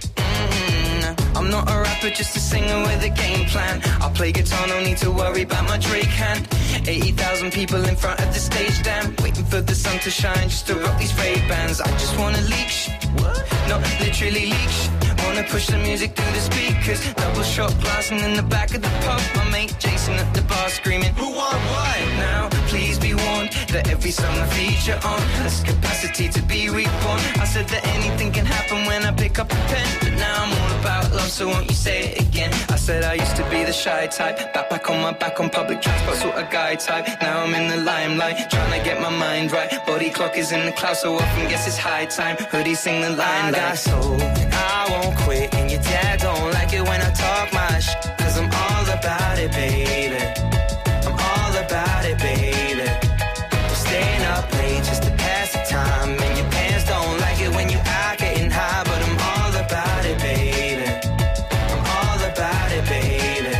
I'm not a rapper, just a singer with a game plan. I'll play guitar, no need to worry about my Drake hand. 80,000 people in front of the stage, damn. Waiting for the sun to shine just to rock these fake bands. I just wanna leak shit, not literally leak shit. Wanna push the music through the speakers. Double shot blasting in the back of the pub. My mate Jason at the bar screaming, who want what? Now, please be warned that every song I feature on has capacity to be reborn. I said that anything can happen when I pick up a pen, but now I'm all about love, so won't you say it again? I said I used to be the shy type, back on my back on public transport, sort of guy type. Now I'm in the limelight, trying to get my mind right. Body clock is in the clouds, so often guess it's high time. Hoodie sing the line, I got soul, I won't quit. And your dad don't like it when I talk my shit. Cause I'm all about it, baby. I'm all about it, baby. Staying up late just to pass the time. And your parents don't like it when you out getting high. But I'm all about it, baby. I'm all about it, baby.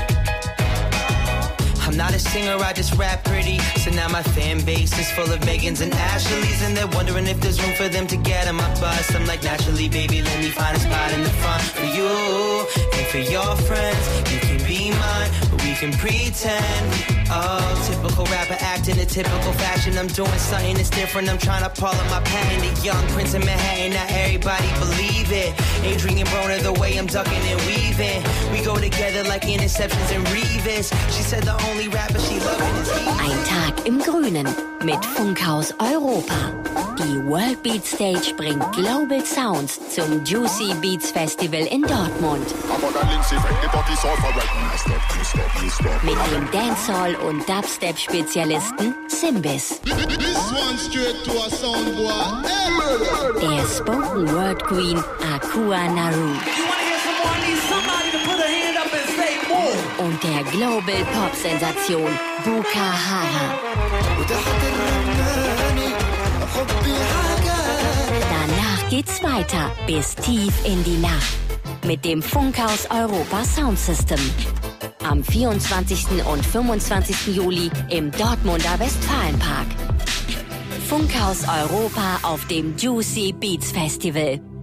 I'm not a singer, I just rap pretty. So now my fan base is full of Megans and Ashleys. And they're wondering if there's room for them to get on my bus. I'm like, naturally, baby, let me find a spot in the front. For you and for your friends, you can be mine, but we can pretend. Oh, typical rapper acting in typical fashion. I'm doing something that's different, I'm trying to pull up my patent. The young prince of Manhattan, not everybody believe it. Adrian Broner, the way I'm ducking and weaving. We go together like Interceptions and Revis. She said the only rapper she loving is he. Ein Tag im Grünen mit Funkhaus Europa. Die World Beat Stage bringt Global Sounds zum Juicy Beats Festival in Dortmund. Mit dem Dancehall- und Dubstep-Spezialisten Simbis. Der Spoken Word Queen Akua Naru. Und der Global Pop-Sensation Buka Hara. Danach geht's weiter bis tief in die Nacht mit dem Funkhaus Europa Soundsystem. Am 24. und 25. Juli im Dortmunder Westfalenpark. Funkhaus Europa auf dem Juicy Beats Festival.